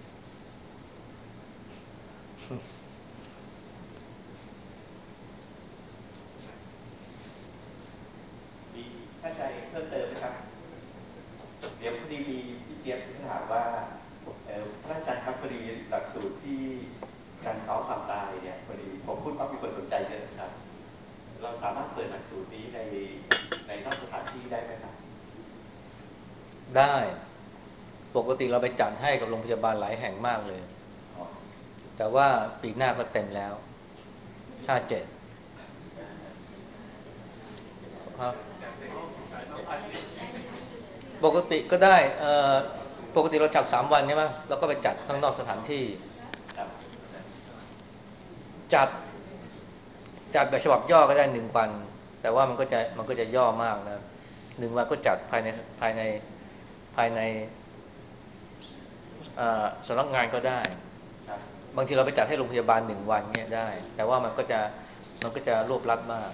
มีท่านใดเพิ่มเติมไหมครับเดี๋ยวพอดีมีพี่เจี๊ยบถามว่าท่านอาจารย์ครับพอดีหลักสูตรที่การซ้อมความตายเนี่ยพอดีผมพูดว่ามีคนสนใจเยอะครับเราสามารถเปิดหลักสูตรนี้ในในนอกสถานที่ได้ไหมครับได้ปกติเราไปจัดให้กับโรงพยาบาลหลายแห่งมากเลยแต่ว่าปีหน้าก็เต็มแล้วห้าเจ็ดครับปกติก็ได้ปกติเราจัดสามวันใช่ไหมเราก็ไปจัดข้างนอกสถานที่จัดจัดแบบฉบับย่อก็ได้หนึ่งวันแต่ว่ามันก็จะมันก็จะย่อมากนะหนึ่งวันก็จัดภายในภายในภายในสำนักงานก็ได้บางทีเราไปจัดให้โรงพยาบาลหนึ่งวันเงี้ยได้แต่ว่ามันก็จะมันก็จะรวบรัดมาก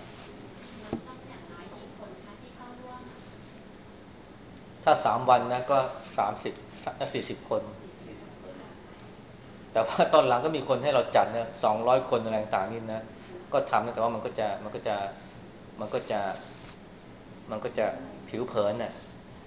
ถ้าสามวันนะก็สามสิบสี่สิบคนแต่ว่าตอนหลังก็มีคนให้เราจัดเนี่ยสองร้อยคนอะไรต่างๆนี่นะก็ทำนะแต่ว่ามันก็จะมันก็จะมันก็จะมันก็จะผิวเผินน่ะ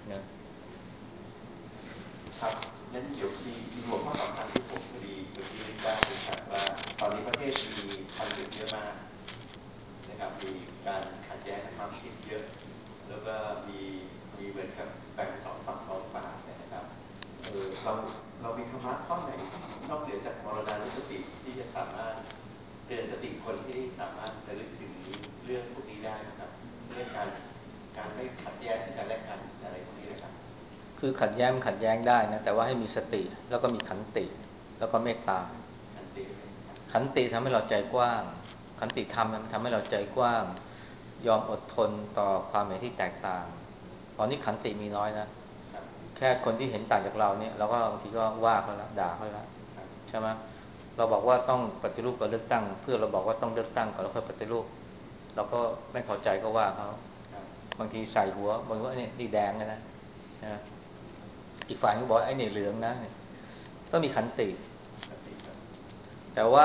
นะครับงั้นเดี๋ยวมีมีหัวข้อสำคัญที่ผมพอดีเมื่อกี้นึกได้นะครับว่าตอนนี้ประเทศมีคอนฟ lict เยอะมากนะครับมีการขัดแย้งความคิดเยอะแล้วก็มีมีเหมือนกับแบ่งเป็นสองฝั่งสองฝ่ายนะครับเออเราเรามีธรรมะข้อไหนนอกเหนือจากมรณานุสติที่จะสามารถเตือนสติคนที่สามารถระลึกถึงเรื่องพวกนี้ได้นะครับเรื่องการการไม่ขัดแย้งซึ่งกันและกันอะไรพวกนี้นะครับคือขัดแย้งขัดแย้งได้นะแต่ว่าให้มีสติแล้วก็มีขันติแล้วก็เมตตาขันติทำให้เราใจกว้างขันติธรรมมันทำให้เราใจกว้างยอมอดทนต่อความเห็นที่แตกต่างตอนนี้ขันติมีน้อยนะแค่คนที่เห็นต่างจากเราเนี่ยเราก็บางทีก็ว่าเขาละด่าเขาละใช่ไหมเราบอกว่าต้องปฏิรูปกับเลือกตั้งเพื่อเราบอกว่าต้องเลือกตั้งก่อนแล้วค่อยปฏิรูปเราก็ไม่พอใจก็ว่าเขาบางทีใส่หัวบางทีว่านี่นี่แดงนะนะอีกฝ่ายก็บอกไอ้นี่เหลืองนะต้องมีขันติแต่ว่า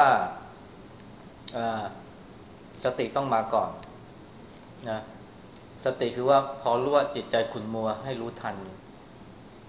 สติต้องมาก่อนนะสติคือว่าพอรู้ว่าจิตใจขุ่นมัวให้รู้ทัน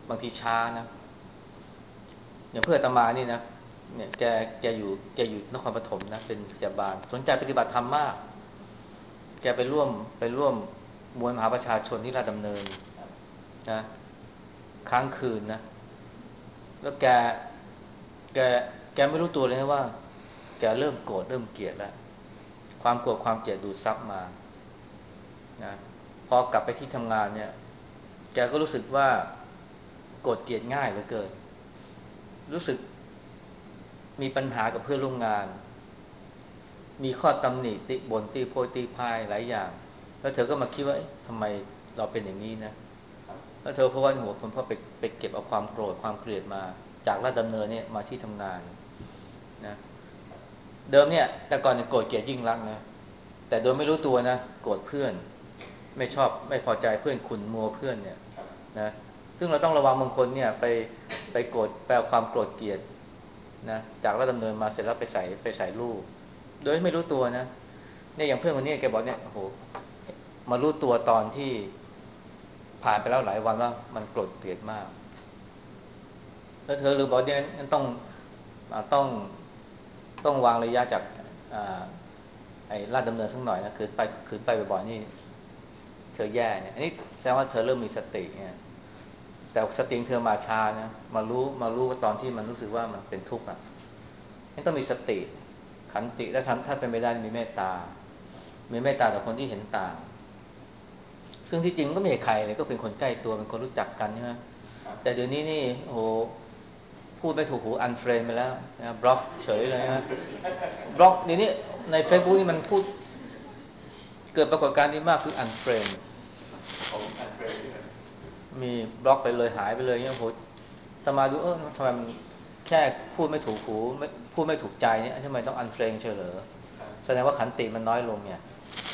บางทีช้านะอย่างเพื่อนอาตมานี่นะเนี่ยแกแกอยู่แกอยู่นครปฐมนะเป็นพยาบาลสนใจปฏิบัติธรรมมากแกไปร่วมไปร่วมมวลมหาประชาชนที่ราชดำเนินนะค้างคืนนะแล้วแกแกแกไม่รู้ตัวเลยนะว่าแกเริ่มโกรธเริ่มเกลียดแล้วความโกรธความเกลียดดูดซับมานะพอกลับไปที่ทำงานเนี่ยแกก็รู้สึกว่าโกรธเกลียดง่ายเหลือเกินรู้สึกมีปัญหากับเพื่อนร่วมงานมีข้อตำหนิติบ่นตีโพยตีพายหลายอย่างแล้วเธอก็มาคิดว่าทำไมเราเป็นอย่างนี้นะแล้วเธอเพราะว่าหัวคนพ่อไปไปเก็บเอาความโกรธความเกลียดมาจากราชดำเนินเนี่ยมาที่ทำงานนะเดิมเนี่ยแต่ก่อนเนี่ยโกรธเกลียดยิ่งรักนะแต่โดยไม่รู้ตัวนะโกรธเพื่อนไม่ชอบไม่พอใจเพื่อนขุนมัวเพื่อนเนี่ยนะซึ่งเราต้องระวังบางคนเนี่ยไปไปโกรธแปลความโกรธเกลียดนะจากราชดำเนินมาเสร็จแล้วไปใส่ไปใส่ลูกโดยไม่รู้ตัวนะเนี่ยอย่างเพื่อนคนนี้แกบอกเนี่ยโอ้โหมารู้ตัวตอนที่ผ่านไปแล้วหลายวันว่ามันโกรธเกลียดมากแล้วเธอหรือบอกเนี่ยต้องต้องต้องวางระยะจากไอ้ลาดดำเนินสักหน่อยนะคือไปคือไปบ่อยๆนี่เธอแย่เนี่ยอันนี้แสดงว่าเธอเริ่มมีสติเนี่ยแต่สติเธอมาช้านะมารู้มารู้ตอนที่มันรู้สึกว่ามันเป็นทุกข์อ่ะนี่ต้องมีสติขันติและทำถ้าเป็นไม่ได้มีเมตตามีเมตตาต่อคนที่เห็นต่างซึ่งที่จริงก็ไม่ใช่ใครเลยก็เป็นคนใกล้ตัวเป็นคนรู้จักกันใช่ไหมแต่เดี๋ยวนี้นี่โอ้โหพูดไม่ถูกหูอันเฟรนไปแล้วนะบล็อกเฉยเลยนะบล็อกเดี๋ยวนี้ใน Facebook นี่มันพูดเกิดปรากฏการณ์นี้มากคืออันเฟรนมีบล็อกไปเลยหายไปเลยเนี่ยโหตมาดูเออทำไมมันแค่พูดไม่ถูกหูไม่พูดไม่ถูกใจเนี่ยทำไมต้องอันเฟรนเฉยเหรอแสดงว่าขันติมันน้อยลงเนี่ย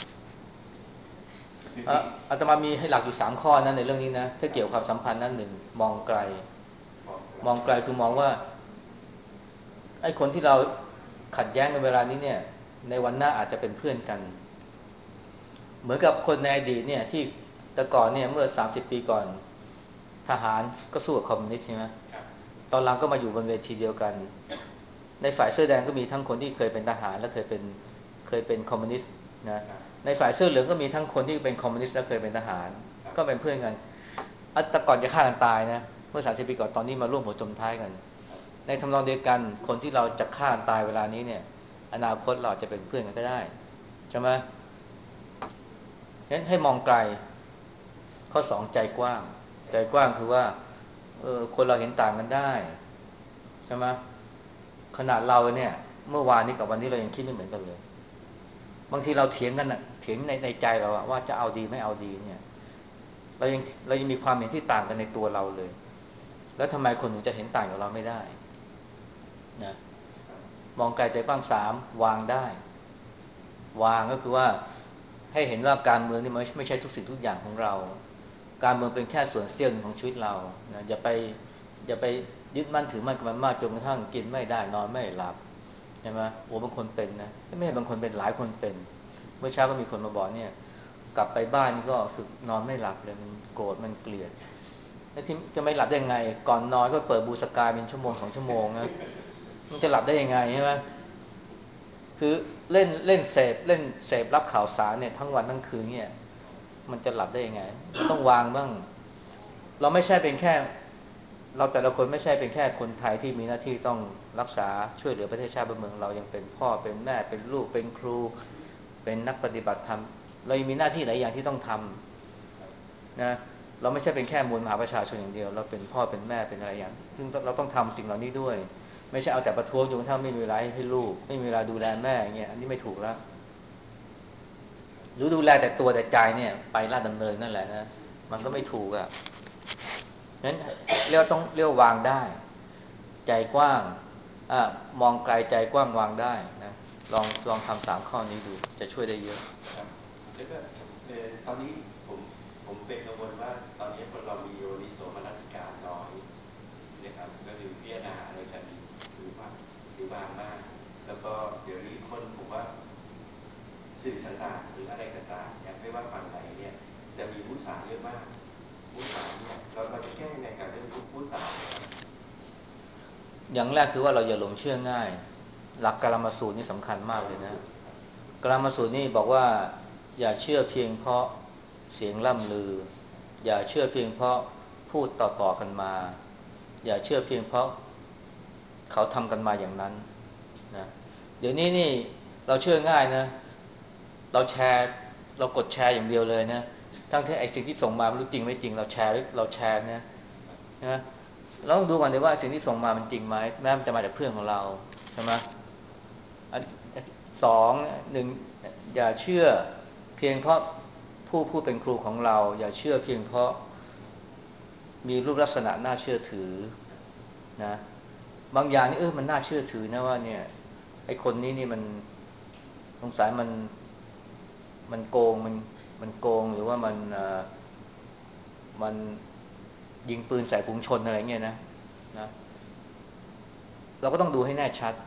อาตมามีให้หลักอยู่สามข้อนะในเรื่องนี้นะถ้าเกี่ยวกับความสัมพันธ์นั้นหนึ่งมองไกลมองไกลคือมองว่าไอ้คนที่เราขัดแย้งกันเวลานี้เนี่ยในวันหน้าอาจจะเป็นเพื่อนกันเหมือนกับคนในอดีตเนี่ยที่แต่ก่อนเนี่ยเมื่อสามสิบปีก่อนทหารก็สู้กับคอมมิวนิสต์ใช่ไหมตอนหลังก็มาอยู่บนเวทีเดียวกันในฝ่ายเสื้อแดงก็มีทั้งคนที่เคยเป็นทหารและเคยเป็นเคยเป็นคอมมิวนิสต์นะในฝ่ายเสื้อเหลืองก็มีทั้งคนที่เป็นคอมมิวนิสต์และเคยเป็นทหารก็เป็นเพื่อนกันแต่ก่อนจะฆ่ากันตายนะเมื่อสามสิบปีก่อนตอนนี้มาร่วมหัวจมท้ายกันในทำนองเดียวกันคนที่เราจะฆ่ากันตายเวลานี้เนี่ยอนาคตเราจะเป็นเพื่อนกันก็ได้ใช่ไหมงั้นให้มองไกลข้อสองใจกว้างใจกว้างคือว่าเออคนเราเห็นต่างกันได้ใช่ไหมขนาดเราเนี่ยเมื่อวานนี้กับวันนี้เรายังคิดไม่เหมือนกันเลยบางทีเราเถียงกันนะเถียงในในใจเราว่าจะเอาดีไม่เอาดีเนี่ยเรายังเรายังมีความเห็นที่ต่างกันในตัวเราเลยแล้วทำไมคนถึงจะเห็นต่างกับเราไม่ได้นะมองไกลใจกว้างสามวางได้วางก็คือว่าให้เห็นว่าการเมืองนี่มันไม่ใช่ทุกสิ่งทุกอย่างของเราการเมืองเป็นแค่ส่วนเสี้ยวหนึ่งของชีวิตเรานะอย่าไปอย่าไปยึดมั่นถือมั่นกับมันมากจนกระทั่งกินไม่ได้นอนไม่หลับใช่ไหมโอ้บางคนเป็นนะไม่ใช่บางคนเป็นหลายคนเป็นเมื่อเช้าก็มีคนมาบอกเนี่ยกลับไปบ้านก็สึกนอนไม่หลับเลยมันโกรธมันเกลียดแล้วที่จะไม่หลับได้ยังไงก่อนนอนก็เปิดบูสกายเป็นชั่วโมงสองชั่วโมงนะมันจะหลับได้ยังไงใช่ไหมคือเล่นเล่นเสพเล่นเสพรับข่าวสารเนี่ยทั้งวันทั้งคืนเนี่ยมันจะหลับได้ยังไงมันต้องวางบ้างเราไม่ใช่เป็นแค่เราแต่ละคนไม่ใช่เป็นแค่คนไทยที่มีหน้าที่ต้องรักษาช่วยเหลือประเทศชาติบ้านเมืองเรายังเป็นพ่อเป็นแม่เป็นลูกเป็นครูเป็นนักปฏิบัติธรรมเรายังมีหน้าที่หลายอย่างที่ต้องทำนะเราไม่ใช่เป็นแค่มวลมหาประชาชนอย่างเดียวเราเป็นพ่อเป็นแม่เป็นอะไรอย่างซึ่งเราต้องทำสิ่งเหล่านี้ด้วยไม่ใช่เอาแต่ประท้วงจนกระทั่งไม่มีเวลาให้ลูกไม่มีเวลาดูแลแม่อย่างเงี้ยอันนี้ไม่ถูกแล้วหรือดูแลแต่ตัวแต่ใจเนี่ยไปลาดดำเนินนั่นแหละนะมันก็ไม่ถูกอ่ะงั้นเรียกต้องเรียกวางได้ใจกว้างอ่ามองไกลใจกว้างวางได้นะลองลองทำสามข้อนี้ดูจะช่วยได้เยอะครับแล้วก็ตอนนี้ผมผมเป็นกังวลว่าตอนนี้คนเรามีโยนิโสมนสิการน้อยนะครับก็คือพิจารณาอะไรกันผิวบางผิวบางมากแล้วก็เดี๋ยวนี้คนผมว่าสื่อต่างๆหรืออะไรต่างๆเนี่ยไม่ว่าฝั่งไหนเนี่ยจะมีมุสาเยอะมากมุสาเนี่ยเราเราจะแก้ในการเรื่องมุอย่างแรกคือว่าเราอย่าหลงเชื่อง่ายหลักกลามสูตรนี่สำคัญมากเลยนะกลามสูตรนี่บอกว่าอย่าเชื่อเพียงเพราะเสียงล่ำลืออย่าเชื่อเพียงเพราะพูดต่อๆกันมาอย่าเชื่อเพียงเพราะเขาทำกันมาอย่างนั้นนะเดี๋ยวนี้นี่เราเชื่อง่ายนะเราแชร์เรากดแชร์อย่างเดียวเลยนะทั้งที่ไอ้สิ่งที่ส่งมาไม่รู้จริงไม่จริงเราแชร์เราแชร์นะนะเราต้องดูก่อนเลยว่าสิ่งที่ส่งมามันจริงไหมแม้มันจะมาจากเพื่อนของเราใช่ไหมอันสองหนึ่งอย่าเชื่อเพียงเพราะผู้พูดเป็นครูของเราอย่าเชื่อเพียงเพราะมีรูปลักษณะน่าเชื่อถือนะบางอย่างนี่เออมันน่าเชื่อถือนะว่าเนี่ยไอ้คนนี้นี่มันสงสัยมันมันโกงมันมันโกงหรือว่ามันเอ่อมันยิงปืนใส่ฝูงชนอะไรเงี้ยนะนะเราก็ต้องดูให้แน่ชัด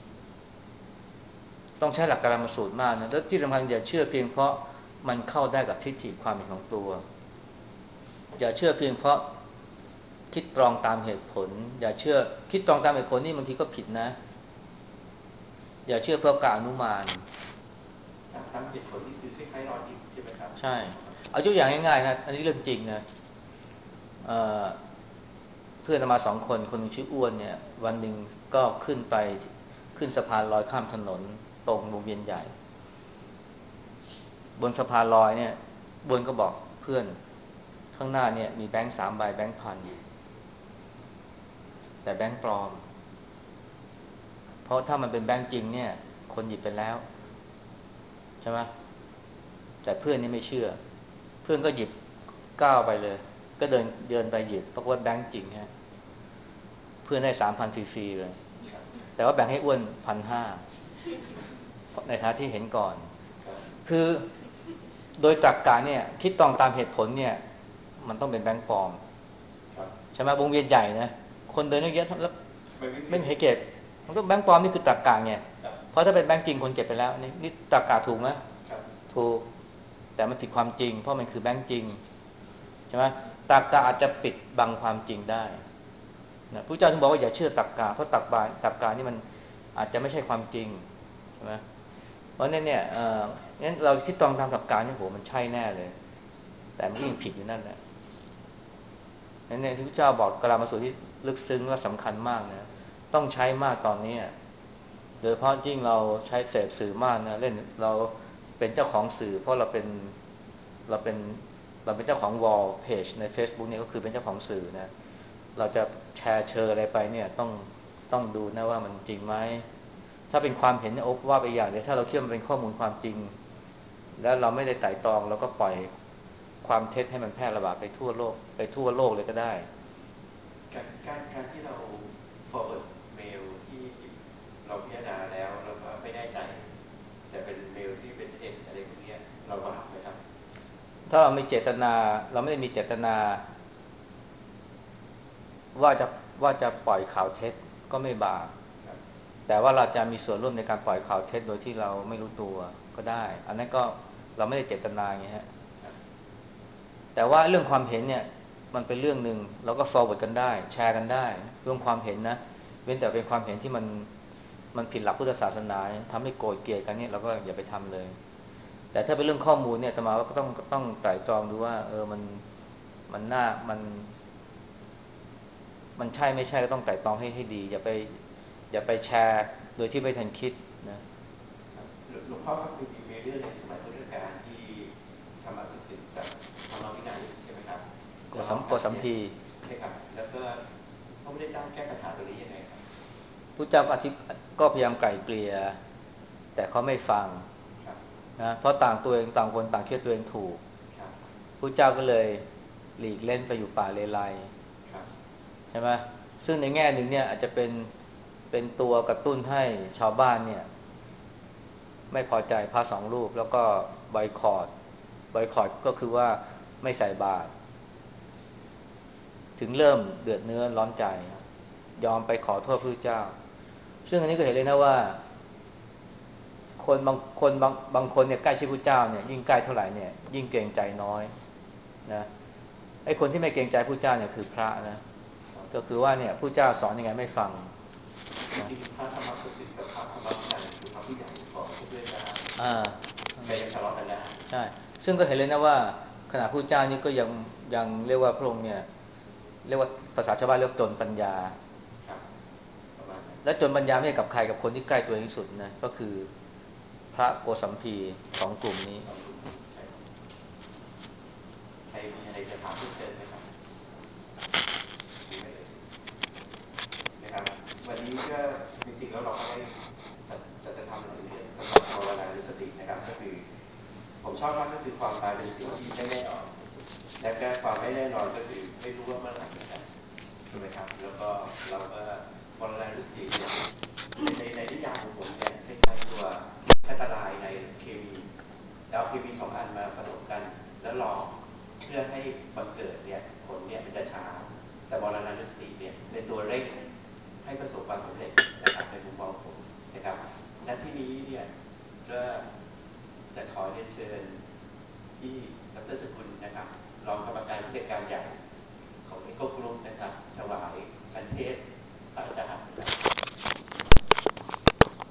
ต้องใช้หลักกรรมสูตรมากนะแล้วที่สำคัญอย่าเชื่อเพียงเพราะมันเข้าได้กับทิฏฐิความเห็นของตัวอย่าเชื่อเพียงเพราะคิดตรองตามเหตุผลอย่าเชื่อคิดตรองตามเหตุผลนี่บางทีก็ผิดนะอย่าเชื่อเพราะการอนุมานตามเหตุผลนี่คือคล้ายๆลอจิกใช่ไหมครับใช่เอายกอย่างง่ายๆนะอันนี้เรื่องจริงนะเเพื่อนมาสองคนคนนึงชื่ออ้วนเนี่ยวันหนึ่งก็ขึ้นไปขึ้นสะพานลอยข้ามถนนตรงวงเวียนใหญ่บนสะพานลอยเนี่ยบนก็บอกเพื่อนข้างหน้าเนี่ยมีแบงค์สามใบแบงค์พันแต่แบงค์ปลอมเพราะถ้ามันเป็นแบงค์จริงเนี่ยคนหยิบไปแล้วใช่ไหมแต่เพื่อนนี่ไม่เชื่อเพื่อนก็หยิบก้าวไปเลยก็เดินเดินไปหยิบปรากฏว่าแบงค์จริงฮะเพื่อนได้สามพันฟรีๆเลยแต่ว่าแบ่งให้อ้วนพันห้าในฐานะที่เห็นก่อนคือโดยตรรกกะเนี่ยคิดตรงตามเหตุผลเนี่ยมันต้องเป็นแบงค์ปลอมใช่ไหมวงเวียนใหญ่นะคนเดินเยอะแล้วไม่มีใครเก็บมันก็แบงค์ปลอมนี่คือตรรกกะไงเพราะถ้าเป็นแบงค์จริงคนเก็บไปแล้วนี่นี่ตรรกกะถูกไหมถูกแต่มันผิดความจริงเพราะมันคือแบงค์จริงใช่ไหมตรรกะอาจจะปิดบังความจริงได้นะพระเจ้าถึงบอกว่าอย่าเชื่อตรรกะเพราะตรรกะตรรกะนี่มันอาจจะไม่ใช่ความจริงใช่ไหมเพราะนั่นเนี่ยเอ่องั้นเราคิดตรงตามตรรกะนี่โหมันใช่แน่เลยแต่มันยิ่งผิดอยู่นั่นแหละนั่นเนี่ยที่พระเจ้าบอกกลามาสูตรที่ลึกซึ้งและสำคัญมากนะต้องใช้มากตอนนี้โดยเฉพาะยิ่งเราใช้เสพสื่อมากนะเล่นเราเป็นเจ้าของสื่อเพราะเราเป็นเราเป็นเราเป็นเจ้าของวอลเพจใน Facebook เนี่ยก็คือเป็นเจ้าของสื่อนะเราจะแชร์เชอร์อะไรไปเนี่ยต้องต้องดูนะว่ามันจริงไหมถ้าเป็นความเห็นเนี่ยโอ้ว่าไปอย่างเดียวถ้าเราเชื่อมันเป็นข้อมูลความจริงแล้วเราไม่ได้ไต่ตรองเราก็ปล่อยความเท็จให้มันแพร่ระบาดไปทั่วโลกไปทั่วโลกเลยก็ได้การการการที่เรา forward เมลที่เราพิจารณาแล้วแล้วก็ไม่แน่ใจแต่เป็นเมลที่เป็นเท็จอะไรพวกนี้เราบาปไหมครับถ้าเราไม่เจตนาเราไม่ได้มีเจตนาว่าจะว่าจะปล่อยข่าวเท็จก็ไม่บาปแต่ว่าเราจะมีส่วนร่วมในการปล่อยข่าวเท็จโดยที่เราไม่รู้ตัวก็ได้อันนั้นก็เราไม่ได้เจตนาไงฮะแต่ว่าเรื่องความเห็นเนี่ยมันเป็นเรื่องหนึ่งเราก็ forward กันได้แชร์กันได้เรื่องความเห็นนะเว้นแต่เป็นความเห็นที่มันมันผิดหลักพุทธศาสนาทำให้โกรธเกลียดกันเนี่ยเราก็อย่าไปทำเลยแต่ถ้าเป็นเรื่องข้อมูลเนี่ยอาตมาก็ต้องต้องไตร่ตรองดูว่าเออมันมันน่ามันมันใช่ไม่ใช่ก็ต้องไตร่ตรองให้ให้ดีอย่าไปอย่าไปแชร์โดยที่ไม่ทันคิดนะหลวงพ่อก็เคยมีเรื่องในสมัยพุทธกาลที่ธรรมสกิดกับธรรมวินัยใช่ไหมครับโกสัมโกสัมพีใช่ครับแล้วก็พระพุทธเจ้าแก้ปัญหาตรงนี้ยังไงครับพุทธเจ้าก็อธิก็พยายามไกล่เกลี่ยแต่เขาไม่ฟังนะเพราะต่างตัวเองต่างคนต่างคิดตัวเองถูกพุทธเจ้าก็เลยหลีกเล่นไปอยู่ป่าเลไลใช่ไหมซึ่งในแง่หนึ่งเนี่ยอาจจะเป็นเป็นตัวกระตุ้นให้ชาวบ้านเนี่ยไม่พอใจพระสองรูปแล้วก็บอยคอตบอยคอตก็คือว่าไม่ใส่บาตรถึงเริ่มเดือดเนื้อร้อนใจยอมไปขอโทษพระเจ้าซึ่งอันนี้ก็เห็นเลยนะว่าคนบางคนบางบางคนเนี่ยใกล้ชิดพระเจ้าเนี่ยยิ่งใกล้เท่าไหร่เนี่ยยิ่งเกรงใจน้อยนะไอ้คนที่ไม่เกรงใจพระเจ้าเนี่ยคือพระนะก็คือว่าเนี่ยพระเจ้าสอนยังไงไม่ฟังจริงๆพระธรรมสติกับพระธรรมวินัยคือพระผู้ใหญ่ของเพื่อนได้อ่าแต่ยังทะเลาะกันได้ใช่ซึ่งก็เห็นเลยนะว่าขณะพระเจ้านี่ก็ยังยังเรียกว่าพระองค์เนี่ยเรียกว่าภาษาชาวบ้านเรียกจนปัญญาและจนปัญญาไม่ใช่กับใครกับคนที่ใกล้ตัวเองที่สุดนะก็คือพระโกสัมพีสองกลุ่มนี้ใครมีอะไรจะถามเพิ่มเติมไหมครับนะครับวันนี้ก็จริงๆแล้วเราก็ได้สัจธรรมหลายเรื่องสำหรับมรณานุสตินะครับก็คือผมชอบมากก็คือความตายเป็นสิ่งที่ไม่แน่นอนและก็ความไม่แน่นอนก็คือไม่รู้ว่าเมื่อไหร่จะใช่ไหมครับแล้วก็เราก็มรณานุสติเนี่ยในในนิยามของผมเนี่ยคล้ายๆตัวแคตาไลน์ในเคมีแล้วเคมีสองอันมาผสมกันแล้วรอเพื่อให้บังเกิดเนี่ยผลเนี่ยมันจะช้าแต่มรณานุสติเนี่ยเป็นตัวเร่งให้ประสบความสำเร็จนะครับในมุมมองผมนะครับณที่นี้เนี่ยก็จะขอเรียนเชิญที่ดร.สกุลนะครับรองกรรมการผู้จัดการใหญ่ของเอโกกรุ๊ปนะครับ